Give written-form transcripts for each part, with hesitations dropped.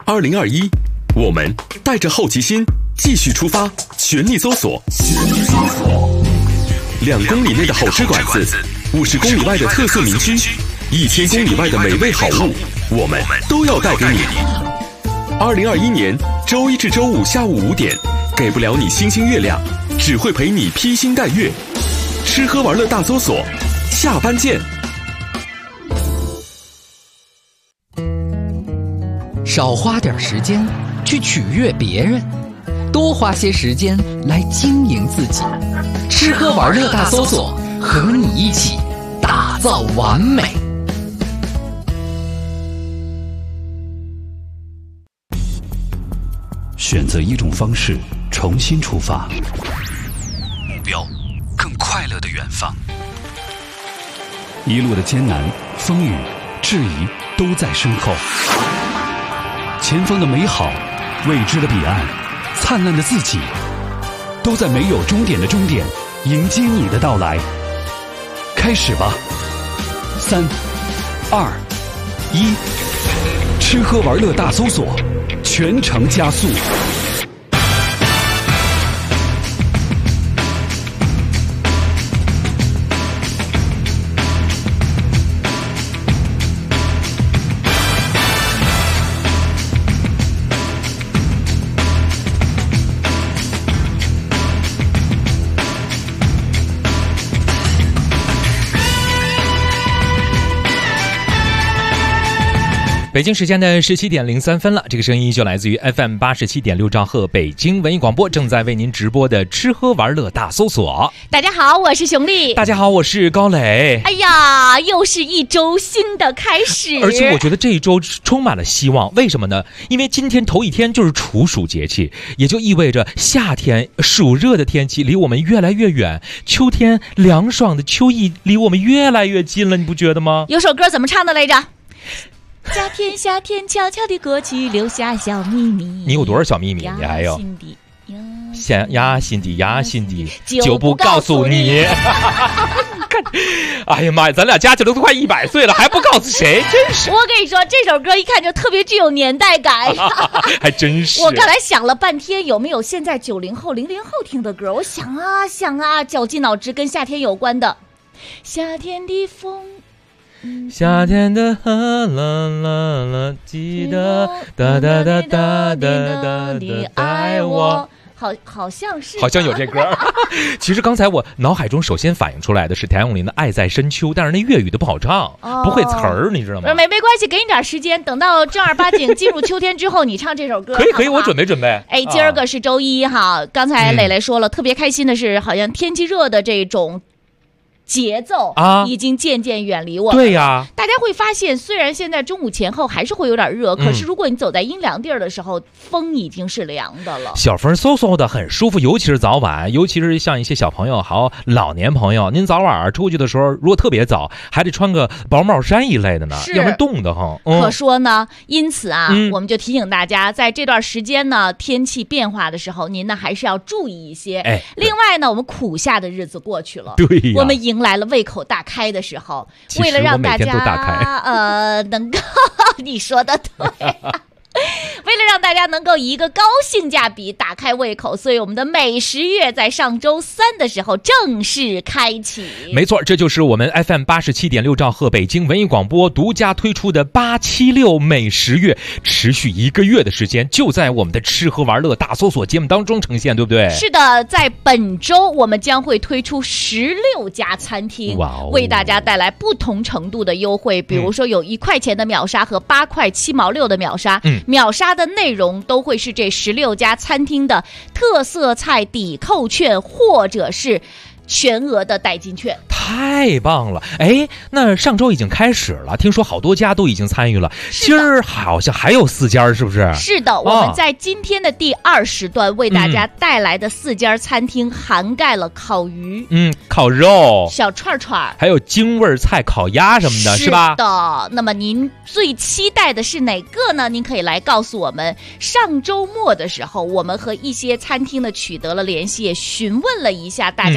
2021，我们带着好奇心继续出发，全力搜索。2公里内的好吃馆子，50公里外的特色名区，1000公里外的美味好物，我们都要带给你。2021年周一至周五下午5点，给不了你星星月亮，只会陪你披星戴月。吃喝玩乐大搜索，下班见。 少花点时间去取悦别人，多花些时间来经营自己。吃喝玩乐大搜索，和你一起打造完美。 选择一种方式，重新出发，目标更快乐的远方。一路的艰难、风雨、质疑都在身后，前方的美好、未知的彼岸、灿烂的自己，都在没有终点的终点迎接你的到来。开始吧，3、2、1，吃喝玩乐大搜索，全程加速。 北京时间的17点03分了，这个声音就来自于 FM 87.6兆赫北京文艺广播，正在为您直播的吃喝玩乐大搜索。 大家好，我是熊丽。 大家好，我是高磊。 哎呀，又是一周新的开始， 而且我觉得这一周充满了希望。为什么呢？因为今天头一天就是处暑节气，也就意味着夏天暑热的天气离我们越来越远，秋天凉爽的秋意离我们越来越近了，你不觉得吗？ 有首歌怎么唱的来着？夏天夏天悄悄地过去，留下小秘密。 你有多少小秘密？你还有心底压心底压心底就不告诉你。看，哎呀妈呀，咱俩加起来都快100岁了，还不告诉谁？真是！ 我跟你说，这首歌一看就特别具有年代感。 还真是。 我刚才想了半天，有没有现在90后、00后听的歌？我想啊，绞尽脑汁跟夏天有关的。夏天的风。 夏天的啦啦啦，记得哒哒哒哒哒哒的爱我， 好像是， 好像有这歌。其实刚才我脑海中首先反映出来的是谭咏麟的《爱在深秋》，但是那粤语的不好唱，不会词儿，你知道吗？ 没关系，给你点时间，等到正儿八经进入秋天之后，你唱这首歌。 可以，我准备。 哎，今儿个是周一哈，刚才磊磊说了，特别开心的是，好像天气热的这种节奏已经渐渐远离我们。 对呀， 大家会发现，虽然现在中午前后还是会有点热，可是如果你走在阴凉地儿的时候，风已经是凉的了， 小风嗖嗖的，很舒服。尤其是早晚，尤其是像一些小朋友好老年朋友，您早晚出去的时候，如果特别早，还得穿个薄帽衫一类的呢，要不然冻得慌。 可说呢，因此我们就提醒大家，在这段时间呢，天气变化的时候，您呢还是要注意一些。另外呢，我们苦夏的日子过去了， 对呀， 我们迎来了胃口大开的时候，为了让大家能够你说的对。为了让大家能够以一个高性价比打开胃口，所以我们的美食月在上周3的时候正式开启。 没错，这就是我们 FM 87.6兆赫北京文艺广播独家推出的876美食月，持续1个月的时间，就在我们的吃喝玩乐大搜索节目当中呈现，对不对？ 是的，在本周我们将会推出16家餐厅，为大家带来不同程度的优惠，比如说有1块钱的秒杀和8块7毛6的秒杀，秒杀的内容都会是这16家餐厅的特色菜抵扣券，或者是全额的代金券。 太棒了！哎，那上周已经开始了，听说好多家都已经参与了，今儿好像还有4家，是不是？ 是的，我们在今天的第2时段为大家带来的4家餐厅涵盖了烤鱼、 烤肉、 小串串， 还有京味菜、烤鸭什么的，是吧？ 是的。那么您最期待的是哪个呢？您可以来告诉我们。上周末的时候，我们和一些餐厅呢取得了联系，也询问了一下大家核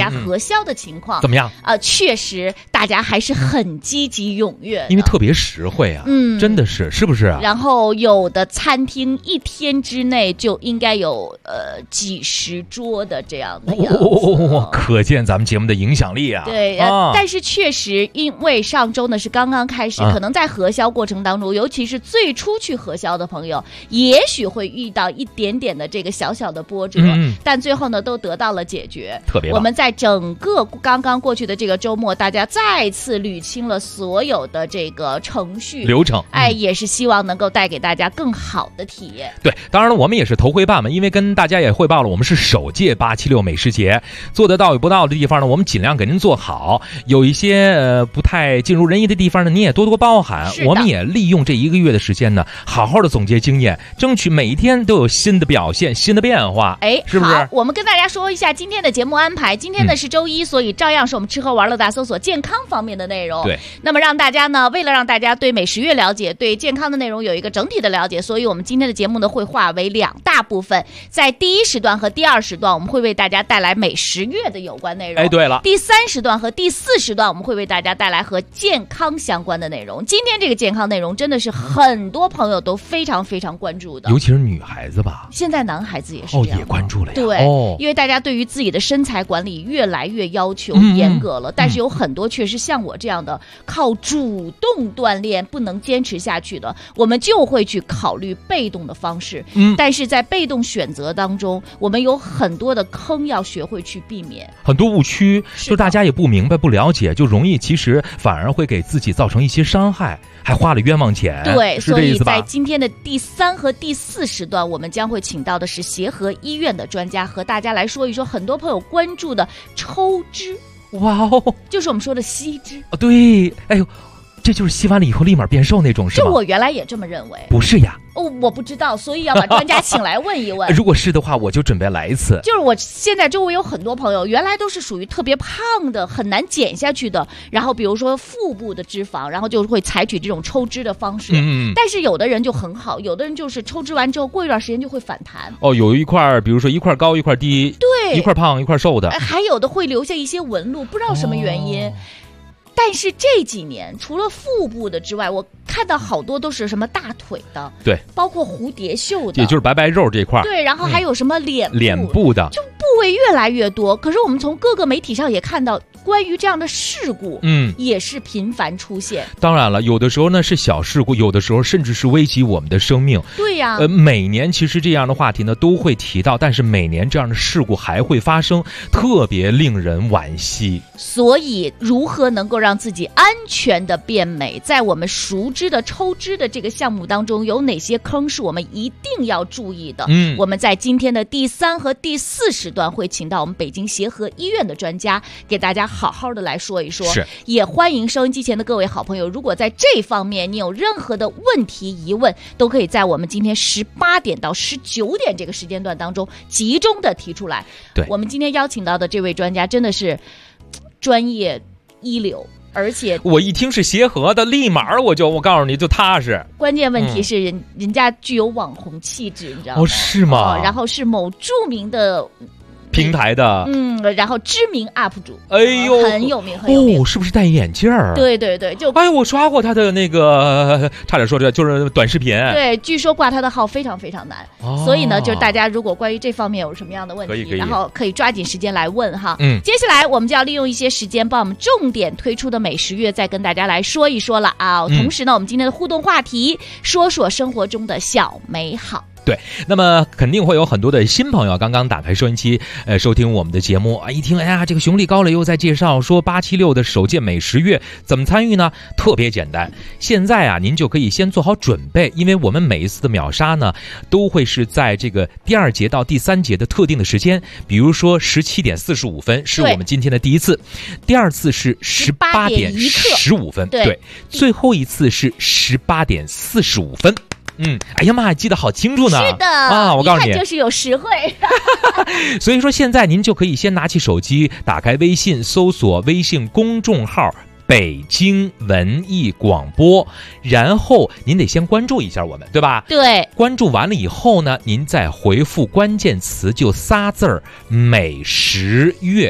销的情况怎么样？ 确实大家还是很积极踊跃， 因为特别实惠啊，真的是不是啊？ 然后有的餐厅一天之内就应该有几十桌的这样的样子， 可见咱们节目的影响力啊。 对，但是确实因为上周呢是刚刚开始，可能在核销过程当中，尤其是最初去核销的朋友，也许会遇到一点点的这个小小的波折，但最后呢都得到了解决。 特别棒。 我们在整个刚刚过去的这个周末，大家再次捋清了所有的这个程序流程， 也是希望能够带给大家更好的体验。 对，当然了，我们也是头回办嘛，因为跟大家也汇报了，我们是首届876美食节，做得到与不到的地方呢，我们尽量给您做好。有一些不太尽如人意的地方呢，你也多多包涵。我们也利用这1个月的时间呢，好好的总结经验，争取每一天都有新的表现、新的变化。是不是？ 好，我们跟大家说一下今天的节目安排。今天呢是周一，所以照样是我们吃喝玩乐大搜索健康方面的内容。 对。 那么让大家呢，为了让大家对美食月了解，对健康的内容有一个整体的了解，所以我们今天的节目呢会划为2大部分。在第1时段和第2时段，我们会为大家带来美食月的有关内容。 对了。 第3时段和第4时段，我们会为大家带来和健康相关的内容。今天这个健康内容真的是很多朋友都非常非常关注的， 尤其是女孩子吧。 现在男孩子也是这样。 也关注了呀。 对，因为大家对于自己的身材管理越来越要求严格了，但是有很多确实像我这样的靠主动锻炼不能坚持下去的，我们就会去考虑被动的方式。但是在被动选择当中，我们有很多的坑要学会去避免， 很多误区，就大家也不明白不了解，就容易其实反而会给自己造成一些伤害，还花了冤枉钱。 对， 是这意思吧？ 所以在今天的第3和第4时段，我们将会请到的是协和医院的专家，和大家来说一说很多朋友关注的抽脂。 哇哦， 就是我们说的吸脂。 对，哎呦，这就是吸完了以后立马变瘦那种，是吗？ 这我原来也这么认为。 不是呀。 我不知道，所以要把专家请来问一问。 如果是的话，我就准备来一次。 就是我现在周围有很多朋友，原来都是属于特别胖的，很难减下去的。然后比如说腹部的脂肪，然后就会采取这种抽脂的方式。但是有的人就很好，有的人就是抽脂完之后，过一段时间就会反弹。 有一块，比如说一块高一块低， 对， 一块胖一块瘦的， 还有的会留下一些纹路，不知道什么原因。但是这几年除了腹部的之外，我看到好多都是什么大腿的， 对， 包括蝴蝶袖的， 也就是白白肉这块， 对，然后还有什么脸部的， 就部位越来越多。可是我们从各个媒体上也看到关于这样的事故，也是频繁出现。 当然了，有的时候呢是小事故，有的时候甚至是危及我们的生命。 对呀， 每年其实这样的话题呢都会提到，但是每年这样的事故还会发生，特别令人惋惜。 所以如何能够让自己安全的变美，在我们熟知的抽脂的这个项目当中，有哪些坑是我们一定要注意的？我们在今天的第3和第4时段会请到我们北京协和医院的专家，给大家好好的来说一说。 是， 也欢迎收音机前的各位好朋友，如果在这方面你有任何的问题疑问，都可以在我们今天18点到19点这个时间段当中集中的提出来。 对， 我们今天邀请到的这位专家真的是专业一流，而且我一听是协和的，立马我告诉你就踏实。 关键问题是人家具有网红气质，你知道吗？ 是吗？ 然后是某著名的平台的， 然后知名 UP 主， 哎呦， 很有名，很有名。 是不是戴眼镜儿？ 对对对，就我刷过他的那个，差点说这就是短视频。 对，据说挂他的号非常非常难，所以呢，就是大家如果关于这方面有什么样的问题，然后可以抓紧时间来问哈。接下来我们就要利用一些时间，把我们重点推出的美食月再跟大家来说一说了啊。同时呢，我们今天的互动话题，说说生活中的小美好。 对，那么肯定会有很多的新朋友刚刚打开收音机，收听我们的节目啊，一听，哎呀，这个熊力高磊又在介绍说876的首届美食月怎么参与呢？特别简单，现在啊，您就可以先做好准备，因为我们每一次的秒杀呢，都会是在这个第2节到第3节的特定的时间，比如说17点45分是我们今天的第一次，第2次是18点15分，对，最后一次是18点45分。哎呀妈，记得好清楚呢！ 是的啊，我告诉你， 就是有实惠。 所以说，现在您就可以先拿起手机，打开微信，搜索微信公众号“北京文艺广播”，然后您得先关注一下我们，对吧？ 对。 关注完了以后呢，您再回复关键词，就仨字儿“美食月”。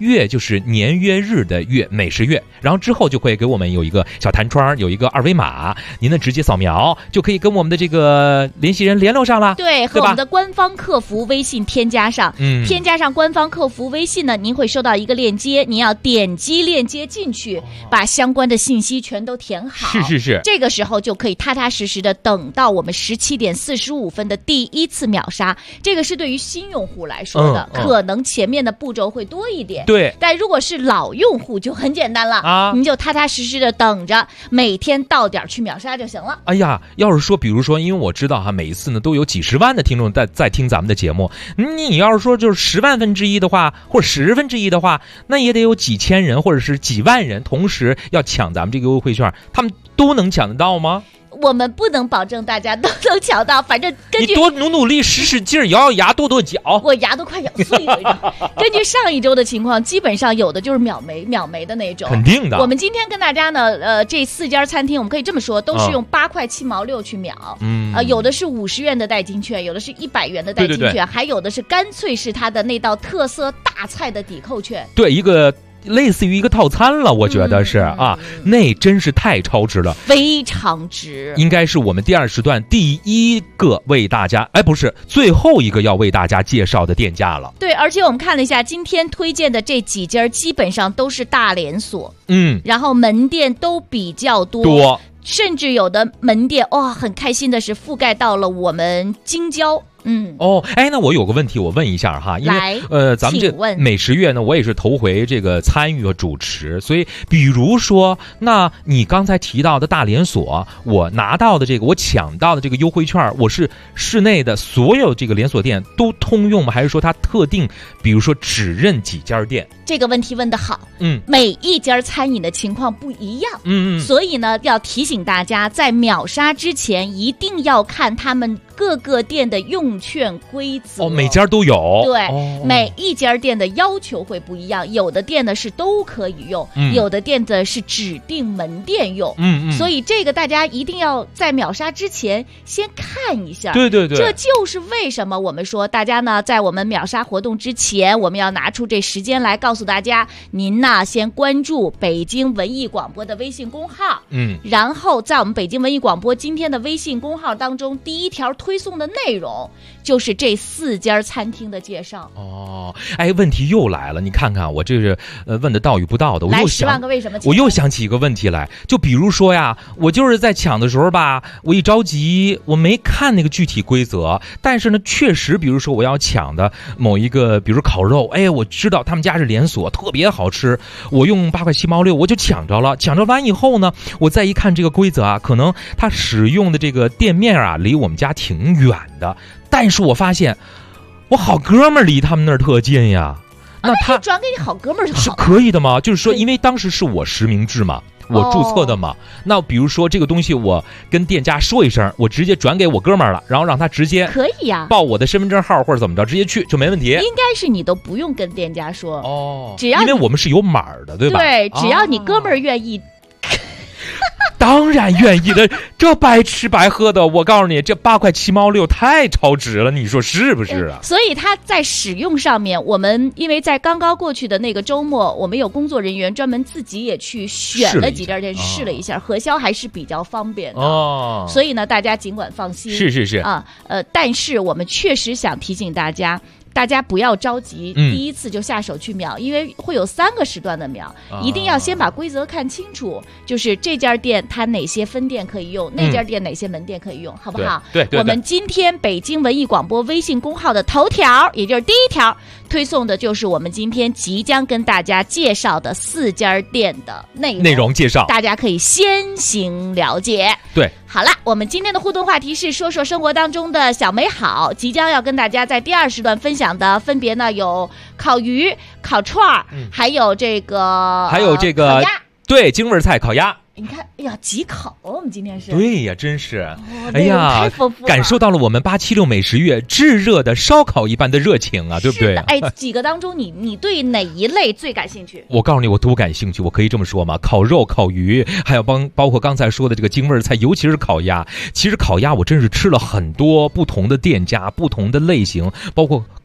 月就是年月日的月，美食月。然后之后就会给我们有一个小弹窗，有一个二维码，您呢直接扫描就可以跟我们的这个联系人联络上了。 对，和我们的官方客服微信添加上，添加上官方客服微信呢，您会收到一个链接，您要点击链接进去，把相关的信息全都填好。 是， 这个时候就可以踏踏实实的等到我们17点45分的第一次秒杀。这个是对于新用户来说的，可能前面的步骤会多一点。 对， 但如果是老用户就很简单了啊，您就踏踏实实的等着，每天到点去秒杀就行了。 哎呀，要是说比如说，因为我知道哈，每一次呢都有几十万的听众在听咱们的节目，你要是说就是10万分之一的话，或者10分之一的话，那也得有几千人或者是几万人同时要抢咱们这个优惠券，他们都能抢得到吗？ 我们不能保证大家都能抢到，反正根据你多努力使劲咬牙跺脚， 我牙都快咬碎了。根据上一周的情况，基本上有的就是秒没的那种， 肯定的。 我们今天跟大家呢，这4家餐厅我们可以这么说，都是用8块7毛6去秒，有的是50元的代金券，有的是100元的代金券，还有的是干脆是它的那道特色大菜的抵扣券。 对，一个类似于一个套餐了，我觉得是啊，那真是太超值了， 非常值。 应该是我们第2时段第一个为大家，不是最后一个要为大家介绍的店家了。 对，而且我们看了一下今天推荐的这几家，基本上都是大连锁，然后门店都比较多，甚至有的门店很开心的是覆盖到了我们京郊。 那我有个问题，我问一下哈，因为咱们这美食月呢，我也是头回这个参与和主持，所以比如说，那你刚才提到的大连锁，我拿到的这个，我抢到的这个优惠券，我是市内的所有这个连锁店都通用吗？还是说它特定，比如说只认几家店？ 这个问题问得好，每一家餐饮的情况不一样，所以呢，要提醒大家，在秒杀之前一定要看他们各个店的用券规则。 每家都有。 对，每一家店的要求会不一样，有的店呢是都可以用，有的店的是指定门店用。所以这个大家一定要在秒杀之前先看一下。 对， 这就是为什么我们说大家呢，在我们秒杀活动之前，我们要拿出这时间来告诉大家，您呢先关注北京文艺广播的微信公号，然后在我们北京文艺广播今天的微信公号当中，第一条推送的内容就是这4家餐厅的介绍。 问题又来了，你看看我这是问的道与不道的， 来10万个为什么， 我又想起一个问题来，就比如说呀，我就是在抢的时候吧，我一着急，我没看那个具体规则，但是呢，确实，比如说我要抢的某一个，比如烤肉，我知道他们家是连锁，特别好吃，我用8块7毛6，我就抢着了。抢着完以后呢，我再一看这个规则啊，可能他使用的这个店面啊，离我们家挺远的，但是我发现我好哥们儿离他们那儿特近呀。 那他转给你好哥们儿就好了， 是可以的吗？就是说，因为当时是我实名制嘛，我注册的嘛。那比如说这个东西，我跟店家说一声，我直接转给我哥们儿了，然后让他直接可以呀， 报我的身份证号或者怎么着，直接去就没问题。 应该是你都不用跟店家说只要因为我们是有码的，对吧？ 对，只要你哥们儿愿意。 当然愿意的，这白吃白喝的，我告诉你，这8块7毛6太超值了，你说是不是啊？ 所以它在使用上面，我们因为在刚刚过去的那个周末，我们有工作人员专门自己也去选了几家店试了一下，核销还是比较方便的所以呢，大家尽管放心。 是啊，但是我们确实想提醒大家不要着急，第一次就下手去秒，因为会有3个时段的秒，一定要先把规则看清楚，就是这家店它哪些分店可以用，那家店哪些门店可以用，好不好？ 对， 我们今天北京文艺广播微信公号的头条，也就是第一条推送的就是我们今天即将跟大家介绍的4家店的内容介绍，大家可以先行了解。 对， 好了，我们今天的互动话题是说说生活当中的小美好，即将要跟大家在第2时段分享的分别呢有烤鱼、烤串还有这个烤鸭， 对，京味菜烤鸭。 你看，哎呀，即烤我们今天是。 对呀，真是， 哎呀，太丰富了， 感受到了我们876美食月炙热的烧烤一般的热情啊，对不对？ 几个当中你对哪一类最感兴趣？ 我告诉你，我都感兴趣，我可以这么说嘛，烤肉、烤鱼，还有包括刚才说的这个京味菜，尤其是烤鸭。其实烤鸭我真是吃了很多不同的店家、不同的类型，包括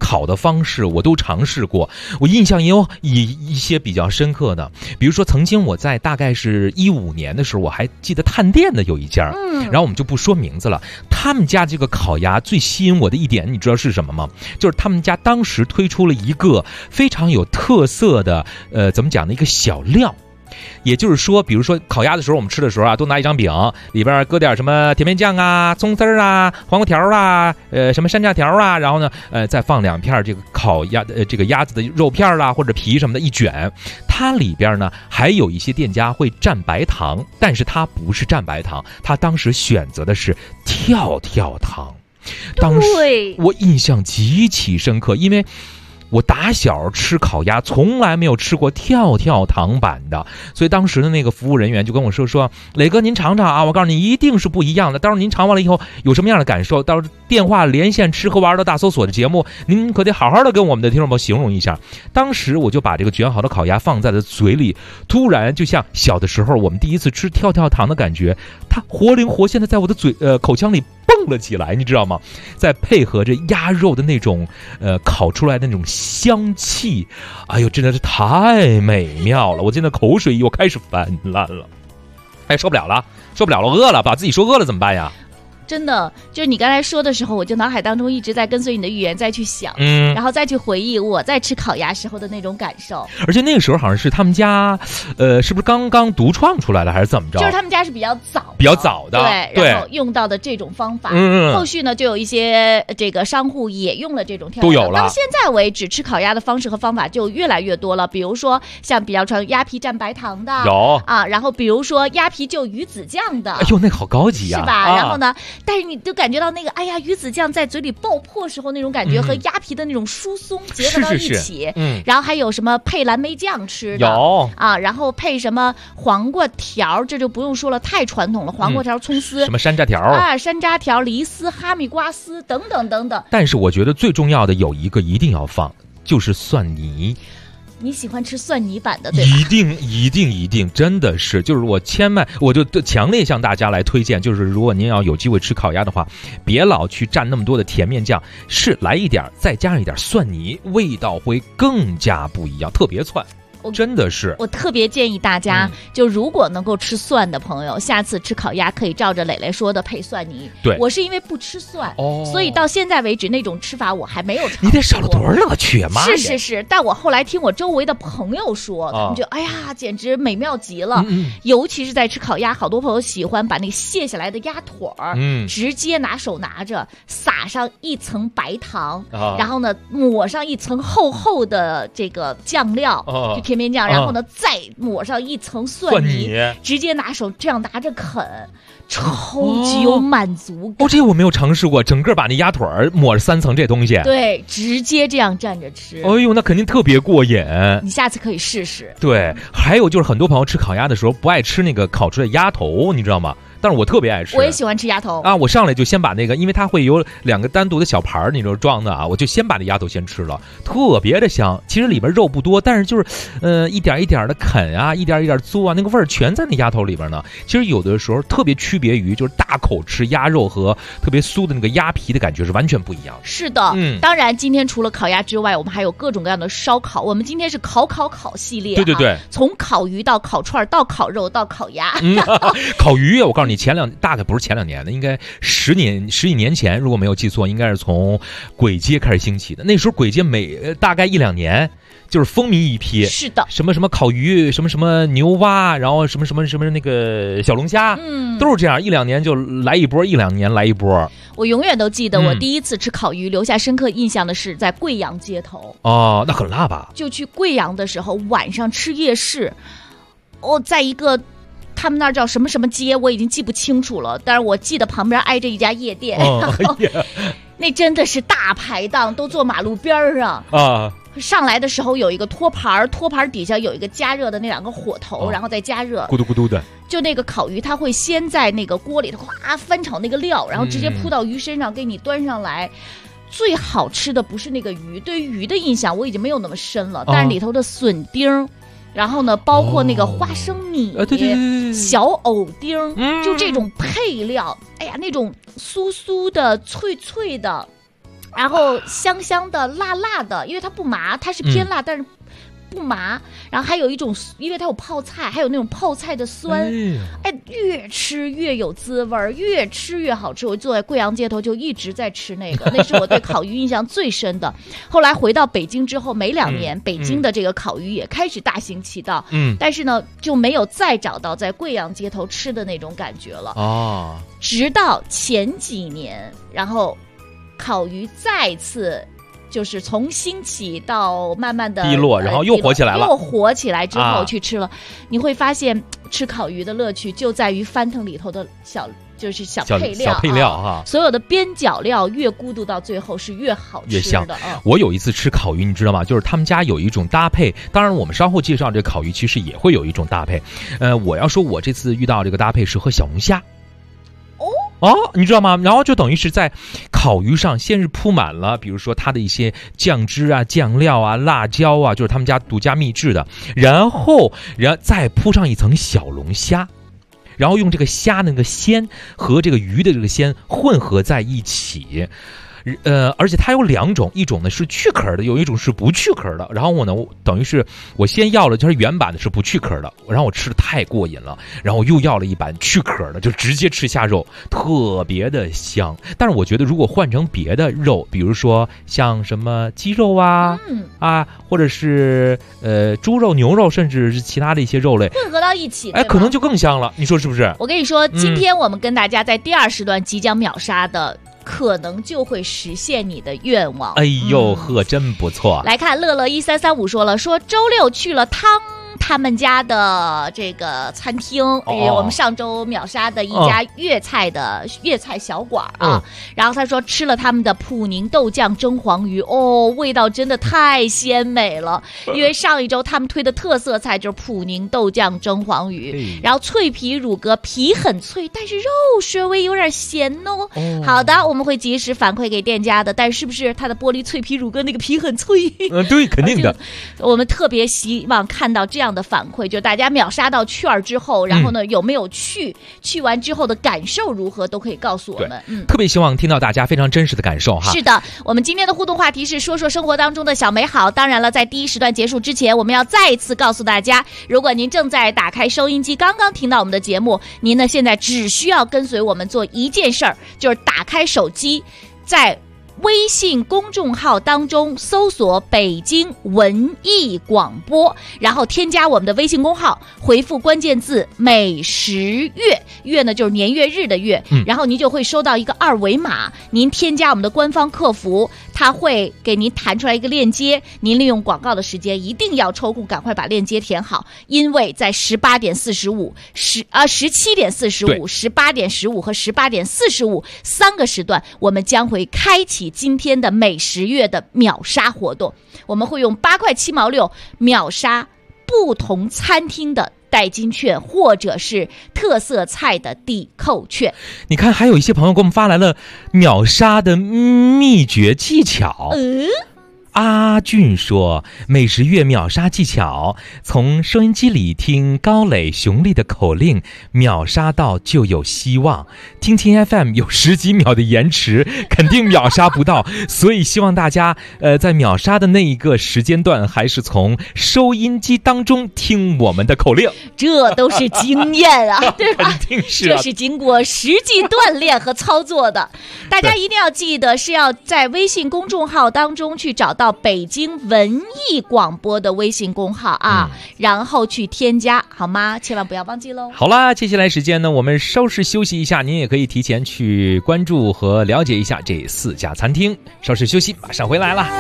烤的方式我都尝试过，我印象也有一些比较深刻的，比如说曾经我在大概是15年的时候，我还记得探店的有一家，然后我们就不说名字了，他们家这个烤鸭最吸引我的一点，你知道是什么吗？就是他们家当时推出了一个非常有特色的怎么讲呢，一个小料。也就是说，比如说烤鸭的时候，我们吃的时候啊，都拿一张饼，里边搁点什么甜面酱啊、葱丝啊、黄瓜条啊、什么山楂条啊，然后呢，再放2片这个烤鸭这个鸭子的肉片啦或者皮什么的一卷。它里边呢还有一些店家会蘸白糖，但是它不是蘸白糖，它当时选择的是跳跳糖。当时我印象极其深刻，因为我打小吃烤鸭从来没有吃过跳跳糖版的，所以当时的那个服务人员就跟我说磊哥您尝尝啊，我告诉你一定是不一样的，到时候您尝完了以后有什么样的感受，到时候电话连线吃喝玩乐大搜索的节目您可得好好的跟我们的听众朋友形容一下。当时我就把这个卷好的烤鸭放在了嘴里，突然就像小的时候我们第一次吃跳跳糖的感觉，它活灵活现的在我的口腔里蹦了起来，你知道吗？再配合着鸭肉的那种烤出来的那种香气，哎呦真的是太美妙了，我现在口水又开始泛滥了，哎受不了了，饿了，把自己说饿了怎么办呀？ 真的，就是你刚才说的时候，我就脑海当中一直在跟随你的语言再去想，然后再去回忆我在吃烤鸭时候的那种感受。 而且那个时候好像是他们家，是不是刚刚独创出来的，还是怎么着？ 就是他们家是比较早的，对，然后用到的这种方法。后续呢，就有一些这个商户也用了这种跳跳糖，到现在为止，吃烤鸭的方式和方法就越来越多了。比如说像比较传鸭皮蘸白糖的， 有啊，然后比如说鸭皮就鱼子酱的， 哎呦，那个好高级呀， 是吧？然后呢？但是你就感觉到那个，哎呀，鱼子酱在嘴里爆破时候那种感觉，和鸭皮的那种疏松结合到一起。然后还有什么配蓝莓酱吃的， 有啊，然后配什么黄瓜条，这就不用说了，太传统了。黄瓜条、葱丝， 什么山楂条啊，山楂条、梨丝、哈密瓜丝等等等等。 但是我觉得最重要的有一个一定要放，就是蒜泥。 你喜欢吃蒜泥版的对吧？ 一定，真的是，就是我就强烈向大家来推荐，就是如果您要有机会吃烤鸭的话，别老去蘸那么多的甜面酱，是来一点，再加上一点蒜泥，味道会更加不一样，特别窜。真的是， 我特别建议大家，就如果能够吃蒜的朋友，下次吃烤鸭可以照着磊磊说的配蒜泥。 对， 我是因为不吃蒜，所以到现在为止那种吃法我还没有尝过。 你得少了多少乐趣啊！妈呀！ 是，但我后来听我周围的朋友说，他们就哎呀，简直美妙极了。尤其是在吃烤鸭，好多朋友喜欢把那个卸下来的鸭腿儿，直接拿手拿着，撒上一层白糖，然后呢抹上一层厚厚的这个酱料，甜面酱，然后呢再抹上一层蒜泥，直接拿手这样拿着啃，超级有满足感。 这我没有尝试过，整个把那鸭腿抹着3层这东西， 对，直接这样蘸着吃。 哎呦，那肯定特别过瘾。 你下次可以试试。 对，还有就是很多朋友吃烤鸭的时候不爱吃那个烤出来的鸭头，你知道吗？但是我特别爱吃， 我也喜欢吃鸭头啊！我上来就先把那个，因为它会有2个单独的小盘儿，你知道装的啊，我就先把那鸭头先吃了，特别的香。其实里边肉不多，但是就是一点一点的啃啊，一点一点嘬啊，那个味儿全在那鸭头里边呢。其实有的时候特别区别于就是大口吃鸭肉和特别酥的那个鸭皮的感觉是完全不一样的。 是的，当然今天除了烤鸭之外，我们还有各种各样的烧烤。我们今天是烤系列， 对， 从烤鱼到烤串到烤肉到烤鸭。 烤鱼，我告诉你，大概不是前2年的，应该十几年前，如果没有记错，应该是从簋街开始兴起的。那时候簋街大概1-2年就是风靡一批。 是的， 什么烤鱼，什么牛蛙，然后什么那个小龙虾，都是这样，1-2年就来一波，1-2年来一波。我永远都记得我第一次吃烤鱼留下深刻印象的是在贵阳街头。 哦，那很辣吧？ 就去贵阳的时候，晚上吃夜市，在一个他们那儿叫什么街，我已经记不清楚了，但是我记得旁边挨着一家夜店，那真的是大排档，都坐马路边上啊。上来的时候有一个托盘底下有一个加热的那2个火头，然后再加热， 咕嘟咕嘟的。 就那个烤鱼，它会先在那个锅里头哗翻炒那个料，然后直接铺到鱼身上给你端上来。最好吃的不是那个鱼，对于鱼的印象我已经没有那么深了，但是里头的笋丁。然后呢，包括那个花生米、 对， 小藕丁，就这种配料，哎呀，那种酥酥的、脆脆的， 然后香香的、辣辣的，因为它不麻，它是偏辣，但是不麻。然后还有一种，因为它有泡菜，还有那种泡菜的酸，越吃越有滋味，越吃越好吃。我坐在贵阳街头就一直在吃那个，那是我对烤鱼印象最深的。后来回到北京之后，没2年，北京的这个烤鱼也开始大行其道，但是呢就没有再找到在贵阳街头吃的那种感觉了。直到前几年，然后烤鱼再次就是从兴起到慢慢的低落，然后又火起来了。 又火起来之后去吃了，你会发现吃烤鱼的乐趣就在于翻腾里头的小配料，所有的边角料越咕嘟到最后是越好吃的， 越香。我有一次吃烤鱼，你知道吗？就是他们家有一种搭配，当然我们稍后介绍这烤鱼其实也会有一种搭配。我要说我这次遇到这个搭配是和小龙虾。你知道吗？然后就等于是在烤鱼上先是铺满了，比如说它的一些酱汁啊、酱料啊、辣椒啊，就是他们家独家秘制的，然后再铺上一层小龙虾，然后用这个虾那个鲜和这个鱼的这个鲜混合在一起。而且它有2种，一种呢是去壳的，有一种是不去壳的。然后我呢，等于是我先要了就是原版的是不去壳的，然后我吃的太过瘾了，然后又要了一版去壳的，就直接吃虾肉，特别的香。但是我觉得如果换成别的肉，比如说像什么鸡肉啊，或者是猪肉、牛肉，甚至是其他的一些肉类混合到一起， 可能就更香了。你说是不是？ 我跟你说，今天我们跟大家在第2时段即将秒杀的，可能就会实现你的愿望。 哎呦呵，真不错。 来看乐乐1335说了，说周6去了他们家的这个餐厅，我们上周秒杀的一家粤菜小馆啊。然后他说吃了他们的普宁豆酱蒸黄鱼，味道真的太鲜美了。因为上一周他们推的特色菜就是普宁豆酱蒸黄鱼，然后脆皮乳鸽，皮很脆，但是肉稍微有点咸哦。好的，我们会及时反馈给店家的。但是不是它的玻璃脆皮乳鸽那个皮很脆？ 对，肯定的。 我们特别希望看到这样的反馈，就大家秒杀到券之后，然后呢有没有去完之后的感受如何，都可以告诉我们。 特别希望听到大家非常真实的感受哈。 是的，我们今天的互动话题是说说生活当中的小美好。当然了，在第1时段结束之前，我们要再一次告诉大家，如果您正在打开收音机，刚刚听到我们的节目，您呢现在只需要跟随我们做一件事儿，就是打开手机，在微信公众号当中搜索北京文艺广播，然后添加我们的微信公号，回复关键字美食月，月呢就是年月日的月，然后您就会收到一个2维码，您添加我们的官方客服，他会给您弹出来一个链接，您利用广告的时间一定要抽空赶快把链接填好，因为在18点45、17点45、18点15和18点45 3个时段，我们将会开启今天的美食月的秒杀活动，我们会用8块7毛6秒杀不同餐厅的代金券或者是特色菜的抵扣券。 你看，还有一些朋友给我们发来了秒杀的秘诀技巧。阿俊说，美食月秒杀技巧，从收音机里听高磊雄丽的口令，秒杀到就有希望。听听 FM 有10几秒的延迟，肯定秒杀不到，所以希望大家在秒杀的那一个时间段，还是从收音机当中听我们的口令。 这都是经验啊，对吧？ 肯定是这是经过实际锻炼和操作的。大家一定要记得，是要在微信公众号当中去找到北京文艺广播的微信公号啊，然后去添加，好吗？千万不要忘记喽。 好啦，接下来时间呢，我们稍事休息一下，您也可以提前去关注和了解一下这4家餐厅。稍事休息，马上回来了。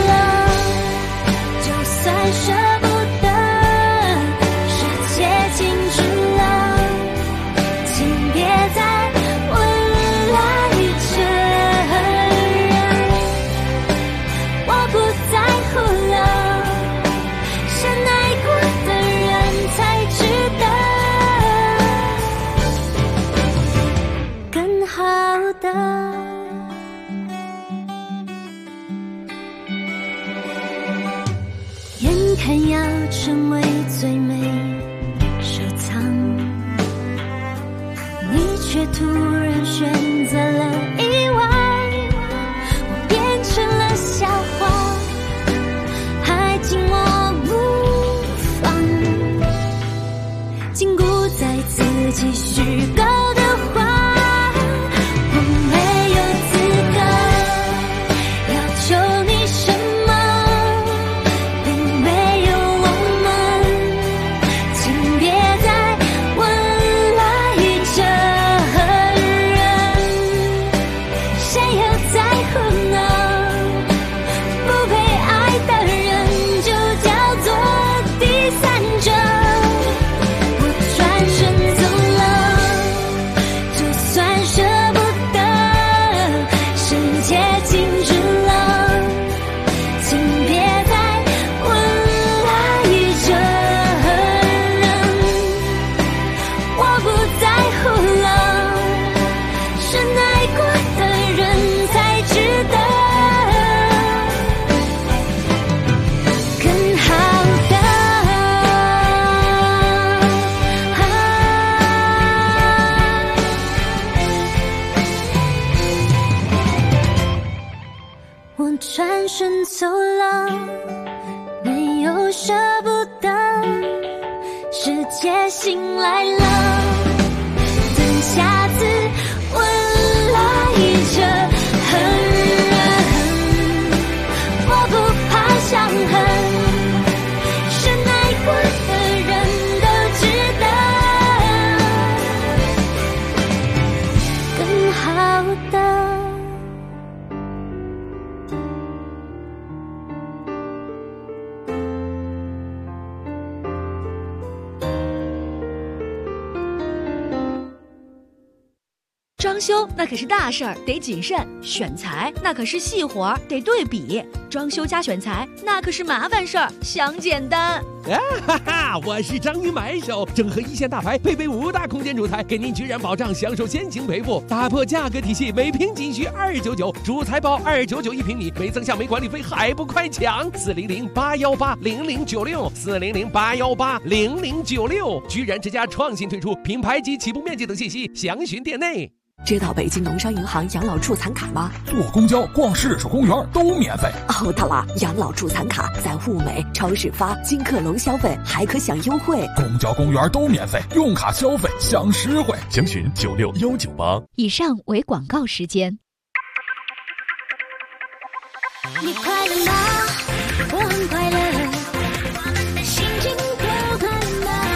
舍不得，是接近成为最美收藏，你却突然选择了遗忘，我变成了笑话，还紧握不放，禁锢在自己虚构的话。转身走了，没有舍不得，世界醒来了，等下次问来着恨人，我不怕伤痕，深爱过的人都值得更好的。 装修那可是大事儿，得谨慎；选材那可是细活儿，得对比。装修加选材那可是麻烦事儿，想简单。 哈哈，我是章鱼买手，整合一线大牌，配备5大空间主材，给您居然保障享受先行赔付，打破价格体系，每平仅需299，主材包299一平米，没增项没管理费，还不快抢！400-818-0096，400-818-0096，居然之家创新推出品牌及起步面积等信息，详询店内。 知道北京农商银行养老助残卡吗？ 坐公交、逛市属公园都免费。 哦，对了，养老助残卡在物美超市发，金客隆消费还可享优惠。 公交、公园都免费，用卡消费享实惠。 详询96198。 以上为广告时间。 你快乐吗？我很快乐。心情多快乐吗？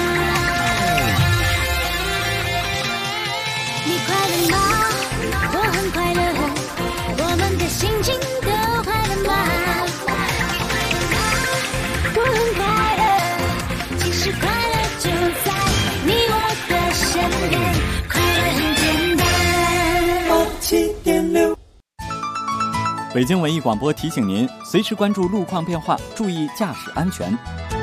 你快乐吗？我很快乐。我们的心情都快乐吗？我很快乐。其实快乐就在你我的身边，快乐很简单。7.6。 北京文艺广播提醒您，随时关注路况变化，注意驾驶安全。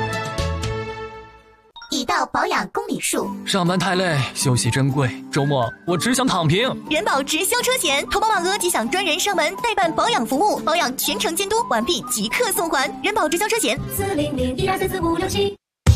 已到保养公里数， 上班太累，休息珍贵，周末我只想躺平。 人保直销车险，投保满额即享专人上门代办保养服务，保养全程监督，完毕即刻送还。人保直销车险400-1234567。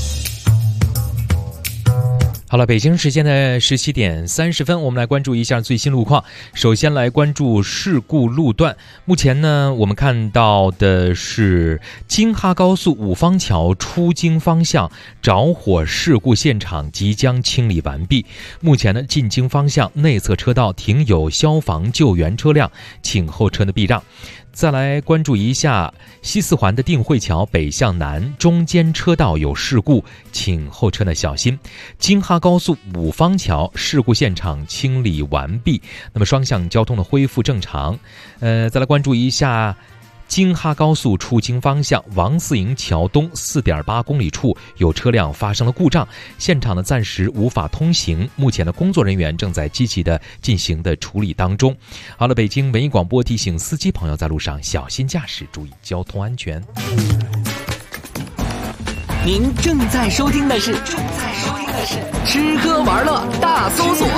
好了，北京时间的17点30分，我们来关注一下最新路况。首先来关注事故路段。目前呢，我们看到的是京哈高速五方桥出京方向着火事故现场即将清理完毕。目前呢，进京方向内侧车道停有消防救援车辆，请后车的避让。再来关注一下西四环的定慧桥北向南中间车道有事故，请后车呢小心。京哈高速五方桥事故现场清理完毕，那么双向交通的恢复正常。再来关注一下京哈高速出京方向王四营桥东 4.8 公里处有车辆发生了故障，现场呢暂时无法通行，目前的工作人员正在积极的进行的处理当中。好了，北京文艺广播提醒司机朋友在路上小心驾驶，注意交通安全。 您正在收听的是吃喝玩乐大搜索。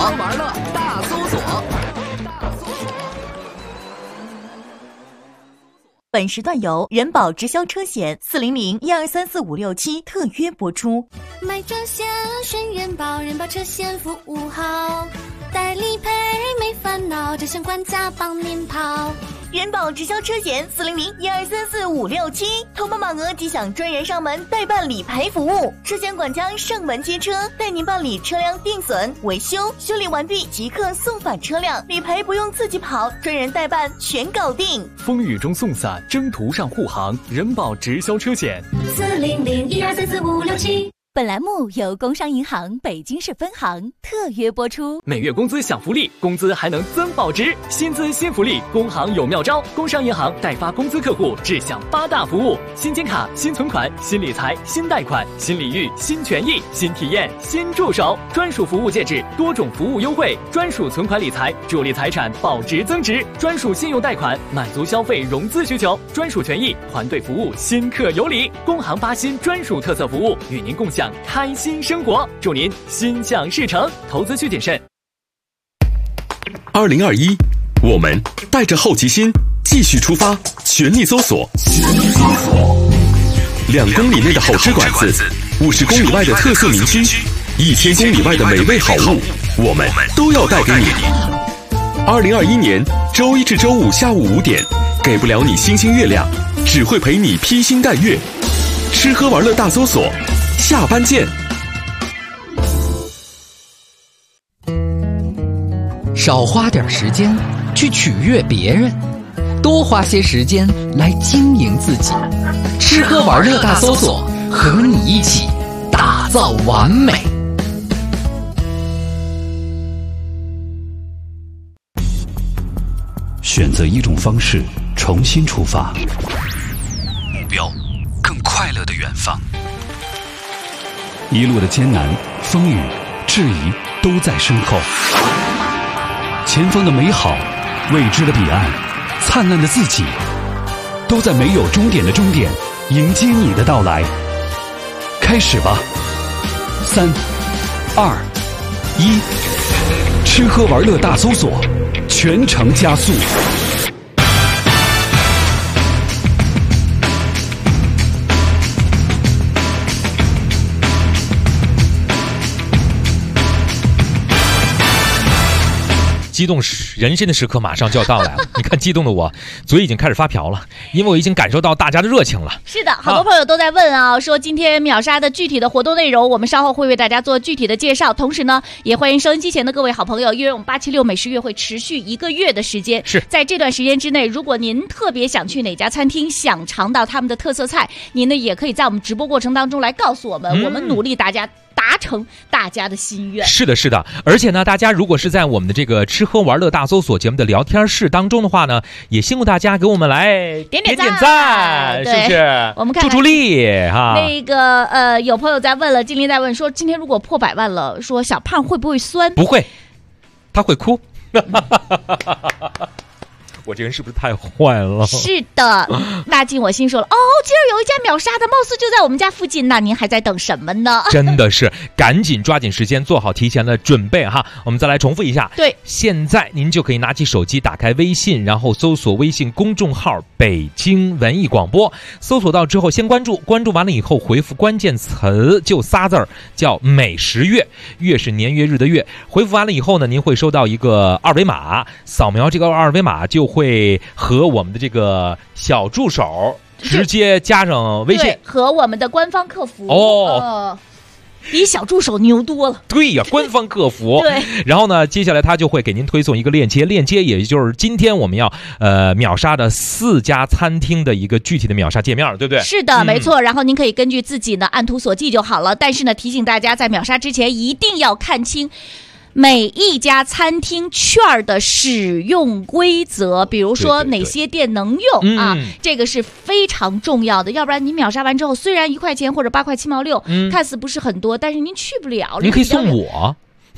本时段由人保直销车险400-1234567特约播出。 买车险选人保，人保车险服务好，代理赔没烦恼，这险管家帮您跑。 人保直销车险400-1234567，投保满额即享专人上门代办理赔服务，车险管家上门接车，带您办理车辆定损、维修，修理完毕即刻送返车辆，理赔不用自己跑，专人代办全搞定。 风雨中送伞，征途上护航，人保直销车险 400-1234567。 本栏目由工商银行北京市分行特约播出。 每月工资享福利，工资还能增保值，薪资新福利，工行有妙招。工商银行代发工资客户智享8大服务：新金卡、新存款、新理财、新贷款、新礼遇、新权益、新体验、新助手，专属服务介质，多种服务优惠，专属存款理财，助力财产保值增值，专属信用贷款，满足消费融资需求，专属权益，团队服务，新客有礼。工行8新专属特色服务，与您共享开心生活，祝您心想事成，投资需谨慎。 2021，我们带着好奇心继续出发，全力搜索，2公里内的好吃馆子，50公里外的特色民居，1000公里外的美味好物，我们都要带给你。2021年周一至周五下午5点，给不了你星星月亮，只会陪你披星戴月。吃喝玩乐大搜索，下班见。 少花点时间去取悦别人，多花些时间来经营自己。吃喝玩乐大搜索，和你一起打造完美。 选择一种方式，重新出发，目标更快乐的远方。一路的艰难、风雨、质疑都在身后，前方的美好、未知的彼岸、灿烂的自己，都在没有终点的终点迎接你的到来。开始吧，3、2、1，吃喝玩乐大搜索，全程加速。 激动人生的时刻马上就要到来了，你看激动的我嘴已经开始发瓢了，因为我已经感受到大家的热情了。 是的，好多朋友都在问啊，说今天秒杀的具体的活动内容，我们稍后会为大家做具体的介绍。同时呢，也欢迎收音机前的各位好朋友，因为我们876美食月会持续1个月的时间， 是在这段时间之内，如果您特别想去哪家餐厅，想尝到他们的特色菜，您呢也可以在我们直播过程当中来告诉我们，我们努力达成大家的心愿。 是的，是的，而且呢，大家如果是在我们的这个吃喝玩乐大搜索节目的聊天室当中的话呢，也辛苦大家给我们来点赞，是不是？ 我们看看助力哈。 那个有朋友在问了，金玲在问说，今天如果破100万了，说小胖会不会酸？ 不会，他会哭。我这人是不是太坏了？ 是的，大进我心说了，哦，今儿有一家秒杀的，貌似就在我们家附近，那您还在等什么呢？ 真的是赶紧抓紧时间做好提前的准备哈。我们再来重复一下， 对， 现在您就可以拿起手机，打开微信，然后搜索微信公众号北京文艺广播，搜索到之后先关注，关注完了以后回复关键词就仨字儿，叫美食月，月是年月日的月。回复完了以后呢，您会收到一个二维码，扫描这个二维码就会和我们的这个小助手直接加上微信， 对，和我们的官方客服比小助手牛多了。 对呀，官方客服。 对， 然后呢，接下来他就会给您推送一个链接，链接也就是今天我们要秒杀的4家餐厅的一个具体的秒杀界面，对不对？ 是的，没错。然后您可以根据自己呢按图索骥就好了。但是呢，提醒大家在秒杀之前一定要看清每一家餐厅券的使用规则，比如说哪些店能用啊，这个是非常重要的。要不然你秒杀完之后，虽然1块钱或者8块7毛6，看似不是很多，但是您去不了。 您可以送我。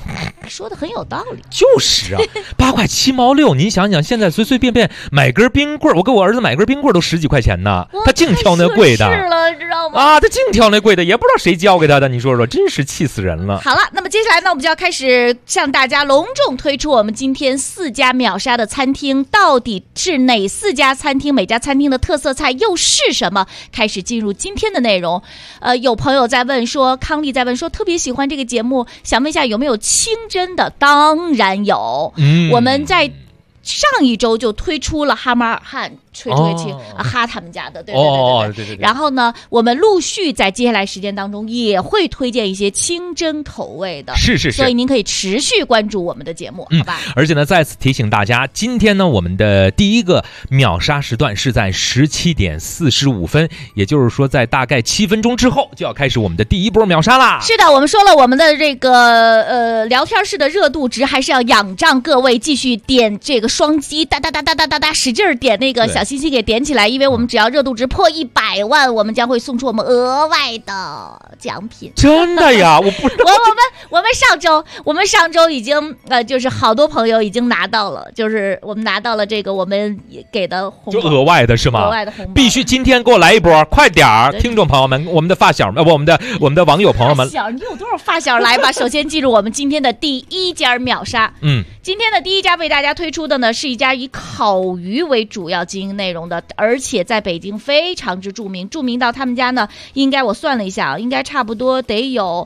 说的很有道理。 就是啊，8块7毛6，您想想，现在随随便便买根冰棍，我给我儿子买根冰棍都10几块钱呢，他净挑那贵的。 是了，知道吗？ 啊，他净挑那贵的，也不知道谁教给他的，你说说，真是气死人了。 好了，那么接下来呢，我们就要开始向大家隆重推出我们今天4家秒杀的餐厅，到底是哪4家餐厅？每家餐厅的特色菜又是什么？开始进入今天的内容。有朋友在问说，康丽在问说，特别喜欢这个节目，想问一下有没有清真的？当然有，我们在上一周就推出了哈马尔汗吹吹清哈他们家的，对。然后呢，我们陆续在接下来时间当中也会推荐一些清真口味的， 是， 所以您可以持续关注我们的节目，好吧？ 而且呢，再次提醒大家，今天呢，我们的第一个秒杀时段是在17点45分，也就是说，在大概7分钟之后就要开始我们的第一波秒杀啦。 是的，我们说了，我们的这个聊天室的热度值还是要仰仗各位继续点这个双击，哒，使劲点那个小心心给点起来，因为我们只要热度值破100万，我们将会送出我们额外的奖品。 真的呀？我不知道。 我们上周已经就是好多朋友已经拿到了，就是我们拿到了这个我们给的红包， 就额外的是吗？ 额外的红包必须今天给我来一波，快点儿！听众朋友们，我们的发小们，我们的网友朋友们， 发小，你有多少发小来吧？首先记住我们今天的第一家秒杀。今天的第一家为大家推出的呢，是一家以烤鱼为主要经营内容的，而且在北京非常之著名到他们家呢，应该我算了一下，应该差不多得有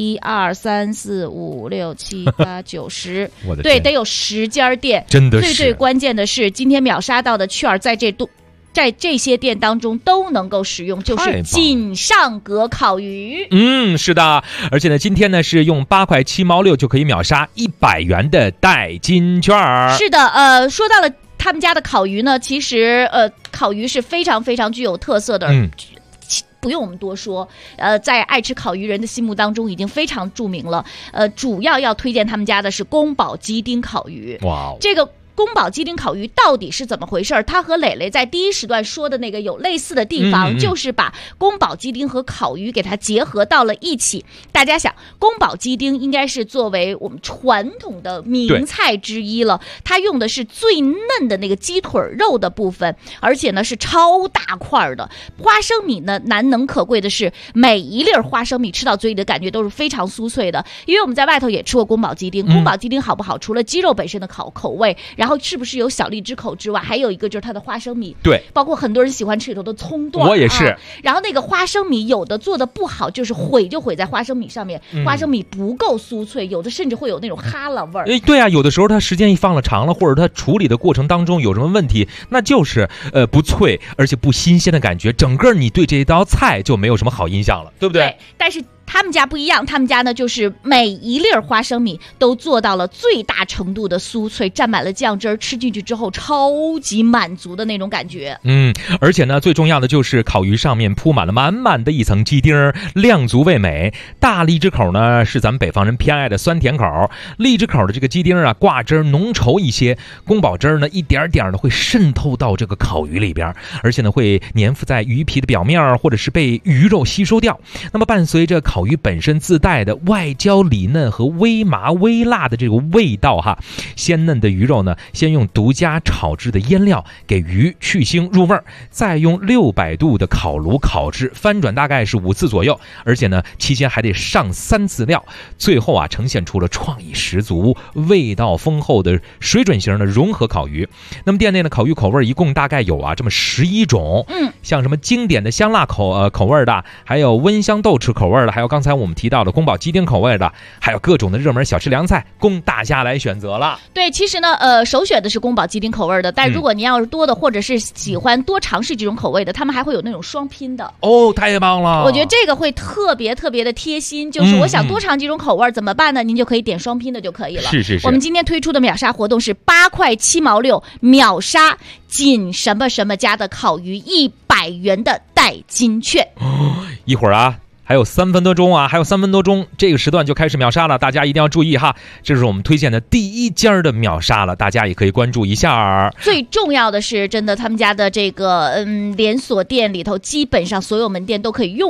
1、2、3、4、5、6、7、8、9、10，对，得有10家店。 真的是。 最关键的是，今天秒杀到的券在这些店当中都能够使用，就是锦上阁烤鱼。 是的，而且呢，今天呢是用8块7毛6就可以秒杀100元的代金券。 是的，说到了他们家的烤鱼呢，其实烤鱼是非常非常具有特色的。不用我们多说，在爱吃烤鱼人的心目当中已经非常著名了。主要推荐他们家的是宫保鸡丁烤鱼。哇，这个宫保鸡丁烤鱼到底是怎么回事？它和磊磊在第一时段说的那个有类似的地方，就是把宫保鸡丁和烤鱼给它结合到了一起。大家想，宫保鸡丁应该是作为我们传统的名菜之一了，它用的是最嫩的那个鸡腿肉的部分，而且呢是超大块的。花生米呢难能可贵的是，每一粒花生米吃到嘴里的感觉都是非常酥脆的。因为我们在外头也吃过宫保鸡丁，宫保鸡丁好不好？除了鸡肉本身的口味，然后是不是有小荔枝口之外，还有一个就是它的花生米。 对， 包括很多人喜欢吃里头的葱段， 我也是。 然后那个花生米有的做的不好，就是毁在花生米上面，花生米不够酥脆，有的甚至会有那种哈喇味儿。 对啊，有的时候它时间一放了长了，或者它处理的过程当中有什么问题，那就是不脆而且不新鲜的感觉，整个你对这道菜就没有什么好印象了，对不对？ 对，但是他们家不一样，他们家呢就是每一粒花生米都做到了最大程度的酥脆，蘸满了酱汁儿，吃进去之后超级满足的那种感觉。 而且呢，最重要的就是烤鱼上面铺满了满满的一层鸡丁，量足味美。大荔枝口呢是咱们北方人偏爱的酸甜口，荔枝口的这个鸡丁啊挂汁浓稠一些，宫保汁呢一点点的会渗透到这个烤鱼里边，而且呢会粘附在鱼皮的表面，或者是被鱼肉吸收掉。那么伴随着烤鱼本身自带的外焦里嫩和微麻微辣的这个味道哈，鲜嫩的鱼肉呢，先用独家炒制的腌料给鱼去腥入味，再用600度的烤炉烤制，翻转大概是5次左右，而且呢期间还得上3次料，最后啊呈现出了创意十足、味道丰厚的水准型的融合烤鱼。那么店内的烤鱼口味一共大概有这么11种，像什么经典的香辣口味的，还有温香豆豉口味的，还有刚才我们提到的宫保鸡丁口味的，还有各种的热门小吃凉菜供大家来选择了。 对，其实呢首选的是宫保鸡丁口味的，但如果您要是多的，或者是喜欢多尝试这种口味的，他们还会有那种双拼的。 太棒了， 我觉得这个会特别特别的贴心，就是我想多尝几种口味怎么办呢？您就可以点双拼的就可以了。 是。 我们今天推出的秒杀活动是8块7毛6秒杀仅什么什么家的烤鱼100元的代金券。 一会儿还有3分多钟，这个时段就开始秒杀了，大家一定要注意哈。这是我们推荐的第一家的秒杀了，大家也可以关注一下。 最重要的是，真的他们家的这个连锁店里头，基本上所有门店都可以用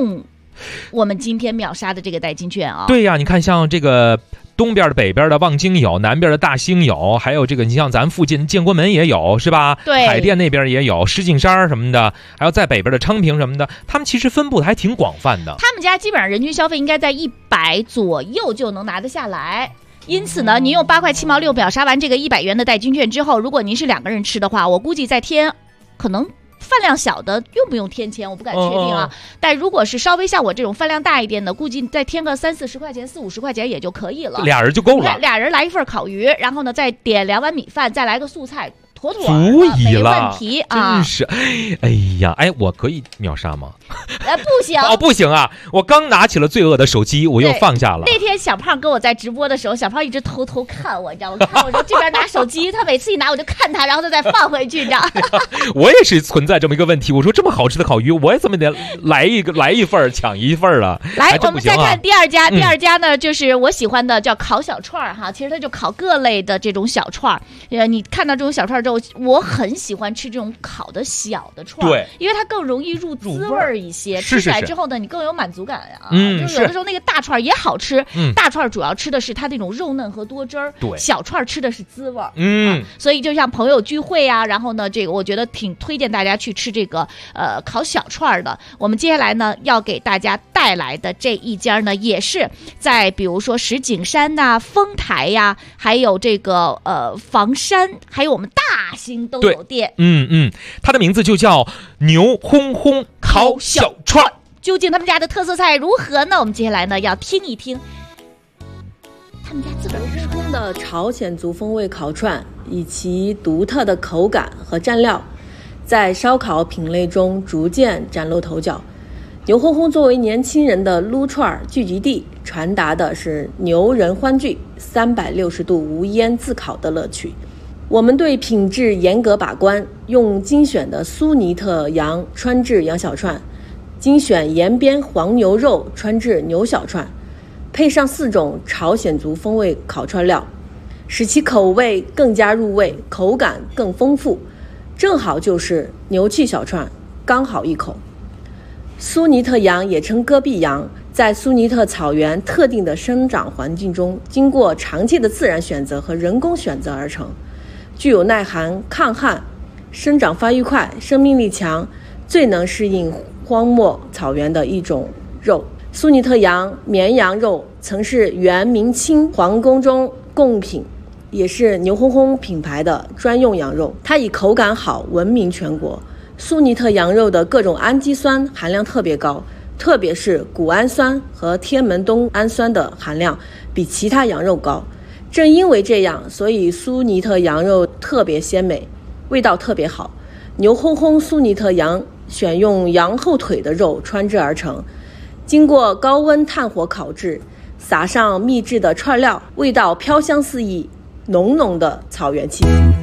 我们今天秒杀的这个代金券啊。 对呀，你看像这个东边的、北边的望京有，南边的大兴有，还有这个你像咱附近建国门也有，是吧？ 对， 海淀那边也有，石景山什么的，还有在北边的昌平什么的，他们其实分布的还挺广泛的。 他们家基本上人均消费应该在100左右就能拿得下来。因此呢，您用8块7毛6秒杀完这个100元的代金券之后，如果您是2个人吃的话，我估计再添可能饭量小的用不用添钱我不敢确定啊，但如果是稍微像我这种饭量大一点的，估计再添个30-40块钱、40-50块钱也就可以了， 俩人就够了。 俩人来一份烤鱼，然后呢再点2碗米饭，再来个素菜，妥妥足以了， 没问题啊！ 真是，哎呀，哎，我可以秒杀吗？ 不行哦，不行啊！我刚拿起了罪恶的手机，我又放下了。 那天小胖跟我在直播的时候，小胖一直偷偷看我，你知道吗？看我说这边拿手机，他每次一拿我就看他，然后他再放回去，你知道。 我也是存在这么一个问题，我说这么好吃的烤鱼，我也这么得来一份抢一份了。 来，我们再看第二家，第二家呢就是我喜欢的叫烤小串哈，其实它就烤各类的这种小串。你看到这种小串之后，我很喜欢吃这种烤的小的串， 对， 因为它更容易入滋味一些，吃起来之后呢，你更有满足感啊。就是有的时候那个大串也好吃，大串主要吃的是它那种肉嫩和多汁儿， 对， 小串吃的是滋味。所以就像朋友聚会啊，然后呢，这个我觉得挺推荐大家去吃这个烤小串的。我们接下来呢要给大家带来的这一家呢，也是在比如说石景山呐、丰台呀，还有这个房山，还有我们大兴都有店。 它的名字就叫牛轰轰烤小串。 究竟他们家的特色菜如何呢？我们接下来呢要听一听他们家自个儿说的朝鲜族风味烤串，以其独特的口感和蘸料，在烧烤品类中逐渐崭露头角。牛轰轰作为年轻人的撸串聚集地，传达的是牛人欢聚、360度无烟自烤的乐趣。我们对品质严格把关，用精选的苏尼特羊川制羊小串，精选延边黄牛肉川制牛小串，配上4种朝鲜族风味烤串料，使其口味更加入味，口感更丰富，正好就是牛气小串，刚好一口。苏尼特羊也称戈壁羊，在苏尼特草原特定的生长环境中，经过长期的自然选择和人工选择而成，具有耐寒、抗旱、生长发育快、生命力强，最能适应荒漠草原的一种肉。苏尼特羊绵羊肉曾是元明清皇宫中贡品，也是牛轰轰品牌的专用羊肉，它以口感好闻名全国。苏尼特羊肉的各种氨基酸含量特别高，特别是谷氨酸和天门冬氨酸的含量比其他羊肉高。正因为这样，所以苏尼特羊肉特别鲜美，味道特别好。牛轰轰苏尼特羊选用羊后腿的肉穿制而成，经过高温炭火烤制，撒上秘制的串料，味道飘香四溢，浓浓的草原气息。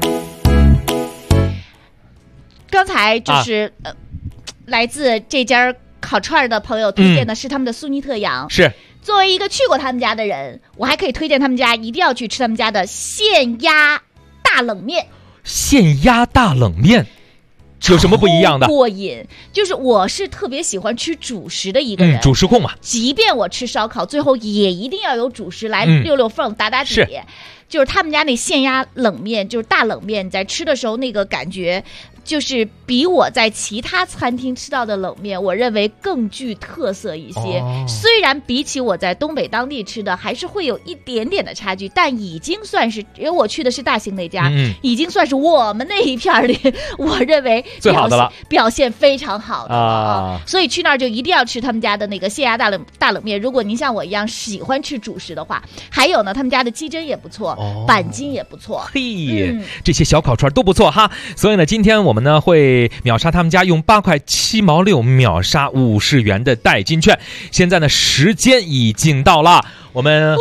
刚才就是来自这家烤串的朋友推荐的是他们的苏尼特羊。 是作为一个去过他们家的人，我还可以推荐他们家一定要去吃他们家的现压大冷面。 现压大冷面有什么不一样的？ 过瘾，就是我是特别喜欢吃主食的一个人， 主食控嘛。 即便我吃烧烤，最后也一定要有主食来溜溜缝、打打底。就是他们家那现压冷面，就是大冷面，你在吃的时候那个感觉，就是比我在其他餐厅吃到的冷面，我认为更具特色一些。虽然比起我在东北当地吃的，还是会有一点点的差距，但已经算是，因为我去的是大兴那家，已经算是我们那一片里，我认为最好的了， 表现非常好的啊。所以去那儿就一定要吃他们家的那个现压大冷面。如果您像我一样喜欢吃主食的话，还有呢，他们家的鸡胗也不错。板筋也不错， 这些小烤串都不错哈。所以呢，今天我们呢会秒杀他们家用8块7毛6秒杀50元的代金券。现在呢，时间已经到了，我们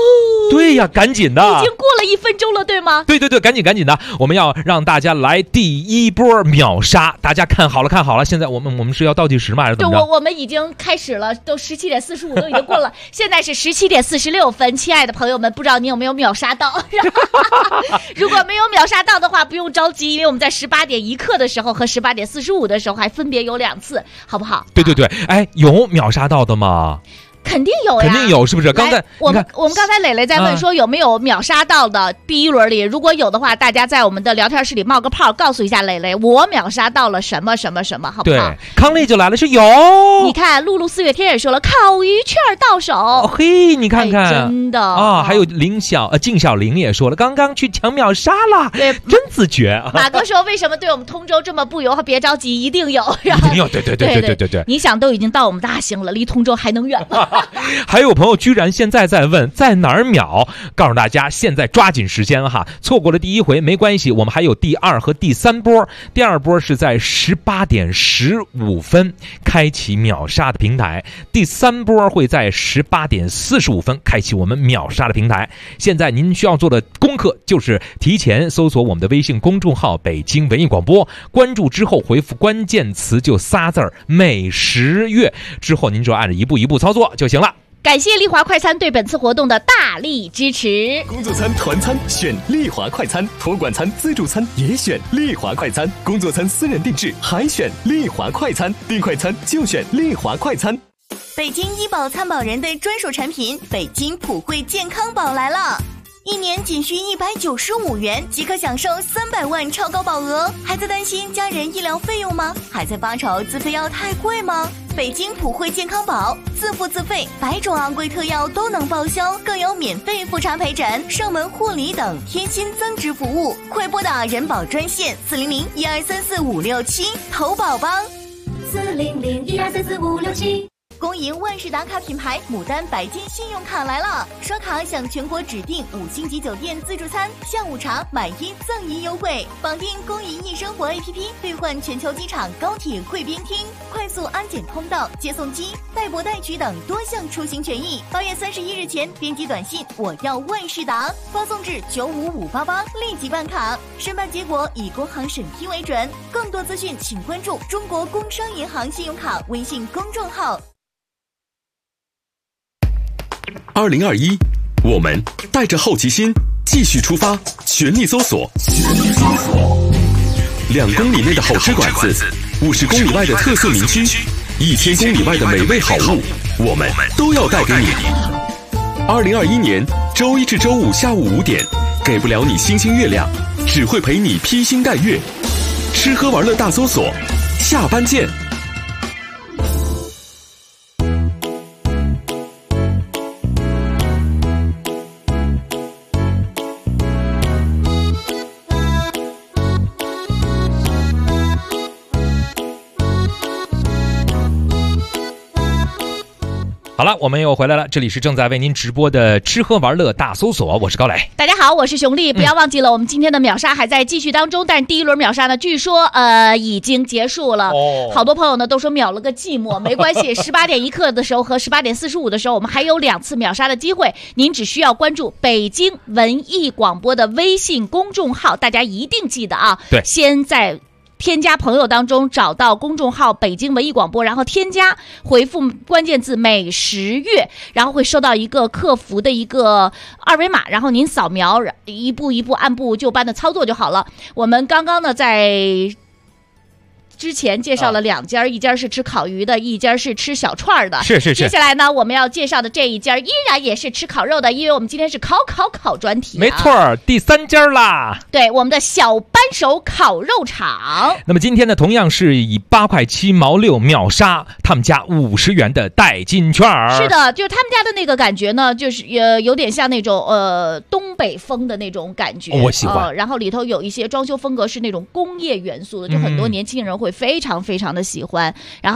对呀，赶紧的， 已经过了1分钟了，对吗？ 对，赶紧的，我们要让大家来第一波秒杀，大家看好了，现在我们是要倒计时吗？还是怎么着？ 对，我们已经开始了，都17点45都已经过了，现在是17点46分，亲爱的朋友们，不知道你有没有秒杀到？如果没有秒杀到的话，不用着急，因为我们在18点1刻的时候和18点45的时候还分别有2次，好不好？ 对，哎，有秒杀到的吗？ 肯定有呀， 肯定有，是不是？刚才我们刚才磊磊在问说有没有秒杀到的第一轮里，如果有的话，大家在我们的聊天室里冒个泡，告诉一下磊磊，我秒杀到了什么，好不好？ 对，康丽就来了，是有。 你看，露露4月天也说了，烤鱼券到手。 嘿，你看看， 真的啊！还有靳小玲也说了，刚刚去抢秒杀了， 对， 真自觉。 马哥说，为什么对我们通州这么不友好？别着急，一定有， 一定有，对。 你想，都已经到我们大兴了，离通州还能远吗？ 还有朋友居然现在在问在哪儿秒，告诉大家现在抓紧时间哈，错过了第1回没关系，我们还有第2和第3波。第2波是在18点15分开启秒杀的平台，第3波会在18点45分开启我们秒杀的平台。现在您需要做的功课就是提前搜索我们的微信公众号北京文艺广播，关注之后回复关键词就仨字儿美食月，之后您就按照一步一步操作就行了。 感谢丽华快餐对本次活动的大力支持。 工作餐、团餐选丽华快餐，托管餐、自助餐也选丽华快餐，工作餐私人定制还选丽华快餐，订快餐就选丽华快餐。 北京医保参保人的专属产品北京普惠健康宝来了，1年仅需195元即可享受300万超高保额，还在担心家人医疗费用吗？还在发愁自费药太贵吗？北京普惠健康宝自付自费，100种昂贵特药都能报销，更有免费复查陪诊、上门护理等贴心增值服务。快拨打人保专线400-1234567投保吧。 400-1234567。 恭迎万事达卡品牌牡丹白金信用卡来了，刷卡享全国指定5星级酒店自助餐、下午茶买1赠1优惠，绑定公银易生活 APP 兑换全球机场、高铁贵宾厅、快速安检通道、接送机、代博代取等多项出行权益。8月31日前编辑短信我要万事达，发送至95588，立即办卡，申办结果以工行审批为准。更多资讯请关注中国工商银行信用卡微信公众号。 2021，我们带着好奇心继续出发，全力搜索。2公里内的好吃馆子，50公里外的特色名区，1000公里外的美味好物，我们都要带给你。2021年周1至周5下午5点，给不了你星星月亮，只会陪你披星戴月。吃喝玩乐大搜索，下班见。 好了，我们又回来了，这里是正在为您直播的吃喝玩乐大搜索，我是高磊。 大家好，我是熊丽。不要忘记了，我们今天的秒杀还在继续当中，但是第1轮秒杀呢，据说已经结束了。好多朋友呢都说秒了个寂寞，没关系。18点1刻的时候和18点45的时候，我们还有2次秒杀的机会。您只需要关注北京文艺广播的微信公众号，大家一定记得啊。 对， 先在添加朋友当中找到公众号北京文艺广播，然后添加，回复关键字美食月，然后会收到一个客服的一个2维码，然后您扫描，一步一步按部就班的操作就好了。我们刚刚呢在之前介绍了2家，一家是吃烤鱼的，一家是吃小串的。 是。 接下来呢，我们要介绍的这一家依然也是吃烤肉的，因为我们今天是烤专题。 没错，第3家啦。 对，我们的小扳手烤肉厂。 那么今天呢，同样是以8块7毛6秒杀他们家50元的代金券。 是的，就是他们家的那个感觉呢，就是有点像那种东北风的那种感觉。 我喜欢。 然后里头有一些装修风格是那种工业元素的，就很多年轻人会非常非常的喜欢。然后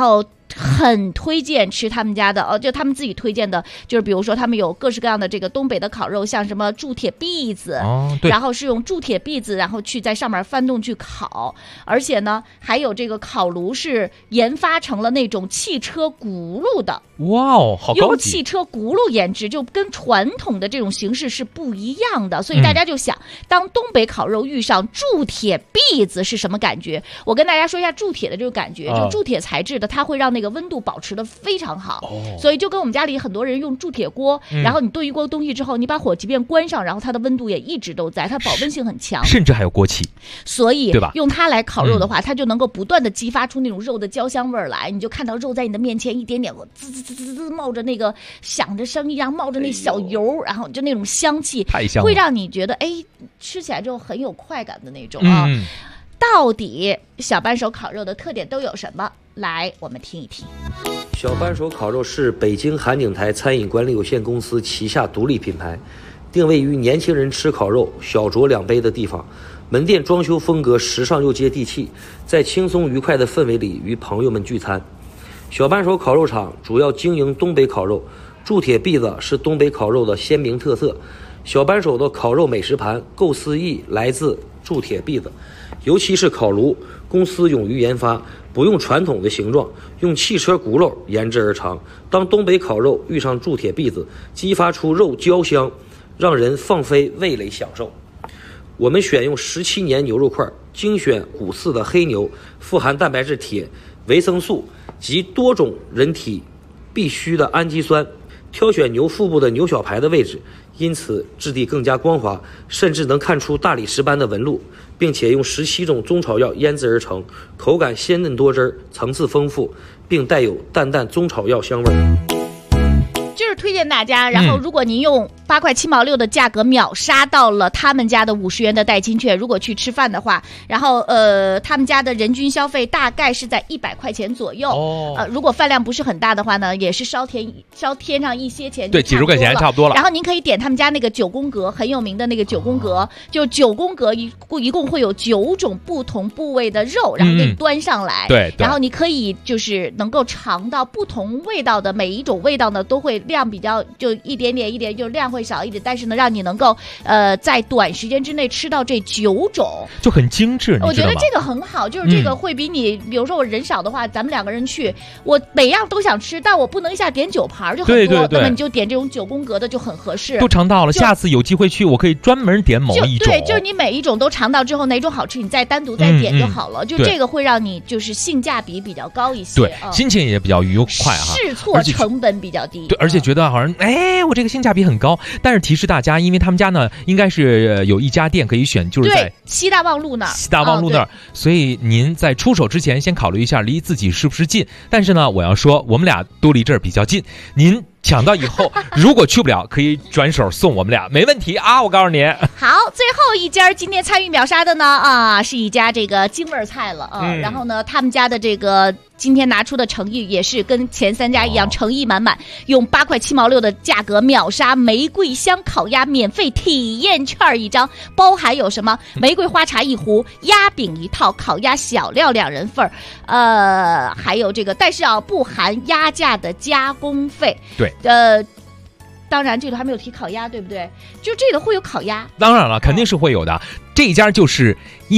很推荐吃他们家的就他们自己推荐的，就是比如说他们有各式各样的这个东北的烤肉，像什么铸铁篦子，然后是用铸铁篦子，然后去在上面翻动去烤，而且呢还有这个烤炉是研发成了那种汽车轱辘的。 哇哦，好高级！ 用汽车轱辘研制，就跟传统的这种形式是不一样的，所以大家就想，当东北烤肉遇上铸铁篦子是什么感觉？我跟大家说一下铸铁的这个感觉，就铸铁材质的，它会让那个温度保持的非常好，所以就跟我们家里很多人用铸铁锅，然后你炖一锅东西之后，你把火即便关上，然后它的温度也一直都在，它保温性很强， 甚至还有锅气， 所以对吧？ 用它来烤肉的话，它就能够不断的激发出那种肉的焦香味儿来，你就看到肉在你的面前一点点滋滋滋滋滋冒着那个响着声一样，冒着那小油，然后就那种香气， 太香了， 会让你觉得吃起来就很有快感的那种啊。到底小扳手烤肉的特点都有什么？来，我们听一听。 小扳手烤肉是北京韩景台餐饮管理有限公司旗下独立品牌，定位于年轻人吃烤肉小酌两杯的地方。门店装修风格时尚又接地气，在轻松愉快的氛围里与朋友们聚餐。小扳手烤肉厂主要经营东北烤肉，铸铁篦子是东北烤肉的鲜明特色。小扳手的烤肉美食盘构思意来自铸铁篦子，尤其是烤炉，公司勇于研发，不用传统的形状，用汽车轱辘研制而成。当东北烤肉遇上铸铁篦子，激发出肉焦香，让人放飞味蕾享受。我们选用17年牛肉块，精选骨饲的黑牛，富含蛋白质铁、维生素及多种人体必需的氨基酸，挑选牛腹部的牛小排的位置，因此质地更加光滑，甚至能看出大理石般的纹路，并且用17种中草药腌制而成，口感鲜嫩多汁，层次丰富，并带有淡淡中草药香味。 就是推荐大家，然后如果您用8块7毛6的价格秒杀到了他们家的50元的代金券，如果去吃饭的话，然后他们家的人均消费大概是在100块钱左右。如果饭量不是很大的话呢，也是稍添上一些钱， 对，几十块钱差不多了。 然后您可以点他们家那个9宫格，很有名的那个9宫格，就9宫格一共会有9种不同部位的肉，然后给你端上来。 对， 然后你可以就是能够尝到不同味道的，每一种味道呢都会量比较就一点点，就量会少一点，但是呢让你能够在短时间之内吃到这9种， 就很精致。 我觉得这个很好，就是这个会比你比如说我人少的话，咱们2个人去，我每样都想吃，但我不能一下点9盘就很多，那么你就点这种9宫格的就很合适。 都尝到了，下次有机会去我可以专门点某一种。 对，就是你每一种都尝到之后哪种好吃你再单独再点就好了，就这个会让你就是性价比比较高一些， 对，心情也比较愉快哈， 试错成本比较低。 对，而且觉得好像我这个性价比很高。但是提示大家，因为他们家呢应该是有一家店可以选，就是在西大望路那儿， 所以您在出手之前先考虑一下离自己是不是近。但是呢，我要说我们俩都离这儿比较近，您抢到以后如果去不了可以转手送我们俩，没问题啊，我告诉你。 好，最后一家今天参与秒杀的呢是一家这个京味菜了然后呢他们家的这个今天拿出的诚意也是跟前3家一样，诚意满满，用8块7毛6的价格秒杀玫瑰香烤鸭免费体验券1张，包含有什么玫瑰花茶1壶、鸭饼1套、烤鸭小料2人份还有这个，但是不含鸭架的加工费。 对， 当然这个还没有提烤鸭，对不对？就这个会有烤鸭， 当然了，肯定是会有的。这一家就是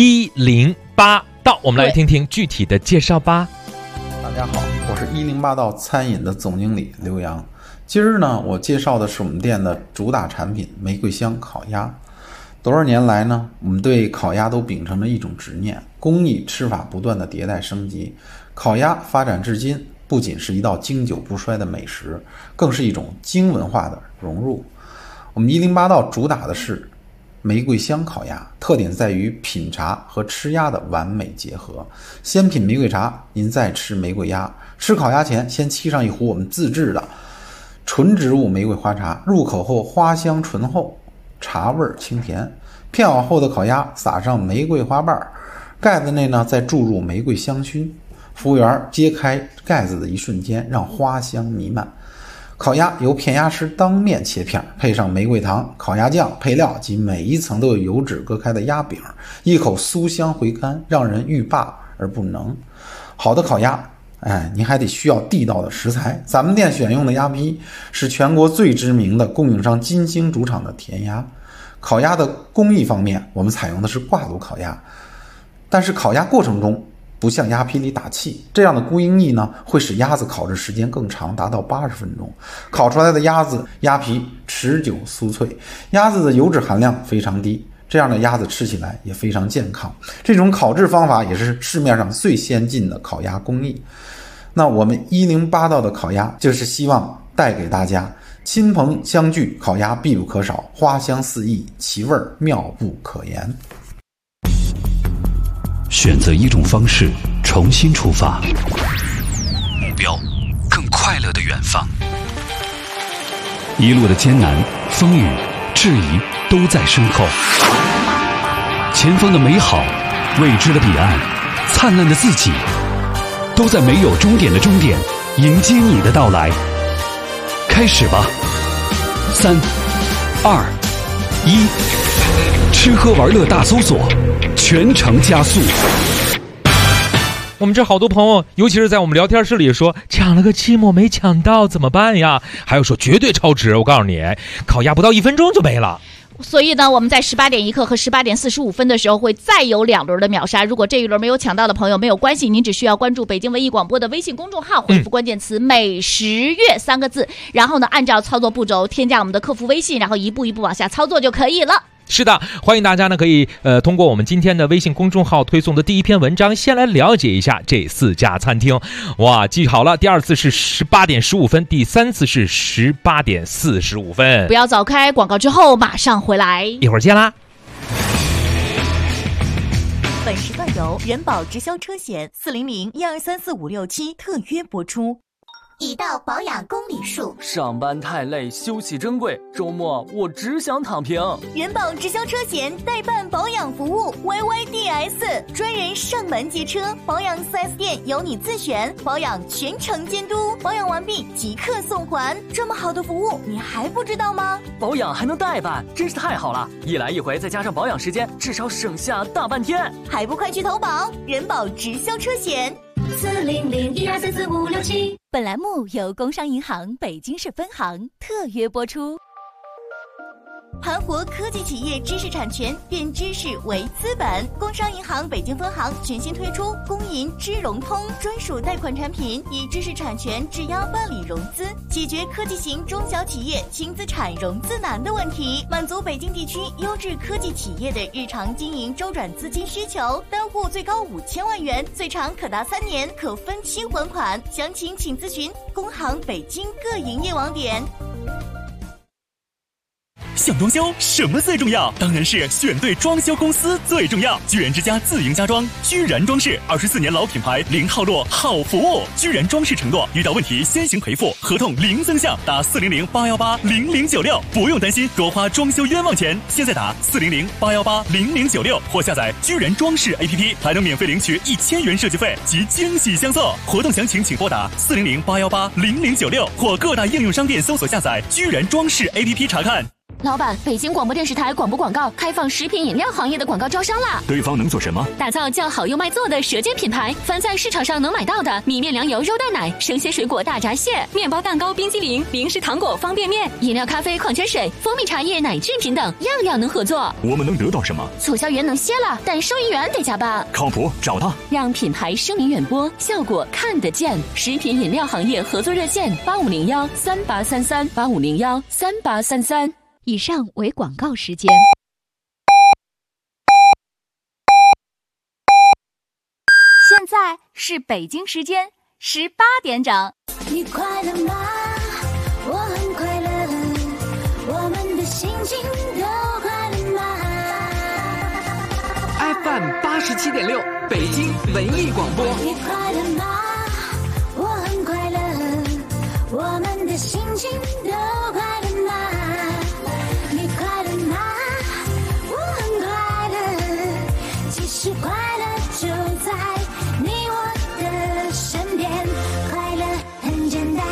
108道，我们来听听具体的介绍吧。 大家好，我是108道餐饮的总经理刘洋。今儿呢，我介绍的是我们店的主打产品玫瑰香烤鸭。多少年来呢，我们对烤鸭都秉承着一种执念，工艺吃法不断的迭代升级，烤鸭发展至今，不仅是一道经久不衰的美食，更是一种京文化的融入。我们108道主打的是玫瑰香烤鸭，特点在于品茶和吃鸭的完美结合。先品玫瑰茶，您再吃玫瑰鸭。吃烤鸭前，先沏上一壶我们自制的纯植物玫瑰花茶，入口后花香醇厚，茶味清甜。片好后的烤鸭撒上玫瑰花瓣，盖子内呢再注入玫瑰香薰。服务员揭开盖子的一瞬间，让花香弥漫。烤鸭由片鸭师当面切片，配上玫瑰糖、烤鸭酱配料及每一层都有油脂割开的鸭饼，一口酥香回甘，让人欲罢而不能。好的烤鸭您还得需要地道的食材。咱们店选用的鸭皮是全国最知名的供应商金星主场的甜鸭。烤鸭的工艺方面，我们采用的是挂炉烤鸭，但是烤鸭过程中不向鸭皮里打气，这样的工艺呢，会使鸭子烤制时间更长，达到80分钟。烤出来的鸭皮持久酥脆，鸭子的油脂含量非常低，这样的鸭子吃起来也非常健康。这种烤制方法也是市面上最先进的烤鸭工艺。那我们108道的烤鸭就是希望带给大家亲朋相聚，烤鸭必不可少，花香四溢，其味妙不可言。 选择一种方式，重新出发，目标更快乐的远方。一路的艰难、风雨、质疑都在身后，前方的美好、未知的彼岸、灿烂的自己，都在没有终点的终点迎接你的到来。开始吧，3、2、1，吃喝玩乐大搜索，全程加速。 我们这好多朋友，尤其是在我们聊天室里说抢了个期末没抢到怎么办呀？还有说绝对超值，我告诉你，烤鸭不到1分钟就没了。 所以呢，我们在18点1刻和18点45分的时候会再有2轮的秒杀。如果这一轮没有抢到的朋友没有关系，您只需要关注北京文艺广播的微信公众号，回复关键词美食月3个字，然后呢按照操作步骤添加我们的客服微信，然后一步一步往下操作就可以了。 是的，欢迎大家呢可以通过我们今天的微信公众号推送的第一篇文章，先来了解一下这4家餐厅。哇，记好了，第2次是18点15分，第3次是18点45分。 不要早开，广告之后马上回来， 一会儿见啦。 本时段由人保直销车险400-1234567特约播出。 已到保养公里数， 上班太累，休息珍贵，周末我只想躺平。 人保直销车险代办保养服务 YYDS， 专人上门接车，保养 4S 店由你自选，保养全程监督，保养完毕即刻送还。这么好的服务你还不知道吗？ 保养还能代办，真是太好了，一来一回再加上保养时间，至少省下大半天。 还不快去投保人保直销车险 400-1234567。 本栏目由工商银行北京市分行特约播出。盘活科技企业知识产权，变知识为资本。工商银行北京分行全新推出工银知融通专属贷款产品，以知识产权质押办理融资，解决科技型中小企业轻资产融资难的问题，满足北京地区优质科技企业的日常经营周转资金需求。单户最高5000万元，最长可达3年，可分期还款。详情请咨询工行北京各营业网点。 想装修什么最重要？当然是选对装修公司最重要。居然之家自营家装，居然装饰，24年老品牌，零套路，好服务。居然装饰承诺，遇到问题先行赔付，合同零增项，打400-818-0096，不用担心多花装修冤枉钱。现在打400-818-0096，或下载居然装饰 APP， 还能免费领取1000元设计费及惊喜相送。活动详情请拨打400-818-0096，或各大应用商店搜索下载居然装饰 APP 查看。 老板，北京广播电视台广播广告开放食品饮料行业的广告招商啦！ 对方能做什么？ 打造叫好又卖座的舌尖品牌，凡在市场上能买到的米面粮油肉蛋奶、生鲜水果大闸蟹、面包蛋糕冰激凌、零食糖果方便面、饮料咖啡矿泉水、蜂蜜茶叶奶制品等，样样能合作。 我们能得到什么？ 促销员能歇了，但收银员得加班。 靠谱，找他， 让品牌声名远播，效果看得见。食品饮料行业合作热线8501-3833，8501-3833。 以上为广告时间。 现在是北京时间18点整。 你快乐吗？我很快乐，我们的心情都快乐吗 ？FM 87.6，北京文艺广播。 你快乐吗？我很快乐，我们的心情都快乐吗？你快乐吗？我很快乐，其实快乐就在你我的身边，快乐很简单。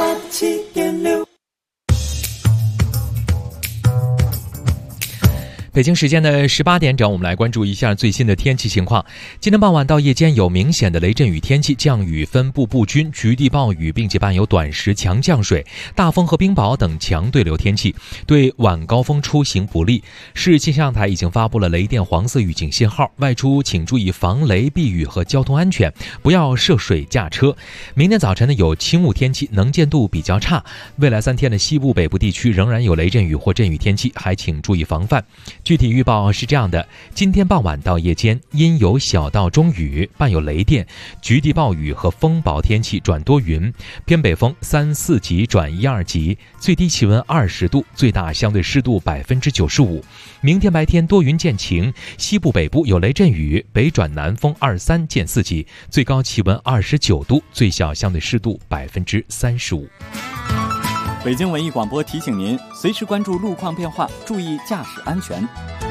87.6， 北京时间的18点整，我们来关注一下最新的天气情况。今天傍晚到夜间有明显的雷阵雨天气，降雨分布不均，局地暴雨，并且伴有短时强降水、大风和冰雹等强对流天气，对晚高峰出行不利。市气象台已经发布了雷电黄色预警信号，外出请注意防雷避雨和交通安全，不要涉水驾车。明天早晨呢有轻雾天气，能见度比较差。未来3天的西部北部地区仍然有雷阵雨或阵雨天气，还请注意防范。具体预报是这样的：今天傍晚到夜间阴有小到中雨，伴有雷电、局地暴雨和风暴天气转多云，偏北风3、4级转1、2级，最低气温20度，最大相对湿度95%。明天白天多云见晴，西部北部有雷阵雨，北转南风2、3见4级，最高气温29度，最小相对湿度35%。 北京文艺广播提醒您，随时关注路况变化，注意驾驶安全。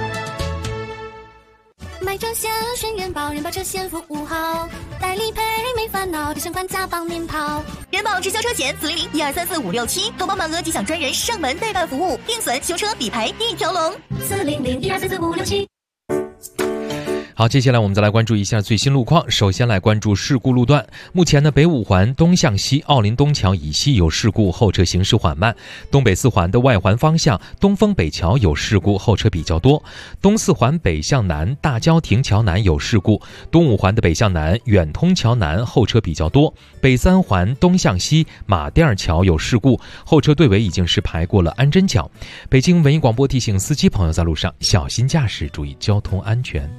买车险选人保，人保车险服务好，代理赔没烦恼，只想官家帮您跑。 人保直销车险400-1234-567，投保满额即享专人上门代办服务，定损、修车、理赔一条龙。 400-1234-567。 好，接下来我们再来关注一下最新路况。首先来关注事故路段。目前呢，北五环东向西奥林东桥以西有事故，后车行驶缓慢；东北四环的外环方向东风北桥有事故，后车比较多；东四环北向南大郊亭桥南有事故；东五环的北向南远通桥南后车比较多；北三环东向西马甸桥有事故，后车队尾已经是排过了安贞桥。北京文艺广播提醒司机朋友在路上小心驾驶，注意交通安全。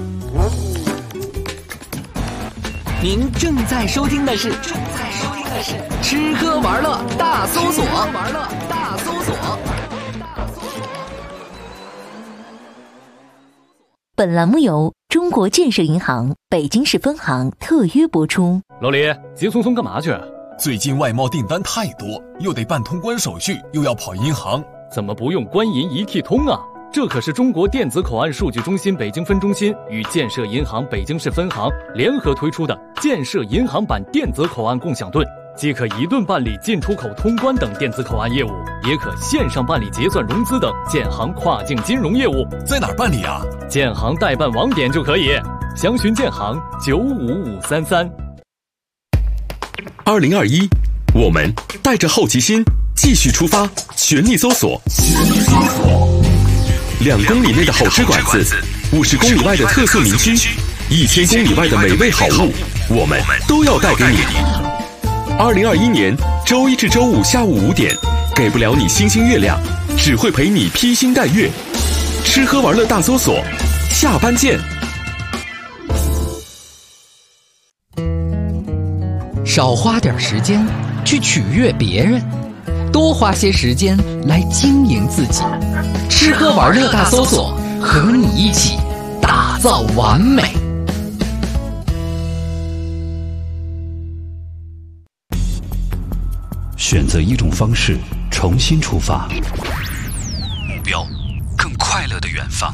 您正在收听的是吃喝玩乐大搜索。 本栏目由中国建设银行北京市分行特约播出。 老李，急匆匆干嘛去？ 最近外贸订单太多，又得办通关手续，又要跑银行， 怎么不用官银一体通啊？这可是中国电子口岸数据中心北京分中心与建设银行北京市分行联合推出的建设银行版电子口岸共享盾，既可一盾办理进出口通关等电子口岸业务，也可线上办理结算融资等建行跨境金融业务。 在哪儿办理啊？ 建行代办网点就可以，详询建行95533。 2021，我们带着好奇心继续出发，全力搜索。2公里内的好吃馆子，50公里外的特色民居，1000公里外的美味好物，我们都要带给你。2021年周一至周五下午5点，给不了你星星月亮，只会陪你披星戴月。吃喝玩乐大搜索，下班见。 少花点时间去取悦别人，多花些时间来经营自己。吃喝玩乐大搜索，和你一起打造完美。 选择一种方式，重新出发，目标更快乐的远方。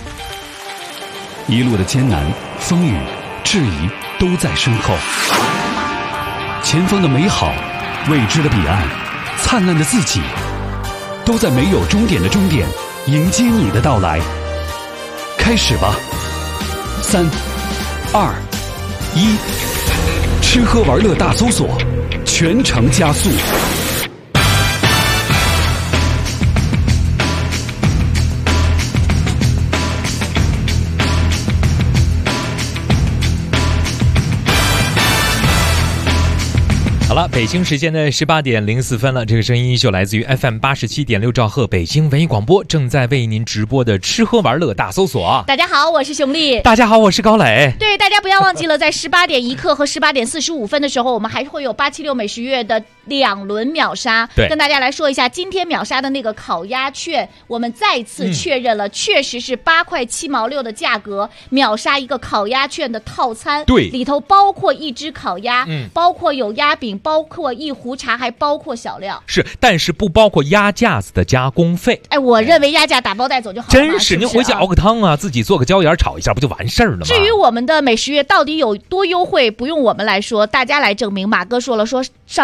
一路的艰难、风雨、质疑都在身后，前方的美好、未知的彼岸、灿烂的自己，都在没有终点的终点迎接你的到来。开始吧，3、2、1，吃喝玩乐大搜索，全程加速。 好了，北京时间的18点04分了。这个声音就来自于 FM 87.6兆赫北京文艺广播，正在为您直播的吃喝玩乐大搜索。 大家好，我是熊丽。 大家好，我是高磊。 对，大家不要忘记了，在18点1刻和18点45分的时候，我们还会有876美食月的2轮秒杀。 对， 跟大家来说一下，今天秒杀的那个烤鸭券，我们再次确认了，确实是8块7毛6的价格秒杀一个烤鸭券的套餐。 对， 里头包括一只烤鸭，包括有鸭饼，包括一壶茶，还包括小料。 是，但是不包括鸭架子的加工费。 哎，我认为鸭架打包带走就好了。 真是，您回去熬个汤啊，自己做个椒盐炒一下，不就完事儿了吗？ 至于我们的美食月到底有多优惠，不用我们来说，大家来证明。马哥说了，说上周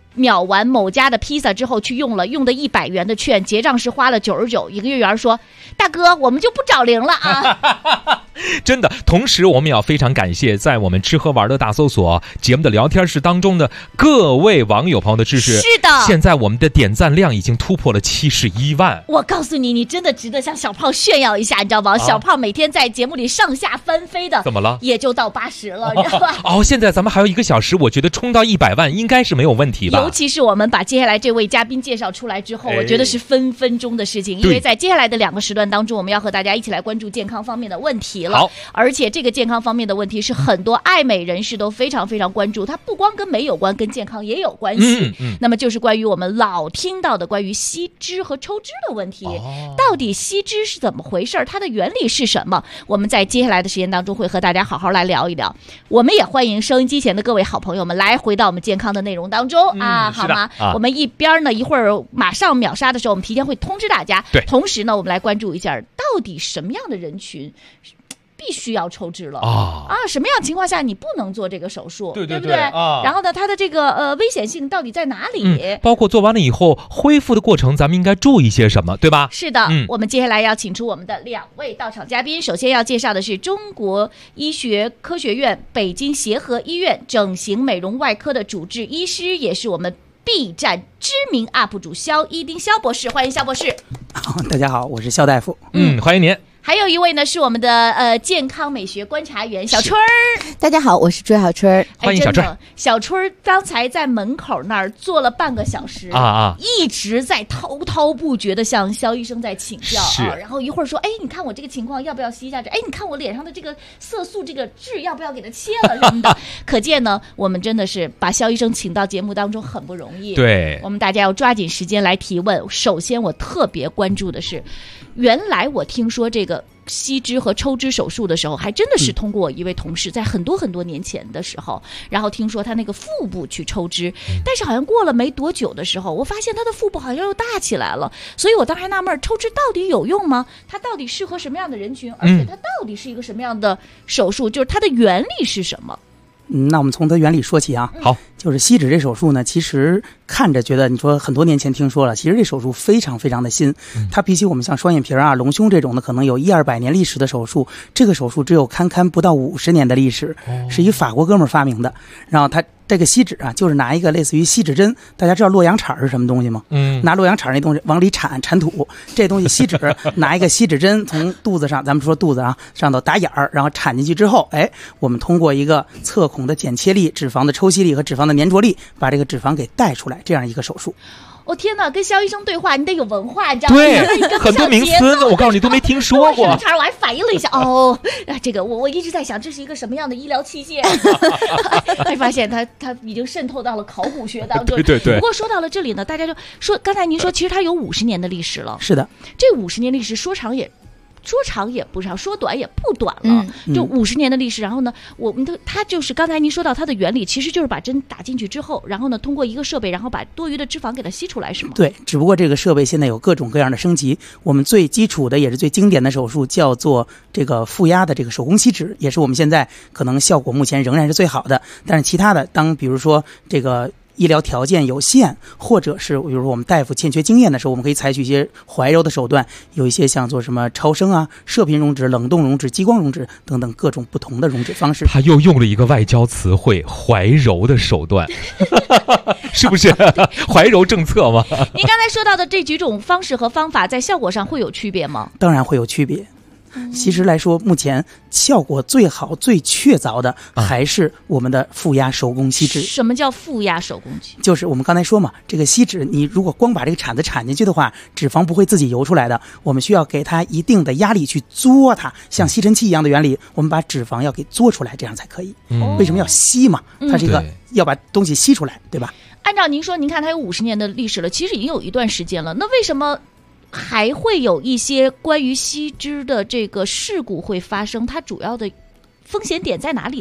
秒完某家的披萨之后去用的100元的券，结账时花了99，一个月员说：“大哥，我们就不找零了啊。” 真的，同时我们要非常感谢在我们吃喝玩乐大搜索节目的聊天室当中的各位网友朋友的支持。 是的， 现在我们的点赞量已经突破了71万。 我告诉你，你真的值得向小胖炫耀一下，你知道吗？小胖每天在节目里上下翻飞的， 怎么了？ 也就到80了，你知道吧？ 现在咱们还有1个小时，我觉得冲到100万应该是没有问题吧。 尤其是我们把接下来这位嘉宾介绍出来之后，我觉得是分分钟的事情，因为在接下来的2个时段当中，我们要和大家一起来关注健康方面的问题了。 好， 而且这个健康方面的问题是很多爱美人士都非常非常关注，它不光跟美有关，跟健康也有关系。那么就是关于我们老听到的关于吸脂和抽脂的问题，到底吸脂是怎么回事？它的原理是什么？我们在接下来的时间当中会和大家好好来聊一聊。我们也欢迎收音机前的各位好朋友们来回到我们健康的内容当中好吗？我们一边呢，一会儿马上秒杀的时候，我们提前会通知大家。 对， 同时呢，我们来关注一下到底什么样的人群必须要抽脂了什么样情况下你不能做这个手术，对不对？然后呢，它的这个危险性到底在哪里？ 包括做完了以后恢复的过程，咱们应该注意些什么，对吧？ 是的，我们接下来要请出我们的2位到场嘉宾。首先要介绍的是中国医学科学院北京协和医院整形美容外科的主治医师，也是我们 B 站知名 UP 主肖一丁肖博士，欢迎肖博士。 大家好，我是肖大夫。 欢迎您。 还有一位呢是我们的健康美学观察员小春儿。 大家好，我是朱小春。 欢迎小春。 小春儿刚才在门口那儿坐了半个小时一直在滔滔不绝的向肖医生在请教然后一会儿说，你看我这个情况要不要吸一下这？你看我脸上的这个色素这个痣要不要给它切了什么的？可见呢，我们真的是把肖医生请到节目当中很不容易。 对， 我们大家要抓紧时间来提问。首先，我特别关注的是，原来我听说这个吸脂和抽脂手术的时候，还真的是通过我一位同事在很多很多年前的时候，然后听说他那个腹部去抽脂，但是好像过了没多久的时候，我发现他的腹部好像又大起来了，所以我当时还纳闷，抽脂到底有用吗？它到底适合什么样的人群？而且它到底是一个什么样的手术？就是它的原理是什么？ 那我们从它原理说起啊。 好， 就是吸脂这手术呢，其实看着觉得你说很多年前听说了，其实这手术非常非常的新。它比起我们像双眼皮啊、隆胸这种的，可能有100-200年历史的手术，这个手术只有堪不到50年的历史，是一法国哥们儿发明的。然后他这个吸脂啊，就是拿一个类似于锡纸针，大家知道洛阳铲是什么东西吗？拿洛阳铲那东西往里铲土，这东西锡纸，拿一个锡纸针从肚子上，咱们说肚子啊上头打眼儿，然后铲进去之后，我们通过一个侧孔的剪切力、脂肪的抽吸力和脂肪的粘着力，把这个脂肪给带出来，这样一个手术。 天哪，跟肖医生对话你得有文化，你知道吗？ 对，很多名词我告诉你都没听说过。 我还反应了一下，这个我一直在想这是一个什么样的医疗器械，才发现它已经渗透到了考古学当中。 对。 不过说到了这里呢，大家就说，刚才您说其实它有50年的历史了。 是的， 这50年历史说长也不长，说短也不短了，就50年的历史。然后呢，它就是刚才您说到它的原理，其实就是把针打进去之后，然后呢，通过一个设备，然后把多余的脂肪给它吸出来，是吗？ 对，只不过这个设备现在有各种各样的升级。我们最基础的也是最经典的手术叫做这个负压的这个手工吸脂，也是我们现在可能效果目前仍然是最好的。但是其他的，比如说这个医疗条件有限，或者是比如说我们大夫欠缺经验的时候，我们可以采取一些怀柔的手段，有一些像做什么超声啊、射频溶脂、冷冻溶脂、激光溶脂等等各种不同的溶脂方式。 他又用了一个外交词汇，怀柔的手段，是不是？怀柔政策吗？ 您刚才说到的这几种方式和方法，在效果上会有区别吗？ 当然会有区别。其实来说，目前效果最好、最确凿的还是我们的负压手工吸脂。 什么叫负压手工吸？ 就是我们刚才说嘛，这个吸脂，你如果光把这个铲子铲进去的话，脂肪不会自己游出来的。我们需要给它一定的压力去嘬它，像吸尘器一样的原理，我们把脂肪要给嘬出来，这样才可以。为什么要吸嘛？它这个要把东西吸出来，对吧？ 按照您说，您看它有50年的历史了，其实已经有一段时间了，那为什么还会有一些关于吸脂的这个事故会发生？它主要的风险点在哪里呢？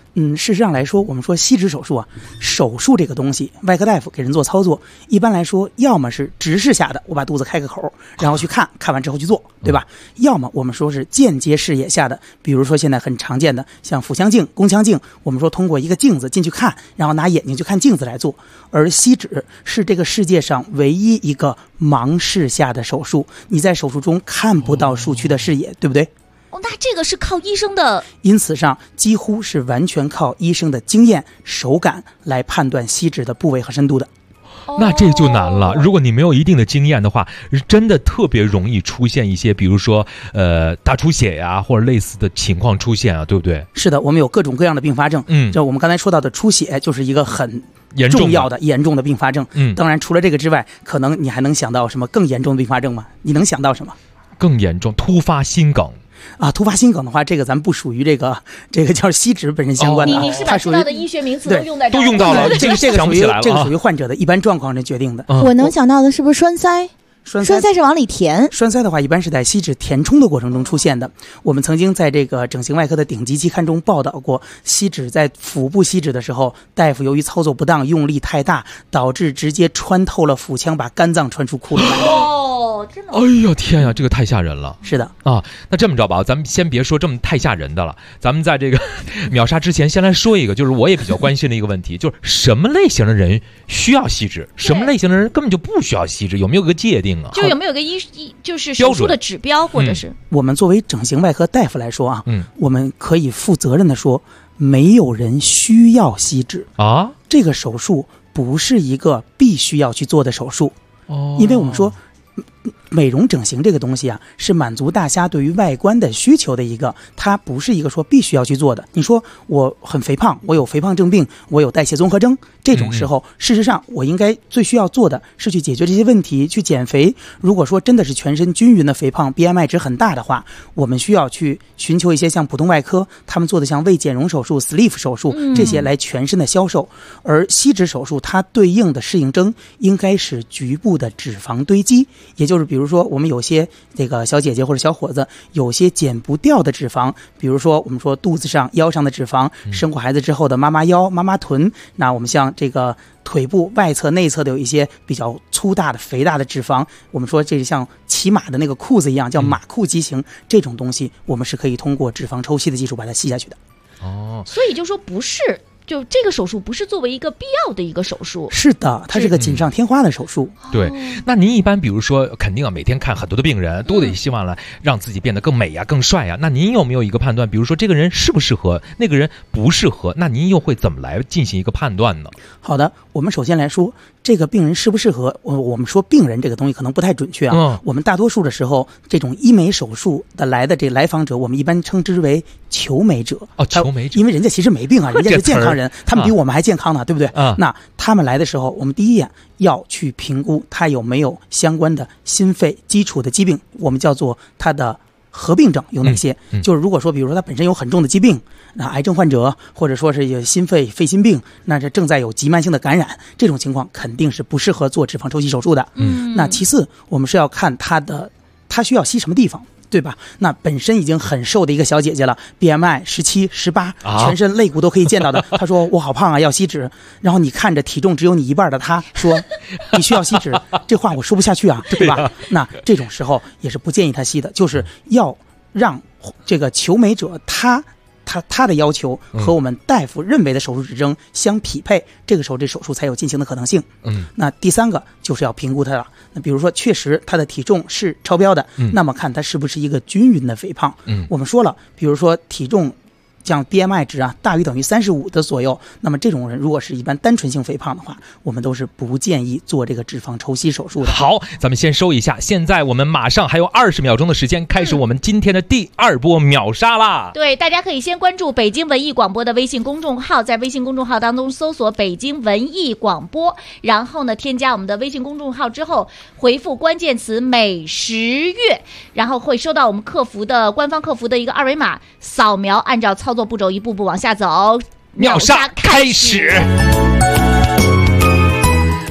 事实上来说，我们说吸脂手术啊，手术这个东西，外科大夫给人做操作，一般来说，要么是直视下的，我把肚子开个口，然后去看完之后去做，对吧？要么我们说是间接视野下的，比如说现在很常见的像腹腔镜、宫腔镜，我们说通过一个镜子进去看，然后拿眼睛去看镜子来做。而吸脂是这个世界上唯一一个盲视下的手术，你在手术中看不到术区的视野，对不对？ 那这个是靠医生的， 因此上几乎是完全靠医生的经验、手感来判断吸脂的部位和深度的。 那这就难了。如果你没有一定的经验的话，真的特别容易出现一些，比如说大出血呀，或者类似的情况出现啊，对不对？ 是的，我们有各种各样的并发症。就我们刚才说到的出血，就是一个很重要的严重的并发症。当然除了这个之外，可能你还能想到什么更严重的并发症吗？你能想到什么？ 更严重，突发心梗。 突发心梗的话，这个咱不属于这个叫吸脂本身相关的。 你是把知道的医学名词都用到了，这个属于患者的一般状况来决定的。 我能想到的是不是栓塞？栓塞是往里填， 栓塞的话一般是在吸脂填充的过程中出现的。我们曾经在这个整形外科的顶级期刊中报道过，吸脂在腹部吸脂的时候，大夫由于操作不当，用力太大，导致直接穿透了腹腔，把肝脏穿出窟窿来。 真的！ 哎呀天呀，这个太吓人了。 是的啊，那这么着吧，咱们先别说这么太吓人的了，咱们在这个秒杀之前，先来说一个，就是我也比较关心的一个问题，就是什么类型的人需要吸脂，什么类型的人根本就不需要吸脂，有没有个界定啊？ 就有没有个就是手术的指标，或者是我们作为整形外科大夫来说啊，我们可以负责任的说，没有人需要吸脂啊。 这个手术不是一个必须要去做的手术，因为我们说。美容整形这个东西啊，是满足大家对于外观的需求的一个，它不是一个说必须要去做的。你说我很肥胖，我有肥胖症病，我有代谢综合征，这种时候，事实上我应该最需要做的是去解决这些问题，去减肥。如果说真的是全身均匀的肥胖 ，BMI 值很大的话，我们需要去寻求一些像普通外科他们做的像胃减容手术、sleeve 手术这些来全身的销售。而吸脂手术它对应的适应症应该是局部的脂肪堆积，也就是比如说我们有些这个小姐姐或者小伙子有些减不掉的脂肪，比如说我们说肚子上腰上的脂肪，生过孩子之后的妈妈腰妈妈臀，那我们像这个腿部外侧内侧的有一些比较粗大的肥大的脂肪，我们说这是像骑马的那个裤子一样叫马裤畸形，这种东西我们是可以通过脂肪抽吸的技术把它吸下去的。 所以就说不是，就这个手术不是作为一个必要的一个手术。 是的，它是个锦上添花的手术。 对，那您一般比如说肯定每天看很多的病人，都得希望让自己变得更美呀、更帅呀。那您有没有一个判断，比如说这个人适不适合，那个人不适合，那您又会怎么来进行一个判断呢？ 好的，我们首先来说这个病人适不适合，我们说病人这个东西可能不太准确啊。我们大多数的时候，这种医美手术的来的这来访者，我们一般称之为求美者。 求美者， 因为人家其实没病啊，人家是健康人，他们比我们还健康呢，对不对？那他们来的时候，我们第一眼要去评估他有没有相关的心肺基础的疾病，我们叫做他的合并症有哪些？就是如果说，比如说他本身有很重的疾病，那癌症患者，或者说是有心肺心病，那这正在有急慢性的感染，这种情况肯定是不适合做脂肪抽吸手术的。那其次，我们是要看他需要吸什么地方。对吧？那本身已经很瘦的一个小姐姐了 ，BMI 17、18，全身肋骨都可以见到的。她说我好胖啊，要吸脂。然后你看着体重只有你一半的她说你需要吸脂，这话我说不下去啊，对吧？那这种时候也是不建议她吸的，就是要让这个求美者他的要求和我们大夫认为的手术指征相匹配，这个时候这手术才有进行的可能性。那第三个就是要评估他了。那比如说确实他的体重是超标的，那么看他是不是一个均匀的肥胖。我们说了，比如说体重像 BMI 值啊大于等于35的左右，那么这种人如果是一般单纯性肥胖的话，我们都是不建议做这个脂肪抽吸手术的。 好，咱们先收一下，现在我们马上还有20秒钟的时间开始我们今天的第2波秒杀啦。 对，大家可以先关注北京文艺广播的微信公众号，在微信公众号当中搜索北京文艺广播，然后呢添加我们的微信公众号之后回复关键词美食月，然后会收到我们官方客服的一个二维码，扫描按照操作步骤一步步往下走， 秒杀开始。哎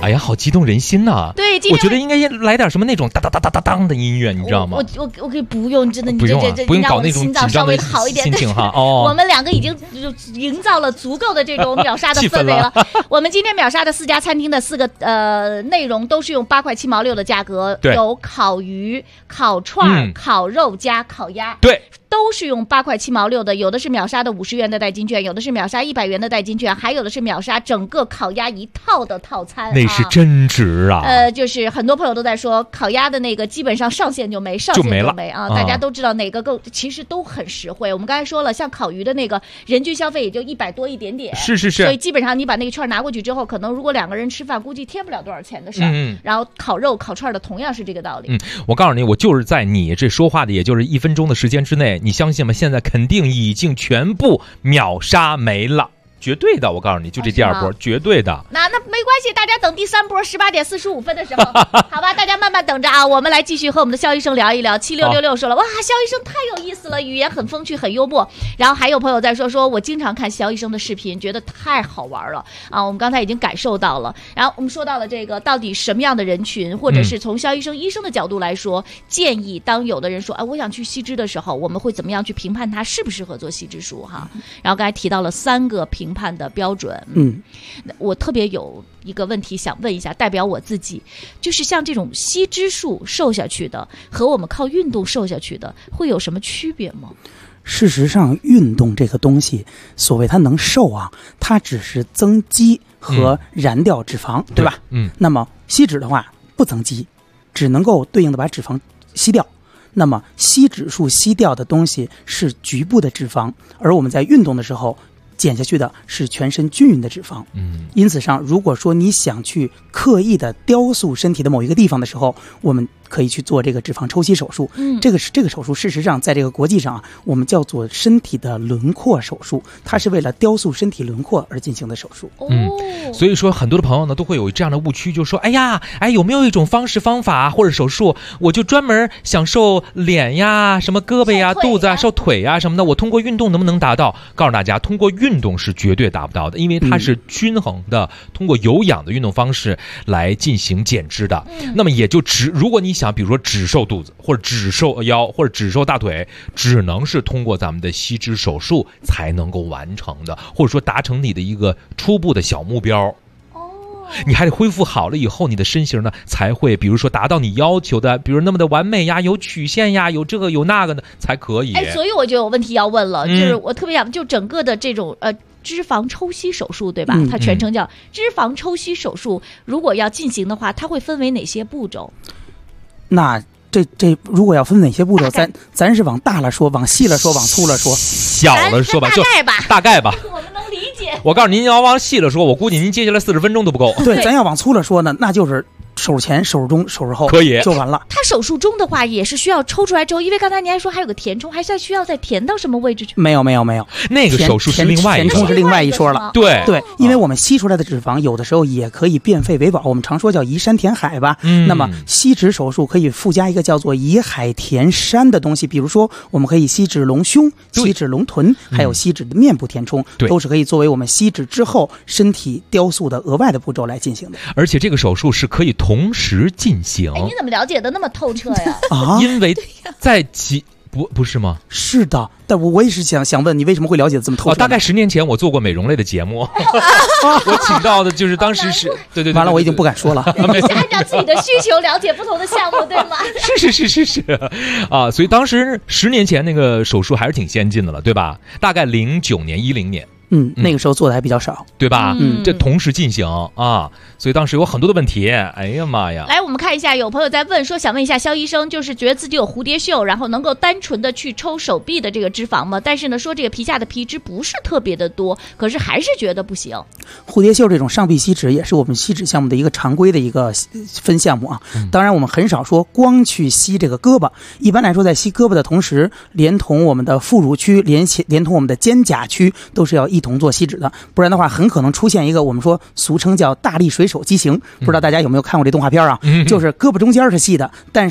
哎呀，好激动人心呐！ 对， 我觉得应该来点什么那种哒哒哒哒哒当的音乐，你知道吗？ 我可以不用，真的， 不用啊，不用搞那种紧张的心情哈。哦， 我们两个已经营造了足够的这种秒杀的氛围了。我们今天秒杀的4家餐厅的4个内容都是用8块7毛6的价格，有烤鱼、烤串、烤肉加烤鸭。 对。 都是用8块7毛6的，有的是秒杀的50元的代金券，有的是秒杀100元的代金券，还有的是秒杀整个烤鸭一套的套餐。 那是真值啊！ 就是很多朋友都在说，烤鸭的那个基本上上线就没，上线就没啊！大家都知道哪个更，其实都很实惠。我们刚才说了，像烤鱼的那个人均消费也就100多一点点， 是。 所以基本上你把那个券拿过去之后，可能如果2个人吃饭，估计添不了多少钱的事儿。然后烤肉、烤串的同样是这个道理。 我告诉你，我就是在你这说话的也就是1分钟的时间之内，你相信吗？现在肯定已经全部秒杀没了，绝对的！我告诉你，就这第2波，绝对的。 那没关系，大家等第3波18点45分的时候，好吧，大家慢慢等着啊。我们来继续和我们的肖医生聊一聊。7666说了，哇，肖医生太有意思了，语言很风趣，很幽默。然后还有朋友在说我经常看肖医生的视频，觉得太好玩了啊。我们刚才已经感受到了。然后我们说到了这个，到底什么样的人群，或者是从肖医生的角度来说，建议当有的人说，我想去吸脂的时候，我们会怎么样去评判他适不适合做吸脂术哈？然后刚才提到了3个评判的标准。我特别有一个问题想问一下，代表我自己，就是像这种吸脂术瘦下去的和我们靠运动瘦下去的会有什么区别吗？ 事实上，运动这个东西，所谓它能瘦啊，它只是增肌和燃掉脂肪，对吧？那么吸脂的话不增肌，只能够对应的把脂肪吸掉。那么吸脂术吸掉的东西是局部的脂肪，而我们在运动的时候减下去的是全身均匀的脂肪。因此上，如果说你想去刻意的雕塑身体的某一个地方的时候，我们可以去做这个脂肪抽吸手术。这个手术事实上在这个国际上我们叫做身体的轮廓手术，它是为了雕塑身体轮廓而进行的手术。 所以说很多的朋友呢都会有这样的误区，就说有没有一种方法或者手术，我就专门想瘦脸呀、什么胳膊呀、肚子啊、瘦腿呀什么的，我通过运动能不能达到？告诉大家，通过运动是绝对达不到的，因为它是均衡的，通过有氧的运动方式来进行减脂的。那么也就如果你想比如说只瘦肚子或者只瘦腰或者只瘦大腿，只能是通过咱们的吸脂手术才能够完成的，或者说达成你的一个初步的小目标。你还得恢复好了以后，你的身形呢才会比如说达到你要求的，比如那么的完美呀，有曲线呀，有这个有那个的才可以。 所以我就有问题要问了，就是我特别想就整个的这种脂肪抽吸手术，对吧？它全称叫脂肪抽吸手术。如果要进行的话，它会分为哪些步骤？ 那这如果要分哪些步骤，咱是往大了说，往细了说，往粗了说， 小了说吧， 就大概吧。 我们能理解。 我告诉您，要往细了说，我估计您接下来40分钟都不够。 对，咱要往粗了说呢，那就是手术前、手术中、手术后可以就完了。 他手术中的话也是需要抽出来之后，因为刚才您还说还有个填充，还是需要再填到什么位置去？ 没有， 那个手术是另外一填充是另外一说了。 对， 因为我们吸出来的脂肪有的时候也可以变废为宝，我们常说叫移山填海吧。那么吸脂手术可以附加一个叫做移海填山的东西，比如说我们可以吸脂隆胸、吸脂隆臀，还有吸脂的面部填充，都是可以作为我们吸脂之后身体雕塑的额外的步骤来进行的。 而且这个手术是可以同时进行。 你怎么了解的那么透彻呀？ 因为在不是吗？ 是的，但我也是想问你为什么会了解这么透彻？ 大概10年前我做过美容类的节目，我请到的就是当时是对， 完了我已经不敢说了。 你是按照自己的需求了解不同的项目，对吗？ 是啊，所以当时10年前那个手术还是挺先进的了，对吧？大概09年、10年。 那个时候做的还比较少， 对吧？这同时进行啊，所以当时有很多的问题。哎呀妈呀！ 来，我们看一下，有朋友在问说，想问一下肖医生，就是觉得自己有蝴蝶袖，然后能够单纯的去抽手臂的这个脂肪吗？但是呢，说这个皮下的皮脂不是特别的多，可是还是觉得不行。 蝴蝶袖这种上臂吸脂也是我们吸脂项目的一个常规的一个分项目啊。当然，我们很少说光去吸这个胳膊，一般来说，在吸胳膊的同时，连同我们的副乳区，连同我们的肩胛区，都是要一同做吸脂的，不然的话很可能出现一个我们说俗称叫大力水手畸形。不知道大家有没有看过这动画片啊？就是胳膊中间是细的，但是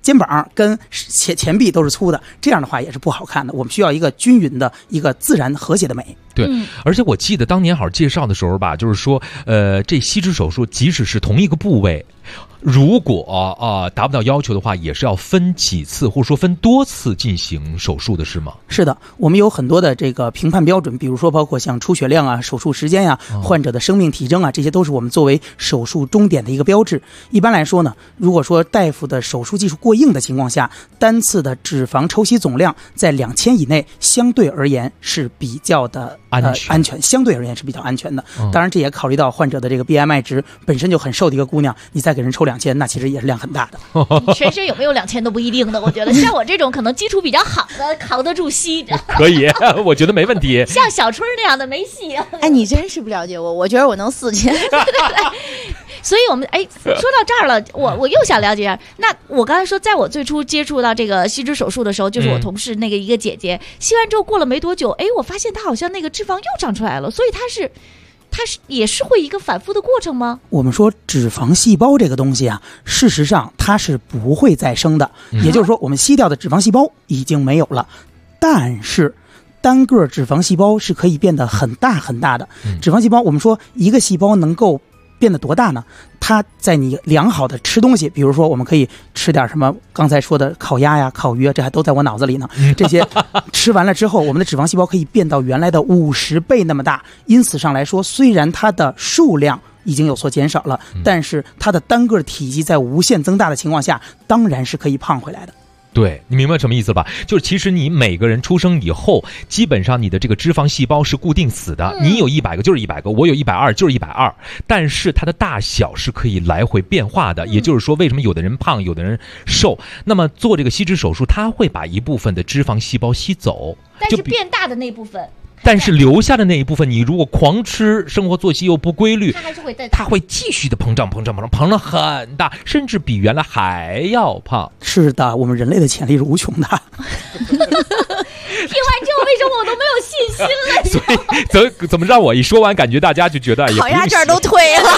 肩膀跟前臂都是粗的，这样的话也是不好看的。我们需要一个均匀的一个自然和谐的美。 对，而且我记得当年好像介绍的时候吧，就是说，这吸脂手术即使是同一个部位，如果达不到要求的话，也是要分几次或者说分多次进行手术的，是吗？ 是的，我们有很多的这个评判标准，比如说包括像出血量啊、手术时间呀、患者的生命体征啊，这些都是我们作为手术终点的一个标志。一般来说呢，如果说大夫的手术技术过硬的情况下，单次的脂肪抽吸总量在2000以内，相对而言是比较的安全，相对而言是比较安全的。当然，这也考虑到患者的这个 BMI 值，本身就很瘦的一个姑娘，你再给人抽2000，那其实也是量很大的。 全身有没有2000都不一定的，我觉得像我这种可能基础比较好的，扛得住吸。 可以，我觉得没问题。 像小春那样的没戏。 哎，你真是不了解我，我觉得我能4000。 所以我们说到这儿了，我又想了解一下。那我刚才说，在我最初接触到这个吸脂手术的时候，就是我同事那个一个姐姐吸完之后过了没多久，我发现她好像那个脂肪又长出来了，所以她也是会一个反复的过程吗？ 我们说脂肪细胞这个东西啊，事实上它是不会再生的，也就是说我们吸掉的脂肪细胞已经没有了，但是单个脂肪细胞是可以变得很大很大的。脂肪细胞，我们说一个细胞能够变得多大呢？它在你良好的吃东西，比如说我们可以吃点什么刚才说的烤鸭呀、烤鱼啊，这还都在我脑子里呢。这些吃完了之后，我们的脂肪细胞可以变到原来的50倍那么大。因此上来说，虽然它的数量已经有所减少了，但是它的单个体积在无限增大的情况下，当然是可以胖回来的。 对，你明白什么意思吧？就是其实你每个人出生以后，基本上你的这个脂肪细胞是固定死的，你有100个就是100个，我有120就是120，但是它的大小是可以来回变化的。也就是说，为什么有的人胖，有的人瘦？那么做这个吸脂手术，它会把一部分的脂肪细胞吸走， 但是变大的那部分。 但是留下的那一部分，你如果狂吃，生活作息又不规律，它会继续的膨胀得很大，甚至比原来还要胖。 是的，我们人类的潜力是无穷的。 听完之后，为什么我都没有信心了？ 所以怎么让我一说完，感觉大家就觉得烤鸭这儿都退了。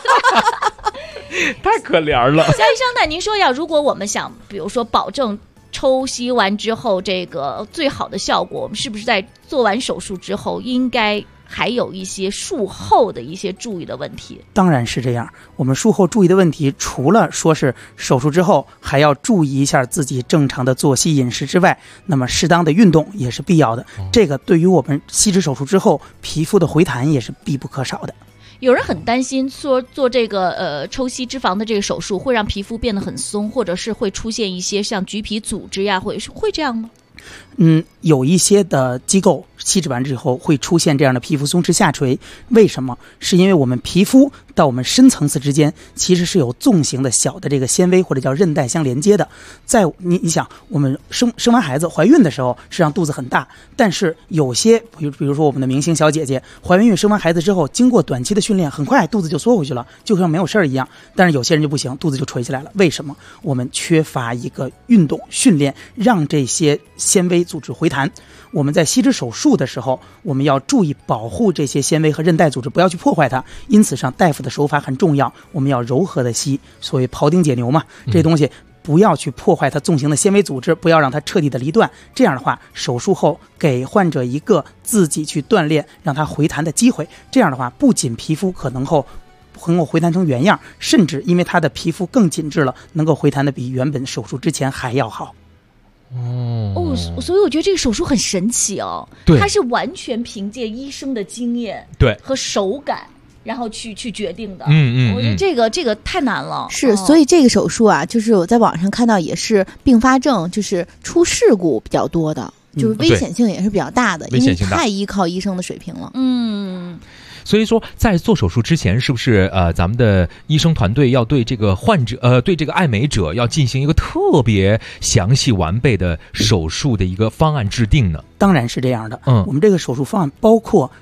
太可怜了。 肖医生，那您说如果我们想，比如说保证抽吸完之后这个最好的效果，我们是不是在做完手术之后应该还有一些术后的一些注意的问题？ 当然是这样，我们术后注意的问题，除了说是手术之后还要注意一下自己正常的作息饮食之外，那么适当的运动也是必要的。这个对于我们吸脂手术之后皮肤的回弹也是必不可少的。 有人很担心说做这个抽吸脂肪的这个手术会让皮肤变得很松，或者是会出现一些像橘皮组织呀，会这样吗？ 有一些的机构吸脂完之后会出现这样的皮肤松弛下垂，为什么？是因为我们皮肤到我们深层次之间其实是有纵形的小的这个纤维或者叫韧带相连接的。在你想，我们生完孩子怀孕的时候实际上肚子很大，但是有些比如说我们的明星小姐姐怀孕生完孩子之后，经过短期的训练，很快肚子就缩回去了，就像没有事儿一样。但是有些人就不行，肚子就垂起来了。为什么？我们缺乏一个运动训练，让这些纤维组织回弹。我们在吸脂手术的时候，我们要注意保护这些纤维和韧带组织，不要去破坏它。因此上大夫的手法很重要，我们要柔和的吸，所谓庖丁解牛嘛，这东西不要去破坏它纵形的纤维组织，不要让它彻底的离断。这样的话，手术后给患者一个自己去锻炼让它回弹的机会。这样的话，不仅皮肤可能够回弹成原样，甚至因为它的皮肤更紧致了，能够回弹的比原本手术之前还要好。 所以我觉得这个手术很神奇哦，它是完全凭借医生的经验和手感，然后去决定的。我觉得这个太难了。 是，所以这个手术啊，就是我在网上看到也是并发症，就是出事故比较多的，就是危险性也是比较大的，因为太依靠医生的水平了。 所以说，在做手术之前，是不是咱们的医生团队要对这个患者对这个爱美者要进行一个特别详细完备的手术的一个方案制定呢？ 当然是这样的。我们这个手术方案包括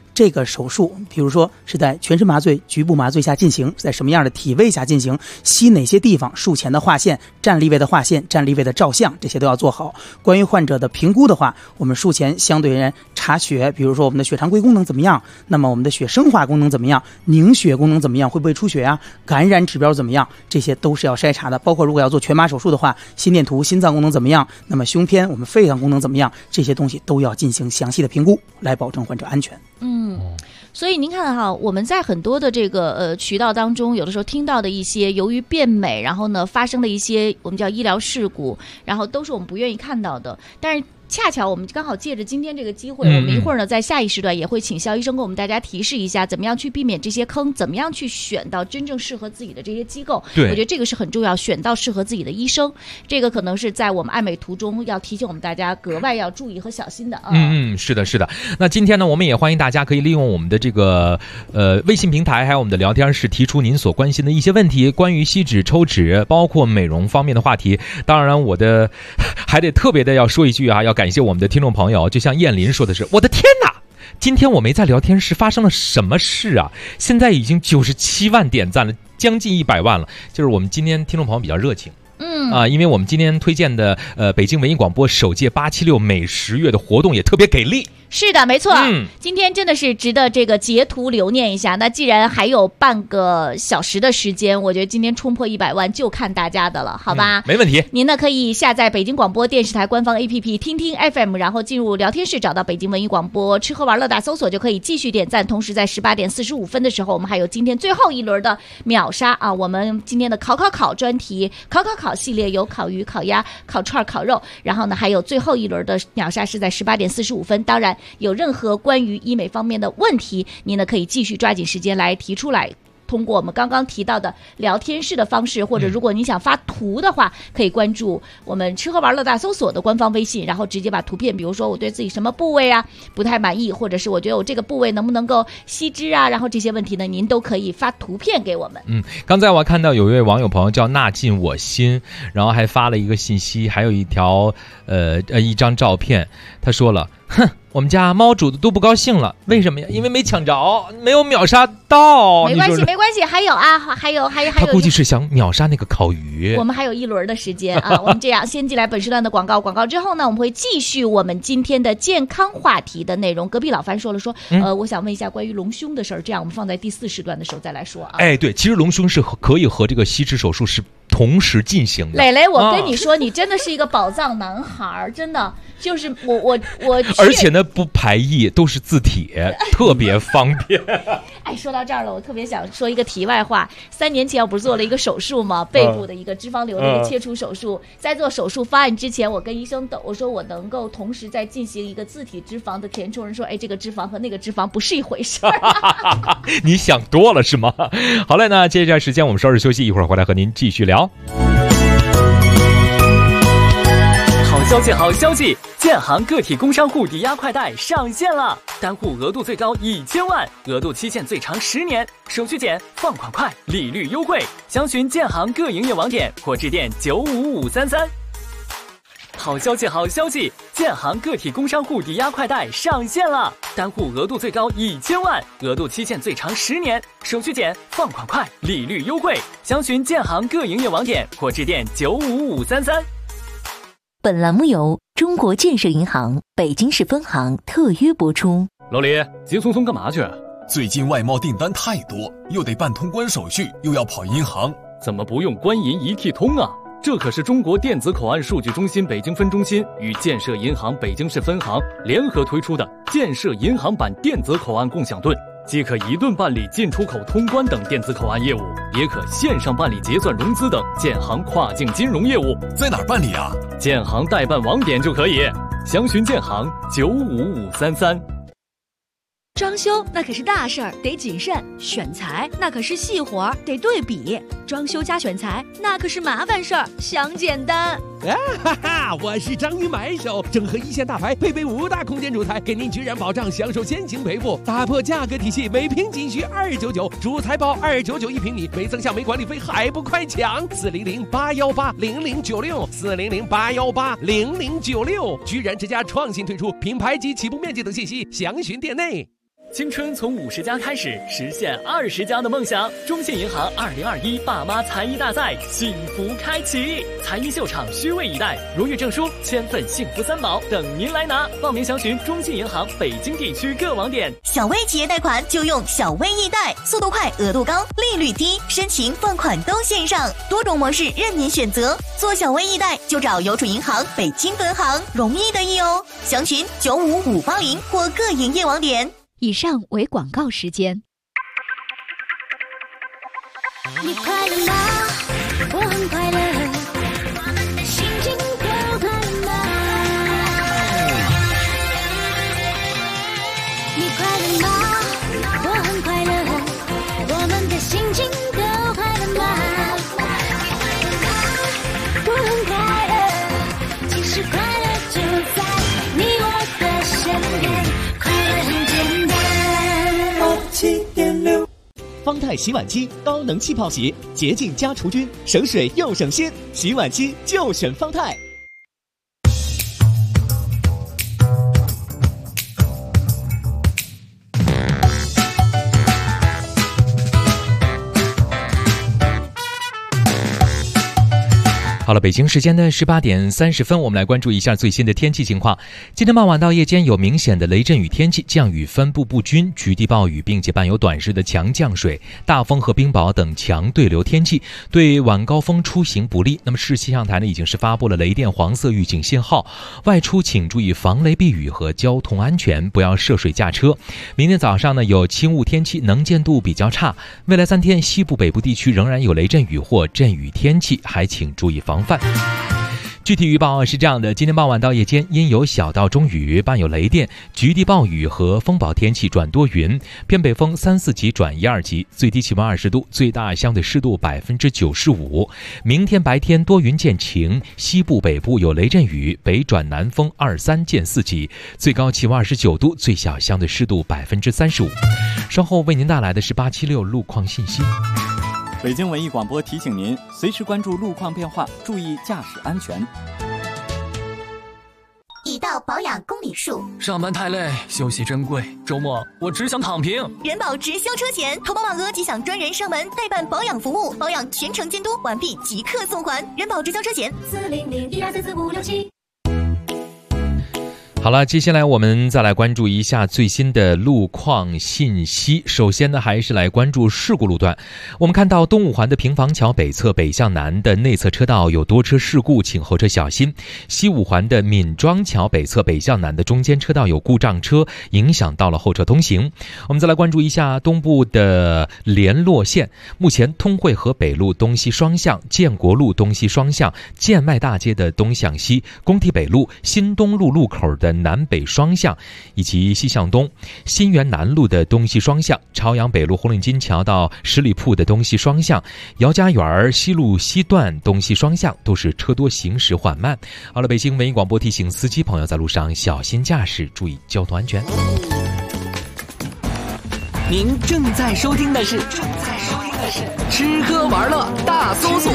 这个手术，比如说是在全身麻醉、局部麻醉下进行，在什么样的体位下进行，吸哪些地方，术前的划线、站立位的划线、站立位的照相，这些都要做好。关于患者的评估的话，我们术前相对人查血，比如说我们的血常规功能怎么样，那么我们的血生化功能怎么样，凝血功能怎么样，会不会出血啊，感染指标怎么样，这些都是要筛查的。包括如果要做全麻手术的话，心电图、心脏功能怎么样，那么胸片、我们肺脏功能怎么样，这些东西都要进行详细的评估，来保证患者安全。 所以您看哈，我们在很多的这个渠道当中，有的时候听到的一些由于变美，然后呢发生的一些我们叫医疗事故，然后都是我们不愿意看到的，但是恰巧我们刚好借着今天这个机会，我们一会儿呢在下一时段也会请肖医生给我们大家提示一下，怎么样去避免这些坑，怎么样去选到真正适合自己的这些机构。我觉得这个是很重要，选到适合自己的医生，这个可能是在我们爱美途中要提醒我们大家格外要注意和小心的啊。 是的，是的。那今天呢，我们也欢迎大家可以利用我们的这个微信平台，还有我们的聊天室，提出您所关心的一些问题，关于吸脂、抽脂，包括美容方面的话题。当然，我的还得特别的要说一句啊，要感谢我们的听众朋友，就像燕林说的是，我的天哪，今天我没在聊天室发生了什么事啊？现在已经97万点赞了，将近100万了。就是我们今天听众朋友比较热情。因为我们今天推荐的北京文艺广播首届876美食月的活动也特别给力。 是的，没错。今天真的是值得这个截图留念一下。那既然还有半个小时的时间，我觉得今天冲破100万就看大家的了，好吧？ 没问题。 您呢可以下载北京广播电视台官方 APP 听听 FM， 然后进入聊天室找到北京文艺广播，吃喝玩乐大搜索就可以继续点赞。同时在18点45分的时候，我们还有今天最后一轮的秒杀啊！我们今天的考专题，考系列有烤鱼、烤鸭、烤串、烤肉，然后呢还有最后一轮的秒杀是在18点45分。当然有任何关于医美方面的问题，您呢可以继续抓紧时间来提出来，通过我们刚刚提到的聊天室的方式，或者如果你想发图的话，可以关注我们吃喝玩乐大搜索的官方微信，然后直接把图片，比如说我对自己什么部位啊不太满意，或者是我觉得我这个部位能不能够吸脂啊，然后这些问题呢，您都可以发图片给我们。 刚才我看到有一位网友朋友叫纳进我心，然后还发了一个信息，还有一条一张照片，他说了，我们家猫主子都不高兴了，为什么呀？因为没抢着，没有秒杀到。 没关系，还有啊，还有。 他估计是想秒杀那个烤鱼。 我们还有一轮的时间啊，我们这样先进来本时段的广告之后呢，我们会继续我们今天的健康话题的内容。隔壁老樊说了我想问一下关于隆胸的事儿，这样我们放在第4时段的时候再来说啊。 对，其实隆胸是可以和这个吸脂手术是同时进行的。 磊磊，我跟你说，你真的是一个宝藏男孩，真的就是我， 而且呢不排异，都是自体，特别方便。 说到这儿了，我特别想说一个题外话。3年前我不是做了一个手术吗？背部的一个脂肪瘤的一个切除手术。在做手术方案之前，我跟医生我说我能够同时在进行一个自体脂肪的填充。人说，这个脂肪和那个脂肪不是一回事儿。 你想多了是吗？好嘞，那接下来时间我们稍事休息，一会儿回来和您继续聊。 好消息！建行个体工商户抵押快贷上线了，单户额度最高1000万，额度期限最长10年，手续简，放款快，利率优惠。详询建行各营业网点或致电95533。好消息！建行个体工商户抵押快贷上线了，单户额度最高1000万，额度期限最长10年，手续简，放款快，利率优惠。详询建行各营业网点或致电95533。 本栏目由中国建设银行北京市分行特约播出。 老李，急匆匆干嘛去？ 最近外贸订单太多，又得办通关手续，又要跑银行， 怎么不用官银一体通啊？这可是中国电子口岸数据中心北京分中心与建设银行北京市分行联合推出的建设银行版电子口岸共享盾，既可一盾办理进出口通关等电子口岸业务，也可线上办理结算融资等建行跨境金融业务。 在哪儿办理啊？ 建行代办网点就可以，详询建行95533。 装修那可是大事儿，得谨慎；选材那可是细活儿，得对比。装修加选材那可是麻烦事儿，想简单。 我是章鱼买手，整合一线大牌，配备5大空间主材，给您居然保障享受先行赔付，打破价格体系，每平仅需299，主材包299一平米，没增项没管理费，还不快抢！400-818-0096，400-818-0096，居然之家创新推出品牌及起步面积等信息，详询店内。 青春从50加开始，实现20加的梦想。中信银行2021爸妈才艺大赛幸福开启，才艺秀场虚位以待，荣誉证书、千份幸福3宝等您来拿。报名详询中信银行北京地区各网点。 小微企业贷款就用小微易贷，速度快，额度高，利率低，申请放款都线上，多种模式任您选择。做小微易贷就找邮储银行北京分行，容易得意哦。详询95580或各营业网点。 以上为广告时间。 你快乐吗？我很快乐，心情都快乐吗？你快乐吗？我很快乐，我们的心情都快乐吗？我很快乐，其实快乐就在你我的身边，快乐很简单。7.6 方太洗碗机高能气泡洗，洁净加除菌，省水又省心，洗碗机就选方太。 好了，北京时间的18点30分，我们来关注一下最新的天气情况。今天傍晚到夜间有明显的雷阵雨天气，降雨分布不均，局地暴雨，并且伴有短时的强降水、大风和冰雹等强对流天气，对晚高峰出行不利。那么市气象台呢已经是发布了雷电黄色预警信号，外出请注意防雷避雨和交通安全，不要涉水驾车。明天早上呢有轻雾天气，能见度比较差。未来3天西部北部地区仍然有雷阵雨或阵雨天气，还请注意防范。具体预报是这样的：今天傍晚到夜间阴有小到中雨，伴有雷电，局地暴雨和风暴天气转多云，偏北风3、4级转1、2级，最低气温20度，最大相对湿度95%。明天白天多云见晴，西部北部有雷阵雨，北转南风2、3见4级，最高气温29度，最小相对湿度35%。稍后为您带来的是876路况信息。 北京文艺广播提醒您，随时关注路况变化，注意驾驶安全。 已到保养公里数， 上班太累，休息珍贵，周末我只想躺平。 人保直销车险，投保满额即享专人上门代办保养服务，保养全程监督，完毕即刻送还。人保直销车险40012344567。 好了，接下来我们再来关注一下最新的路况信息。首先呢，还是来关注事故路段。我们看到东五环的平房桥北侧北向南的内侧车道有多车事故，请后车小心。西五环的闵庄桥北侧北向南的中间车道有故障车，影响到了后车通行。我们再来关注一下东部的联络线，目前通惠河北路东西双向、建国路东西双向、建迈大街的东向西、工体北路新东路路口的南北双向，以及西向东新源南路的东西双向、朝阳北路红领巾桥到十里铺的东西双向、姚家园西路西段东西双向都是车多行驶缓慢。好了，北京文艺广播提醒司机朋友在路上小心驾驶，注意交通安全。 您正在收听的是吃喝玩乐大搜索。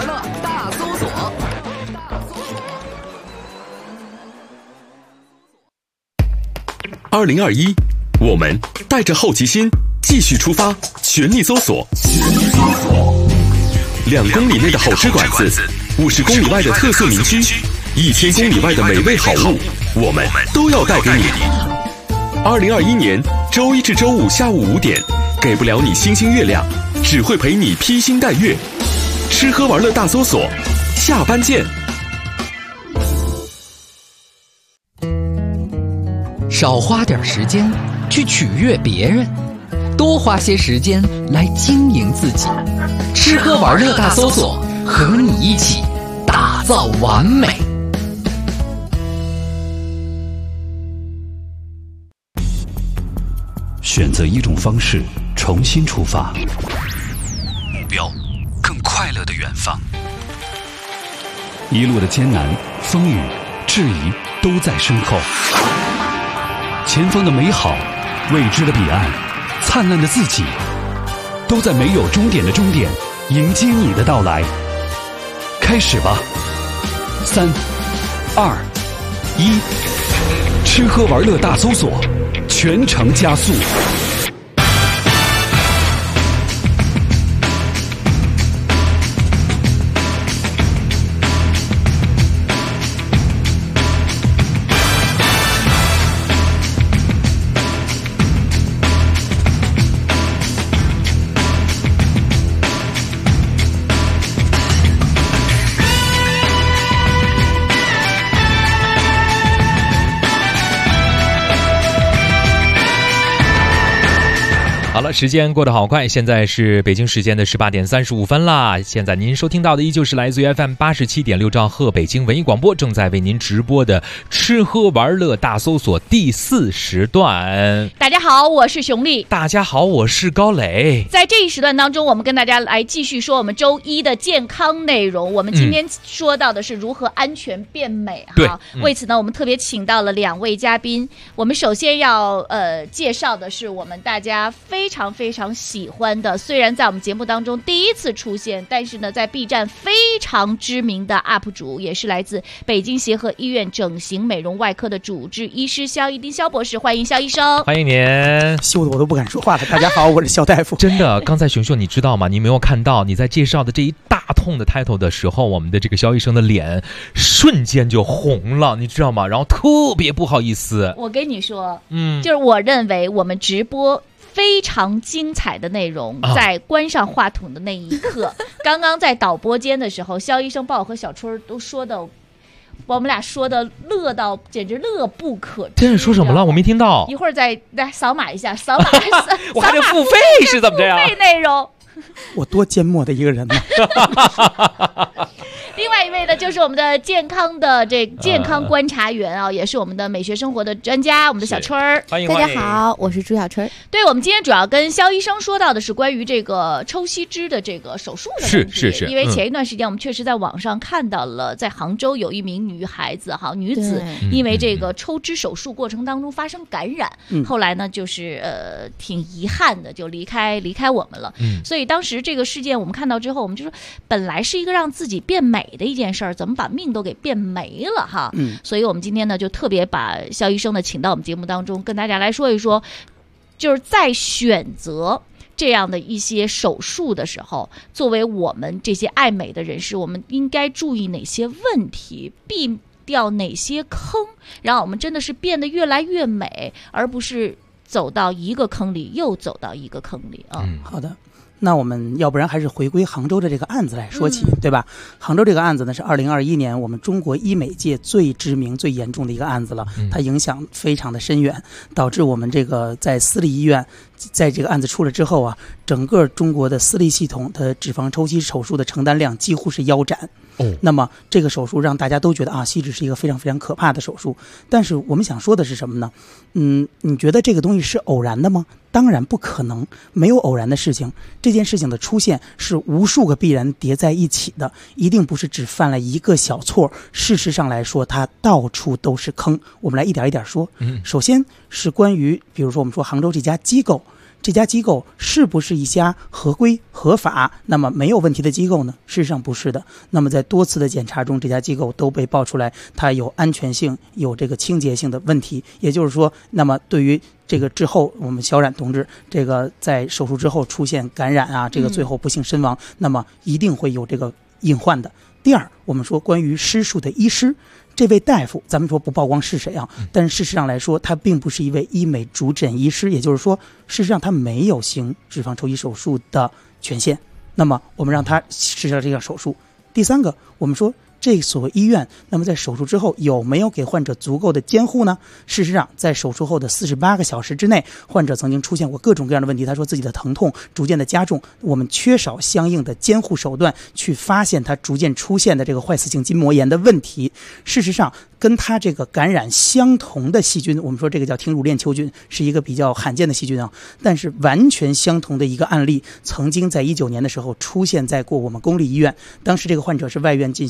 2021，我们带着好奇心继续出发，全力搜索。2公里内的好吃馆子，50公里外的特色民居，1000公里外的美味好物，我们都要带给你。2021年周一至周五下午5点，给不了你星星月亮，只会陪你披星戴月。吃喝玩乐大搜索，下班见。 少花点时间去取悦别人，多花些时间来经营自己。吃喝玩乐大搜索，和你一起打造完美。 选择一种方式，重新出发，目标更快乐的远方。一路的艰难、风雨、质疑都在身后。前方的美好，未知的彼岸，灿烂的自己，都在没有终点的终点迎接你的到来。开始吧，3、2、1。 吃喝玩乐大搜索，全程加速。 好了，时间过得好快，现在是北京时间的18点35分啦。现在您收听到的依旧是来自于 FM 87.6兆赫北京文艺广播正在为您直播的吃喝玩乐大搜索第4时段。 大家好，我是熊丽。 大家好，我是高磊。 在这一时段当中，我们跟大家来继续说我们周一的健康内容。我们今天说到的是如何安全变美哈。为此呢，我们特别请到了2位嘉宾。我们首先要介绍的是我们大家非常非常喜欢的，虽然在我们节目当中第一次出现，但是呢在 B 站非常知名的 UP 主，也是来自北京协和医院整形美容外科的主治医师肖一丁肖博士。欢迎肖医生。 欢迎您。 羞得我都不敢说话了。大家好，我是肖大夫。 真的，刚才熊熊你知道吗？你没有看到你在介绍的这一大通的 title 的时候，我们的这个肖医生的脸瞬间就红了，你知道吗？然后特别不好意思。 我跟你说，就是我认为我们直播非常精彩的内容，在关上话筒的那一刻，刚刚在导播间的时候，肖医生把我和小春都说的，把我们俩说的乐到简直乐不可支。 这是说什么了？我没听到。 一会儿再来扫码一下，扫码我还得付费是怎么着呀？ 付费内容。 我多缄默的一个人呢。 另外一位呢，就是我们的健康观察员啊，也是我们的美学生活的专家，我们的小春儿。 欢迎，大家好，我是朱小春。 对，我们今天主要跟肖医生说到的是关于这个抽吸脂的这个手术的问题。 是， 因为前一段时间我们确实在网上看到了，在杭州有一名女子，因为这个抽脂手术过程当中发生感染，后来呢就是挺遗憾的就离开我们了。所以当时这个事件我们看到之后，我们就说，本来是一个让自己变美的一件事儿，怎么把命都给变没了哈？所以我们今天呢就特别把肖医生呢请到我们节目当中，跟大家来说一说，就是在选择这样的一些手术的时候，作为我们这些爱美的人士，我们应该注意哪些问题，避掉哪些坑，让我们真的是变得越来越美，而不是走到一个坑里又走到一个坑里啊。 好的。那我们要不然还是回归杭州的这个案子来说起，对吧？杭州这个案子呢是2021年我们中国医美界最知名最严重的一个案子了，它影响非常的深远，导致我们这个在私立医院，在这个案子出了之后啊，整个中国的私立系统的脂肪抽吸手术的承担量几乎是腰斩。那么这个手术让大家都觉得吸脂是一个非常非常可怕的手术，但是我们想说的是什么呢？你觉得这个东西是偶然的吗？当然不可能，没有偶然的事情。这件事情的出现是无数个必然叠在一起的，一定不是只犯了一个小错。事实上来说，它到处都是坑。我们来一点一点说。首先是关于，比如说我们说杭州这家机构。这家机构是不是一家合规合法那么没有问题的机构呢？事实上不是的。那么在多次的检查中，这家机构都被爆出来它有安全性有这个清洁性的问题，也就是说，那么对于这个之后我们小冉同志这个在手术之后出现感染啊，这个最后不幸身亡，那么一定会有这个隐患的。第二，我们说关于施术的医师，这位大夫咱们说不曝光是谁啊，但是事实上来说他并不是一位医美主诊医师，也就是说事实上他没有行脂肪抽吸手术的权限，那么我们让他实施了这项手术。第三个，我们说这所医院那么在手术之后有没有给患者足够的监护呢？事实上在手术后的48个小时之内，患者曾经出现过各种各样的问题，他说自己的疼痛逐渐的加重，我们缺少相应的监护手段去发现他逐渐出现的这个坏死性筋膜炎的问题。事实上跟他这个感染相同的细菌，我们说这个叫挺乳链球菌，是一个比较罕见的细菌啊，但是完全相同的一个案例曾经在19年的时候出现在过我们公立医院，当时这个患者是外院进行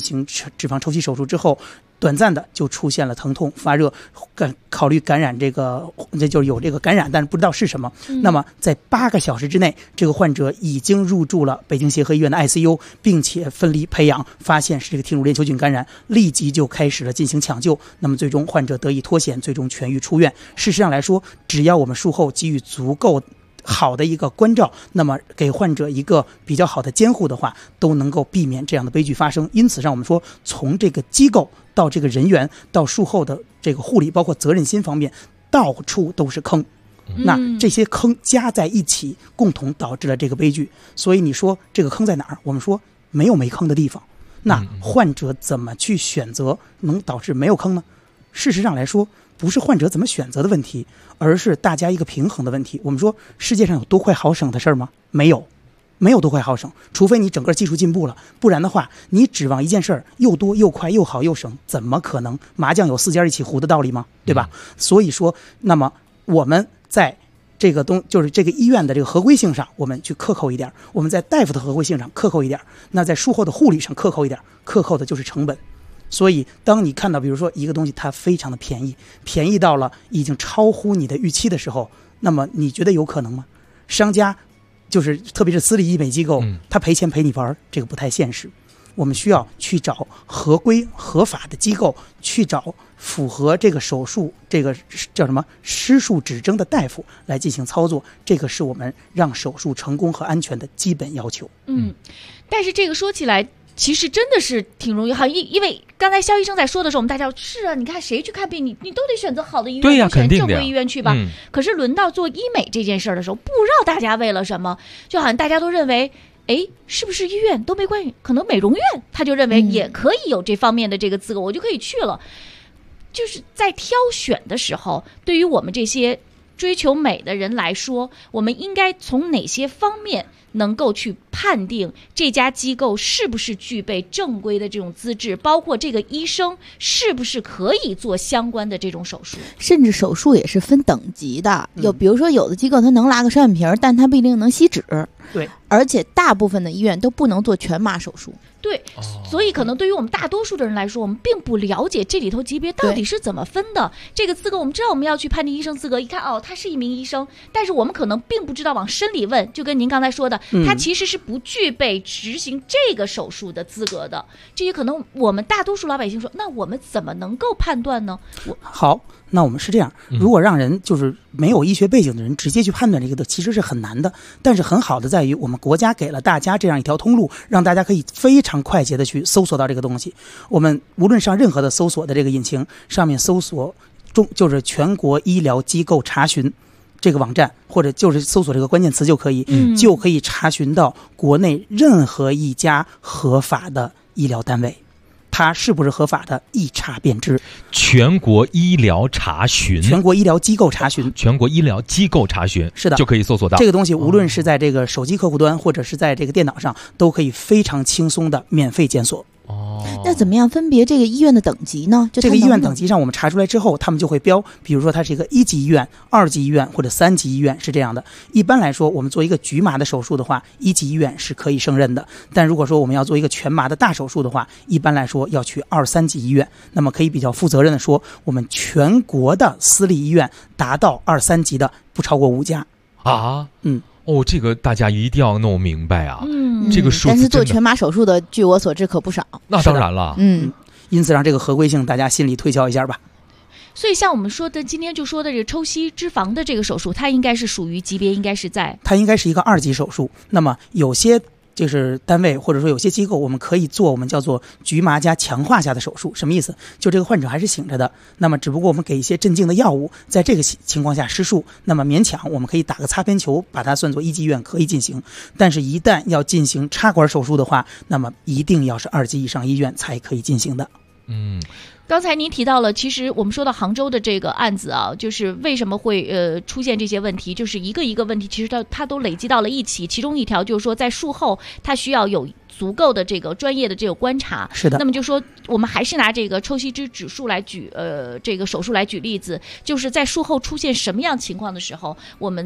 脂肪抽吸手术之后，短暂的就出现了疼痛、发热，考虑感染这就是有这个感染，但是不知道是什么。那么在8个小时之内，这个患者已经入住了北京协和医院的 ICU， 并且分离培养，发现是这个体乳链球菌感染，立即就开始了进行抢救。那么最终患者得以脱险，最终痊愈出院。事实上来说，只要我们术后给予足够好的一个关照，那么给患者一个比较好的监护的话，都能够避免这样的悲剧发生。因此让我们说，从这个机构到这个人员到术后的这个护理，包括责任心方面，到处都是坑。那这些坑加在一起，共同导致了这个悲剧。所以你说这个坑在哪儿？我们说没有没坑的地方。那患者怎么去选择能导致没有坑呢？事实上来说，不是患者怎么选择的问题，而是大家一个平衡的问题。我们说世界上有多快好省的事儿吗？没有多快好省，除非你整个技术进步了，不然的话，你指望一件事儿又多又快又好又省，怎么可能？麻将有4家一起胡的道理吗？对吧？所以说，那么我们在这个就是这个医院的这个合规性上，我们去克扣一点；我们在大夫的合规性上克扣一点；那在术后的护理上克扣一点，克扣的就是成本。所以当你看到比如说一个东西它非常的便宜到了已经超乎你的预期的时候，那么你觉得有可能吗？商家就是特别是私立医美机构，他赔钱陪你玩，这个不太现实。我们需要去找合规合法的机构，去找符合这个手术这个叫什么施术指征的大夫来进行操作，这个是我们让手术成功和安全的基本要求。 但是这个说起来其实真的是挺容易，好，因为刚才肖医生在说的时候，我们大家是啊，你看谁去看病，你都得选择好的医院， 对呀，肯定的， 正规医院去吧。可是轮到做医美这件事的时候，不知道大家为了什么，就好像大家都认为，是不是医院都没关系，可能美容院他就认为也可以有这方面的这个资格，我就可以去了。就是在挑选的时候，对于我们这些追求美的人来说，我们应该从哪些方面能够去判定这家机构是不是具备正规的这种资质，包括这个医生是不是可以做相关的这种手术？ 甚至手术也是分等级的，比如说有的机构它能拉个双眼皮，但它不一定能吸脂。 对， 而且大部分的医院都不能做全麻手术。 对，所以可能对于我们大多数的人来说，我们并不了解这里头级别到底是怎么分的。这个资格我们知道我们要去判定医生资格，一看他是一名医生，但是我们可能并不知道往深里问，就跟您刚才说的，他其实是不具备执行这个手术的资格的。这些可能我们大多数老百姓说，那我们怎么能够判断呢？ 好，那我们是这样，如果让人就是没有医学背景的人直接去判断这个的，其实是很难的。但是很好的在于我们国家给了大家这样一条通路，让大家可以非常快捷的去搜索到这个东西。我们无论上任何的搜索的这个引擎上面搜索就是全国医疗机构查询这个网站，或者就是搜索这个关键词就可以，就可以查询到国内任何一家合法的医疗单位。它是不是合法的，一查便知。 全国医疗查询， 全国医疗机构查询， 全国医疗机构查询， 是的， 就可以搜索到这个东西。无论是在这个手机客户端，或者是在这个电脑上，都可以非常轻松的免费检索。 那怎么样分别这个医院的等级呢？就这个医院等级上，我们查出来之后，他们就会标，比如说它是一个1级医院、2级医院或者3级医院，是这样的。一般来说，我们做一个局麻的手术的话，1级医院是可以胜任的。但如果说我们要做一个全麻的大手术的话，一般来说要去2、3级医院。那么可以比较负责任的说，我们全国的私立医院达到2、3级的不超过5家啊。这个大家一定要弄明白啊。这个数字， 但是做全麻手术的，据我所知可不少。 那当然了， 因此让这个合规性大家心里推敲一下吧。 所以像我们说的，今天就说的这个抽吸脂肪的这个手术，它应该是属于级别，应该是在它应该是一个2级手术。那么有些就是单位或者说有些机构，我们可以做我们叫做局麻加强化下的手术。什么意思？就这个患者还是醒着的，那么只不过我们给一些镇静的药物，在这个情况下施术，那么勉强我们可以打个擦边球，把它算作1级医院可以进行。但是一旦要进行插管手术的话，那么一定要是2级以上医院才可以进行的。 刚才您提到了，其实我们说到杭州的这个案子啊，就是为什么会出现这些问题，就是一个一个问题，其实它都累积到了一起。其中一条就是说，在术后它需要有足够的这个专业的这个观察。 是的。 那么就说我们还是拿这个抽吸脂指数来举这个手术来举例子，就是在术后出现什么样情况的时候，我们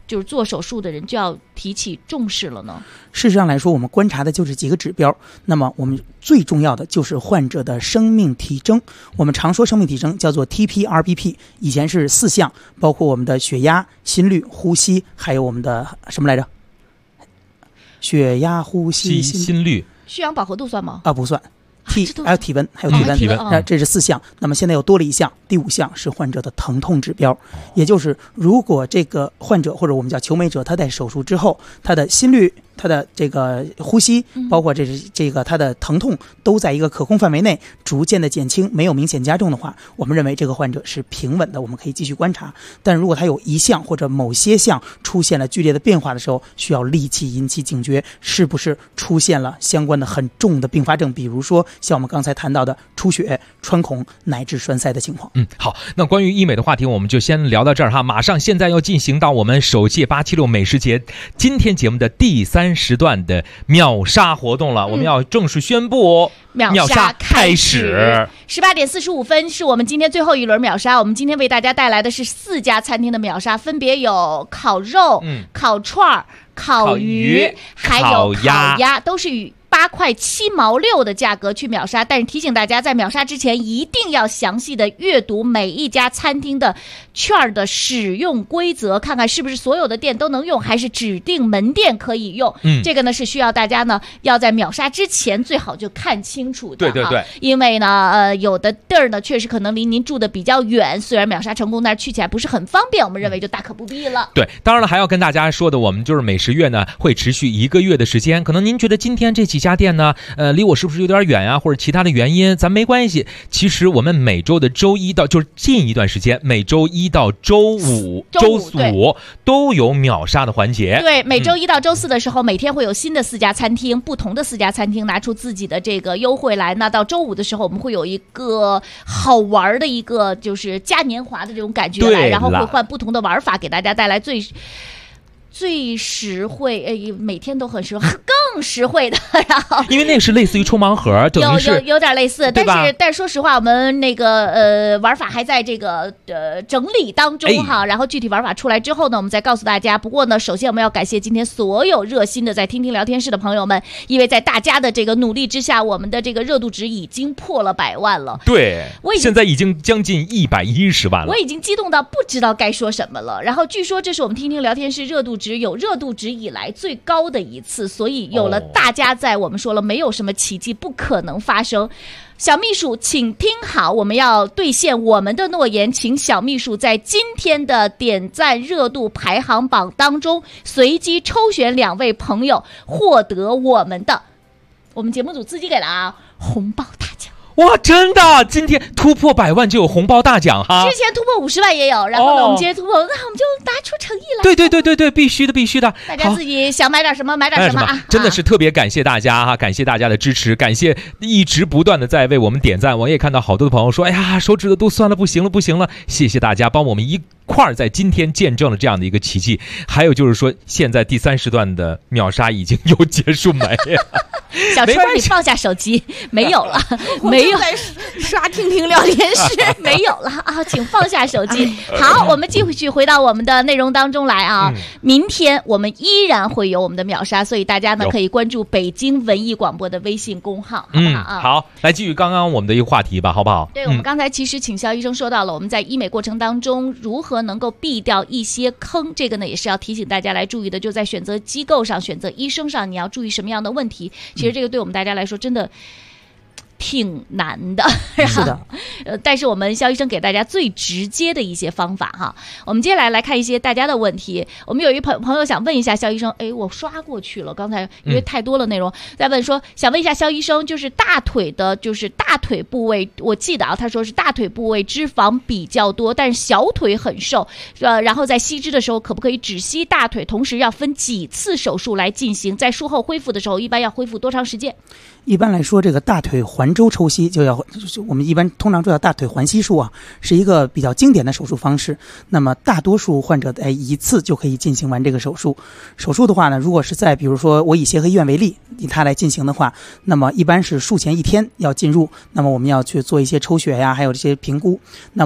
就是做手术的人就要提起重视了呢？ 事实上来说，我们观察的就是几个指标。那么我们最重要的就是患者的生命体征。我们常说生命体征叫做 TPRBP， 以前是4项，包括我们的血压、心率、呼吸，还有我们的什么来着？血压、呼吸、 心率。 血氧饱和度算吗？ 不算。还有体温，这是4项。那么现在又多了一项，第5项是患者的疼痛指标，也就是如果这个患者或者我们叫求美者，他在手术之后，他的心率、他的这个呼吸，包括这个他的疼痛都在一个可控范围内，逐渐的减轻，没有明显加重的话，我们认为这个患者是平稳的，我们可以继续观察。但如果他有一项或者某些项出现了剧烈的变化的时候，需要立即引起警觉，是不是出现了相关的很重的并发症，比如说像我们刚才谈到的出血、穿孔乃至栓塞的情况。 好，那关于医美的话题我们就先聊到这儿哈。马上现在要进行到我们首届876美食节今天节目的第3时段的秒杀活动了，我们要正式宣布秒杀开始。 18点45分是我们今天最后一轮秒杀。我们今天为大家带来的是4家餐厅的秒杀，分别有烤肉、烤串、烤鱼，还有烤鸭，都是以8块7毛6的价格去秒杀。但是提醒大家，在秒杀之前一定要详细的阅读每一家餐厅的券的使用规则，看看是不是所有的店都能用，还是指定门店可以用。这个呢是需要大家呢要在秒杀之前最好就看清楚的。 对， 因为呢有的地儿呢确实可能离您住的比较远，虽然秒杀成功，但是去起来不是很方便，我们认为就大可不必了。 对，当然了，还要跟大家说的，我们就是美食月呢会持续1个月的时间。可能您觉得今天这几家店呢离我是不是有点远啊，或者其他的原因，咱没关系。其实我们每周的周一到就是近一段时间，每周一到周五都有秒杀的环节。 对，每周一到周4的时候，每天会有新的4家餐厅，不同的4家餐厅拿出自己的这个优惠来。那到周5的时候，我们会有一个好玩的一个就是嘉年华的这种感觉来，然后会换不同的玩法，给大家带来最实惠，每天都很实惠，更实惠的。然后，因为那个是类似于抽盲盒，等于是有点类似，但是说实话，我们那个玩法还在这个整理当中哈。然后具体玩法出来之后呢，我们再告诉大家。不过呢，首先我们要感谢今天所有热心的在听听聊天室的朋友们，因为在大家的这个努力之下，我们的这个热度值已经破了100万了。 对，现在已经将近110万了。 我已经激动到不知道该说什么了。然后据说这是我们听听聊天室有热度值以来最高的一次，所以有了大家在，我们说了没有什么奇迹不可能发生。小秘书请听好，我们要兑现我们的诺言，请小秘书在今天的点赞热度排行榜当中随机抽选2位朋友，获得我们节目组自己给的红包大奖。 哇，真的，今天突破100万就有红包大奖哈！ 之前突破50万也有，然后呢，我们今天突破，那我们就拿出诚意来。 对，必须的。 大家自己想买点什么买点什么啊！ 真的是特别感谢大家哈，感谢大家的支持，感谢一直不断的在为我们点赞。我也看到好多的朋友说，哎呀，手指头都酸了，不行了，谢谢大家帮我们一块在今天见证了这样的一个奇迹。还有就是说，现在第3时段的秒杀已经又结束没了。 小春，你放下手机，没有了，没有在刷听听聊天室， 没有了啊，请放下手机。好，我们继续回到我们的内容当中来啊。明天我们依然会有我们的秒杀，所以大家呢可以关注北京文艺广播的微信公号，好不好啊？ 好，来继续刚刚我们的一个话题吧，好不好？ 对，我们刚才其实请肖医生说到了我们在医美过程当中如何能够避掉一些坑，这个呢也是要提醒大家来注意的，就在选择机构上、选择医生上，你要注意什么样的问题。其实这个对我们大家来说真的挺难的， 是的。 但是我们肖医生给大家最直接的一些方法哈。我们接下来看一些大家的问题。我们有一朋友想问一下肖医生，我刷过去了，刚才因为太多了内容，在问说想问一下肖医生，就是大腿部位，我记得他说是大腿部位脂肪比较多，但是小腿很瘦，然后在吸脂的时候可不可以只吸大腿？同时要分几次手术来进行？在术后恢复的时候，一般要恢复多长时间？ 一般来说，这个大腿环周抽吸我们一般通常叫大腿环吸术啊，是一个比较经典的手术方式。那么大多数患者在一次就可以进行完这个手术。手术的话呢，如果是在比如说我以协和医院为例，以它来进行的话，那么一般是术前1天要进入，那么我们要去做一些抽血呀，还有这些评估。那么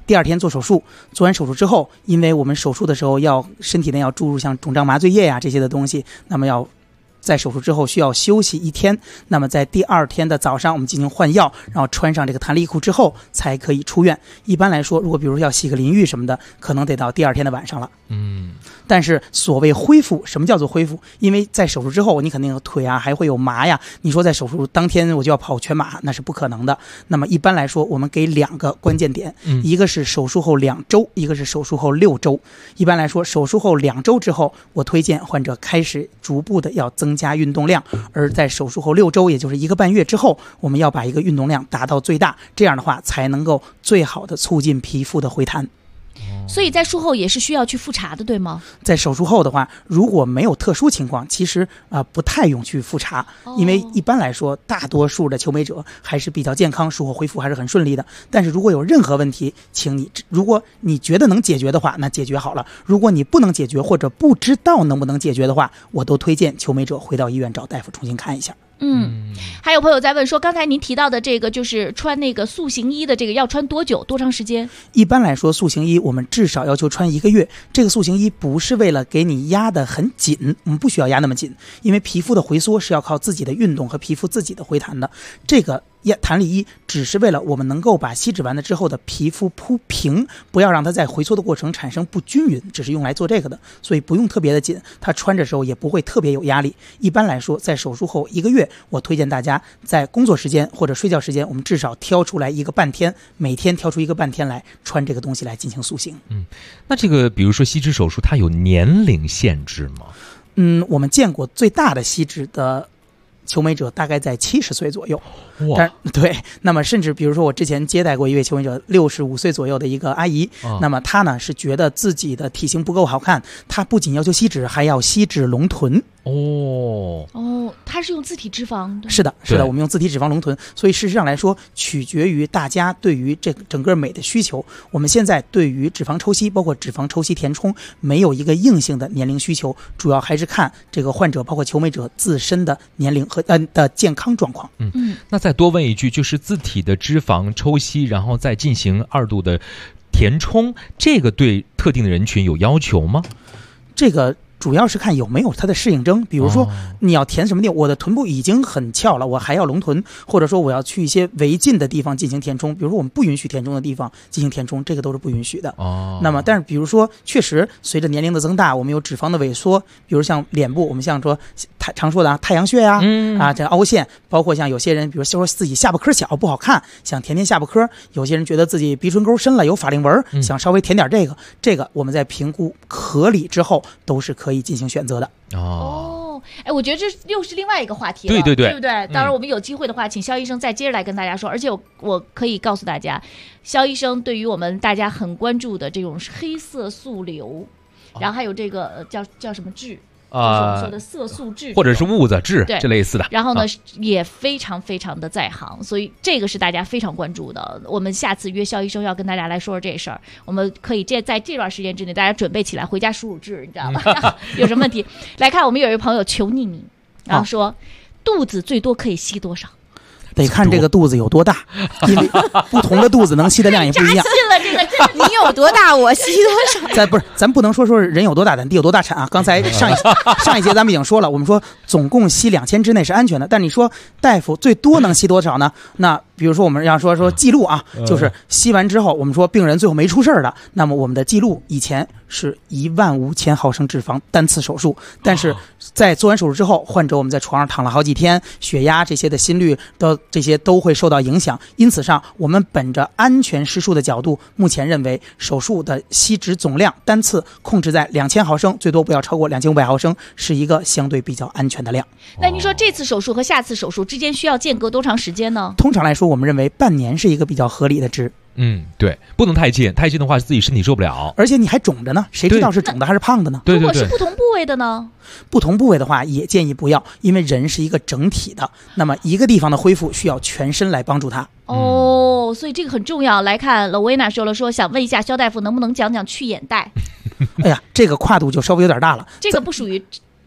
第2天做手术，做完手术之后，因为我们手术的时候身体内要注入像肿胀麻醉液这些的东西，那么要在手术之后需要休息1天，那么在第2天的早上我们进行换药，然后穿上这个弹力裤之后才可以出院。一般来说，如果比如说要洗个淋浴什么的，可能得到第2天的晚上了。但是所谓恢复，什么叫做恢复？因为在手术之后，你肯定腿还会有麻呀。你说在手术当天我就要跑全马，那是不可能的。那么一般来说，我们给2个关键点，一个是手术后2周，一个是手术后6周。一般来说，手术后2周之后，我推荐患者开始逐步的要增加运动量，而在手术后6周，也就是1个半月之后，我们要把一个运动量达到最大，这样的话才能够最好的促进皮肤的回弹。 所以在术后也是需要去复查的，对吗？ 在手术后的话，如果没有特殊情况，其实不太用去复查，因为一般来说大多数的求美者还是比较健康，术后恢复还是很顺利的。但是如果有任何问题，请你如果你觉得能解决的话，那解决好了；如果你不能解决或者不知道能不能解决的话，我都推荐求美者回到医院找大夫重新看一下。 还有朋友在问说，刚才您提到的这个就是穿那个塑形衣的这个要穿多久多长时间？ 一般来说，塑形衣我们至少要求穿1个月。这个塑形衣不是为了给你压得很紧，我们不需要压那么紧，因为皮肤的回缩是要靠自己的运动和皮肤自己的回弹的。这个弹力衣只是为了我们能够把吸脂完了之后的皮肤铺平，不要让它在回缩的过程产生不均匀，只是用来做这个的，所以不用特别的紧，它穿着时候也不会特别有压力。一般来说，在手术后1个月，我推荐大家在工作时间或者睡觉时间，我们至少挑出来1个半天，每天挑出1个半天来穿这个东西来进行塑形。 那这个比如说吸脂手术，它有年龄限制吗？ 我们见过最大的吸脂的求美者大概在70岁左右。但对，那么甚至比如说我之前接待过一位求美者65岁左右的一个阿姨，那么她呢是觉得自己的体型不够好看，她不仅要求吸脂，还要吸脂隆臀。 它是用自体脂肪的。 是的，我们用自体脂肪隆臀，所以事实上来说，取决于大家对于这整个美的需求。我们现在对于脂肪抽吸，包括脂肪抽吸填充，没有一个硬性的年龄需求，主要还是看这个患者包括求美者自身的年龄和的健康状况。 那再多问一句，就是自体的脂肪抽吸，然后再进行2度的填充，这个对特定的人群有要求吗？ 这个主要是看有没有它的适应症，比如说你要填什么地方，我的臀部已经很翘了，我还要隆臀，或者说我要去一些违禁的地方进行填充，比如说我们不允许填充的地方进行填充，这个都是不允许的。那么但是比如说确实随着年龄的增大，我们有脂肪的萎缩，比如像脸部，我们像说常说的太阳穴这凹陷，包括像有些人比如说自己下巴颏小不好看，想填下巴颏，有些人觉得自己鼻唇沟深了有法令纹，想稍微填点这个我们在评估合理之后都是可以进行选择的。 我觉得这又是另外一个话题了， 对不对？当然我们有机会的话，请肖医生再接着来跟大家说。而且我可以告诉大家，肖医生对于我们大家很关注的这种黑色素瘤，然后还有这个叫什么痣，就是我们说的色素痣， 或者是痦子痣，这类似的。 然后呢，也非常非常的在行，所以这个是大家非常关注的。我们下次约肖医生要跟大家来说说这事儿，我们可以在这段时间之内，大家准备起来回家数痣，你知道吗？有什么问题？来看，我们有一位朋友求匿名，然后说肚子最多可以吸多少？ 得看这个肚子有多大，因为不同的肚子能吸的量也不一样。 扎心了，这个你有多大，我吸多少。 咱不能说人有多大，咱地有多大产啊。刚才上一节咱们已经说了，我们说总共吸2000之内是安全的。但你说大夫最多能吸多少呢？那比如说我们要说记录啊，就是吸完之后，我们说病人最后没出事的，那么我们的记录以前是15000毫升脂肪单次手术，但是在做完手术之后，患者我们在床上躺了好几天，血压这些的心率这些都会受到影响。因此上，我们本着安全施术的角度，目前认为手术的吸脂总量单次控制在2000毫升，最多不要超过2500毫升，是一个相对比较安全的量。 那您说这次手术和下次手术之间需要间隔多长时间呢？ 通常来说，我们认为半年是一个比较合理的值。 对，不能太近的话自己身体受不了， 而且你还肿着呢，谁知道是肿的还是胖的呢？ 如果是不同部位的呢？ 不同部位的话也建议不要，因为人是一个整体的，那么一个地方的恢复需要全身来帮助它。 所以这个很重要。来看老维娜说想问一下肖大夫，能不能讲讲去眼袋？ 哎呀，这个跨度就稍微有点大了。 这个不属于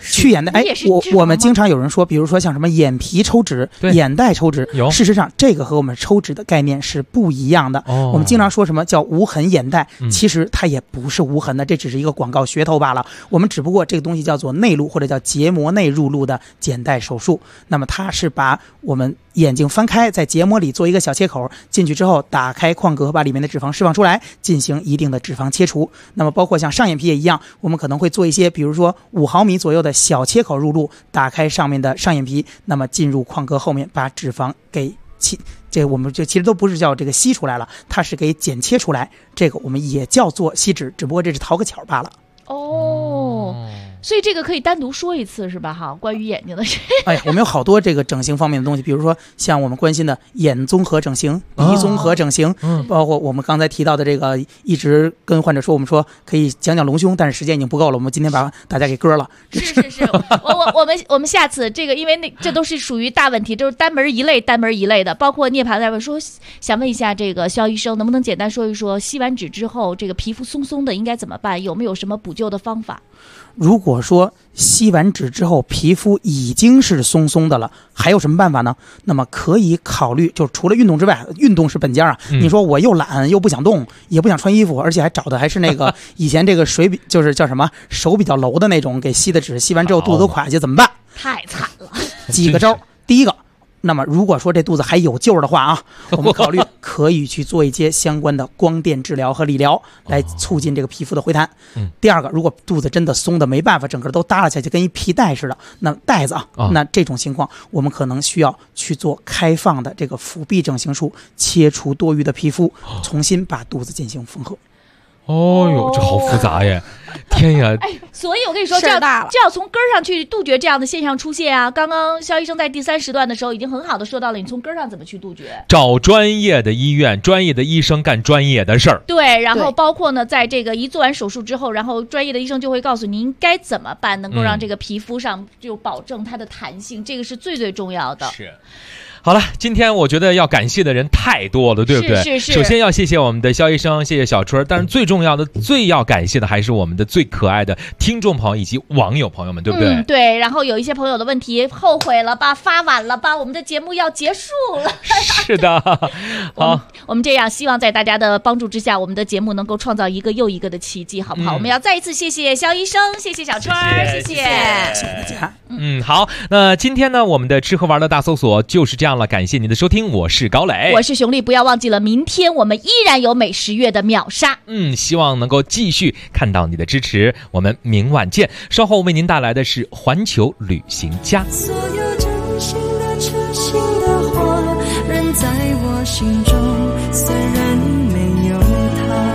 去眼袋。我们经常有人说，比如说像什么眼皮抽脂、眼袋抽脂，事实上这个和我们抽脂的概念是不一样的。我们经常说什么叫无痕眼袋，其实它也不是无痕的，这只是一个广告噱头罢了。我们只不过这个东西叫做内录或者叫结膜内入路的减袋手术，那么它是把我们眼睛翻开，在结膜里做一个小切口，进去之后打开眶隔，把里面的脂肪释放出来，进行一定的脂肪切除。那么包括像上眼皮也一样，我们可能会做一些比如说5毫米左右的小切口入路，打开上面的上眼皮，那么进入眶隔后面，把脂肪给这我们就其实都不是叫这个吸出来了，它是给剪切出来，这个我们也叫做吸脂，只不过这是讨个巧罢了。 所以这个可以单独说一次是吧？哈，关于眼睛的事。 哎呀，我们有好多这个整形方面的东西，比如说像我们关心的眼综合整形、鼻综合整形，包括我们刚才提到的这个，一直跟患者说，我们说可以讲隆胸，但是时间已经不够了，我们今天把大家给割了。 是，我们下次这个，因为这都是属于大问题，都是单门一类的，包括涅槃在问说，想问一下这个肖医生，能不能简单说一说，吸完脂之后这个皮肤松松的应该怎么办？有没有什么补救的方法？ 如果说吸完脂之后皮肤已经是松松的了，还有什么办法呢？那么可以考虑，就除了运动之外，运动是本家啊。你说我又懒又不想动，也不想穿衣服，而且还找的还是那个以前这个就是叫什么手比较柔的那种给吸的脂，吸完之后肚子都垮下去怎么办？ 太惨了。 几个招，第一个。那么如果说这肚子还有救的话啊，我们考虑可以去做一些相关的光电治疗和理疗，来促进这个皮肤的回弹。第二个，如果肚子真的松的没办法，整个都耷拉下去，跟一皮带似的，那带子那这种情况我们可能需要去做开放的这个腹壁整形术，切除多余的皮肤，重新把肚子进行缝合。 这好复杂耶！天呀！ 所以我跟你说，这要从根儿上去杜绝这样的现象出现啊！刚刚肖医生在第3时段的时候已经很好的说到了，你从根儿上怎么去杜绝？ 找专业的医院，专业的医生干专业的事儿。 对，然后包括呢，在这个一做完手术之后，然后专业的医生就会告诉你应该怎么办，能够让这个皮肤上就保证它的弹性，这个是最最重要的。 是。好了，今天我觉得要感谢的人太多了，对不对？ 是。 首先要谢谢我们的肖医生，谢谢小春，但是最重要的、最要感谢的还是我们的最可爱的听众朋友以及网友朋友们，对不对？ 对。然后有一些朋友的问题，后悔了吧？发晚了吧？我们的节目要结束了。 是的。好， 我们这样，希望在大家的帮助之下，我们的节目能够创造一个又一个的奇迹，好不好？我们要再一次谢谢肖医生，谢谢小春，谢谢大家。 好，那今天呢，我们的吃喝玩乐大搜索就是这样了，感谢您的收听，我是高磊， 我是熊丽，不要忘记了，明天我们依然有美食月的秒杀， 希望能够继续看到你的支持，我们明晚见。稍后为您带来的是环球旅行家。 所有真心的、痴心的话，仍在我心中，虽然没有他。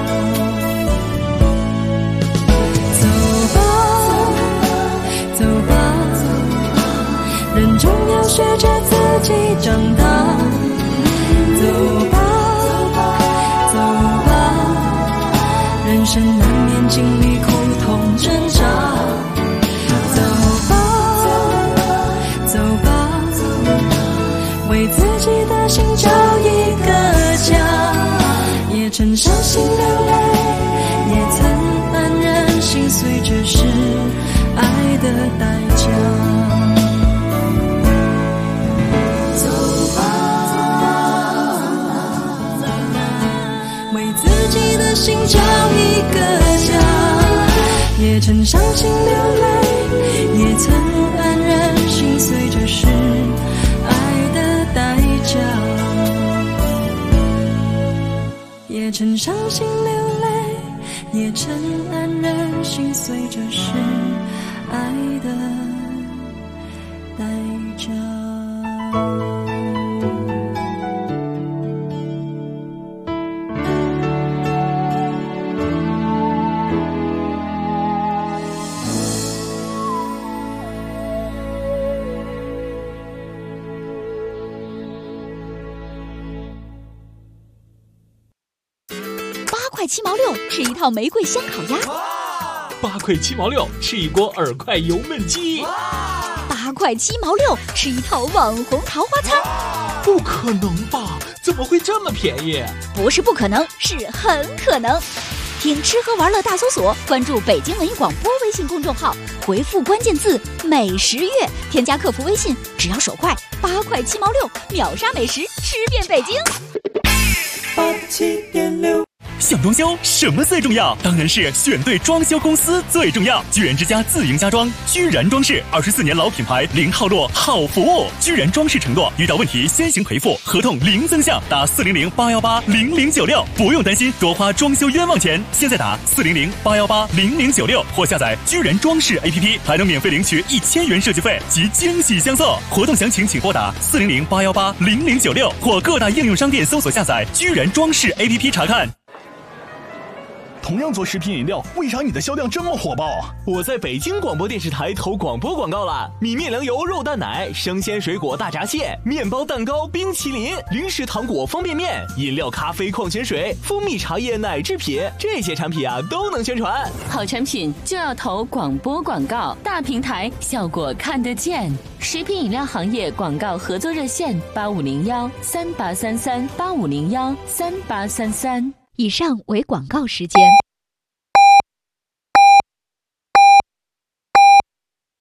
走吧，人终要学着自己长大。走吧，人生难免经历苦痛挣扎。走吧，为自己的心找一个家。也曾伤心流泪，也曾黯然心碎，这是爱的代价。心找一个家，也曾伤心流泪，也曾黯然心碎，这是爱的代价。也曾伤心流泪，也曾黯然心碎，这是爱的代价。 8块7毛6，吃一套玫瑰香烤鸭 ；8块7毛6，吃一锅耳快油焖鸡 ；8块7毛6，吃一套网红桃花餐。 不可能吧？怎么会这么便宜？ 不是不可能，是很可能。 听吃喝玩乐大搜索，关注北京文艺广播微信公众号，回复关键字美食月，添加客服微信，只要手快8块7毛6，秒杀美食，吃遍北京。 87.6想装修什么最重要？当然是选对装修公司最重要。居然之家自营家装，居然装饰，24年老品牌，零耗落，好服务。居然装饰承诺，遇到问题先行赔付，合同零增项，打400-818-0096，不用担心多花装修冤枉钱。现在打400-818-0096，或下载居然装饰 APP， 还能免费领取1000元设计费及惊喜相送。活动详情请拨打400-818-0096，或各大应用商店搜索下载居然装饰 APP 查看。 同样做食品饮料，为啥你的销量这么火爆啊？ 我在北京广播电视台投广播广告了，米面粮油肉蛋奶、生鲜水果大闸蟹、面包蛋糕、冰淇淋、零食糖果方便面、饮料咖啡矿泉水、蜂蜜茶叶奶制品，这些产品啊都能宣传。 好产品就要投广播广告，大平台效果看得见。食品饮料行业广告合作热线8501-3833 8501-3833。 以上为广告时间。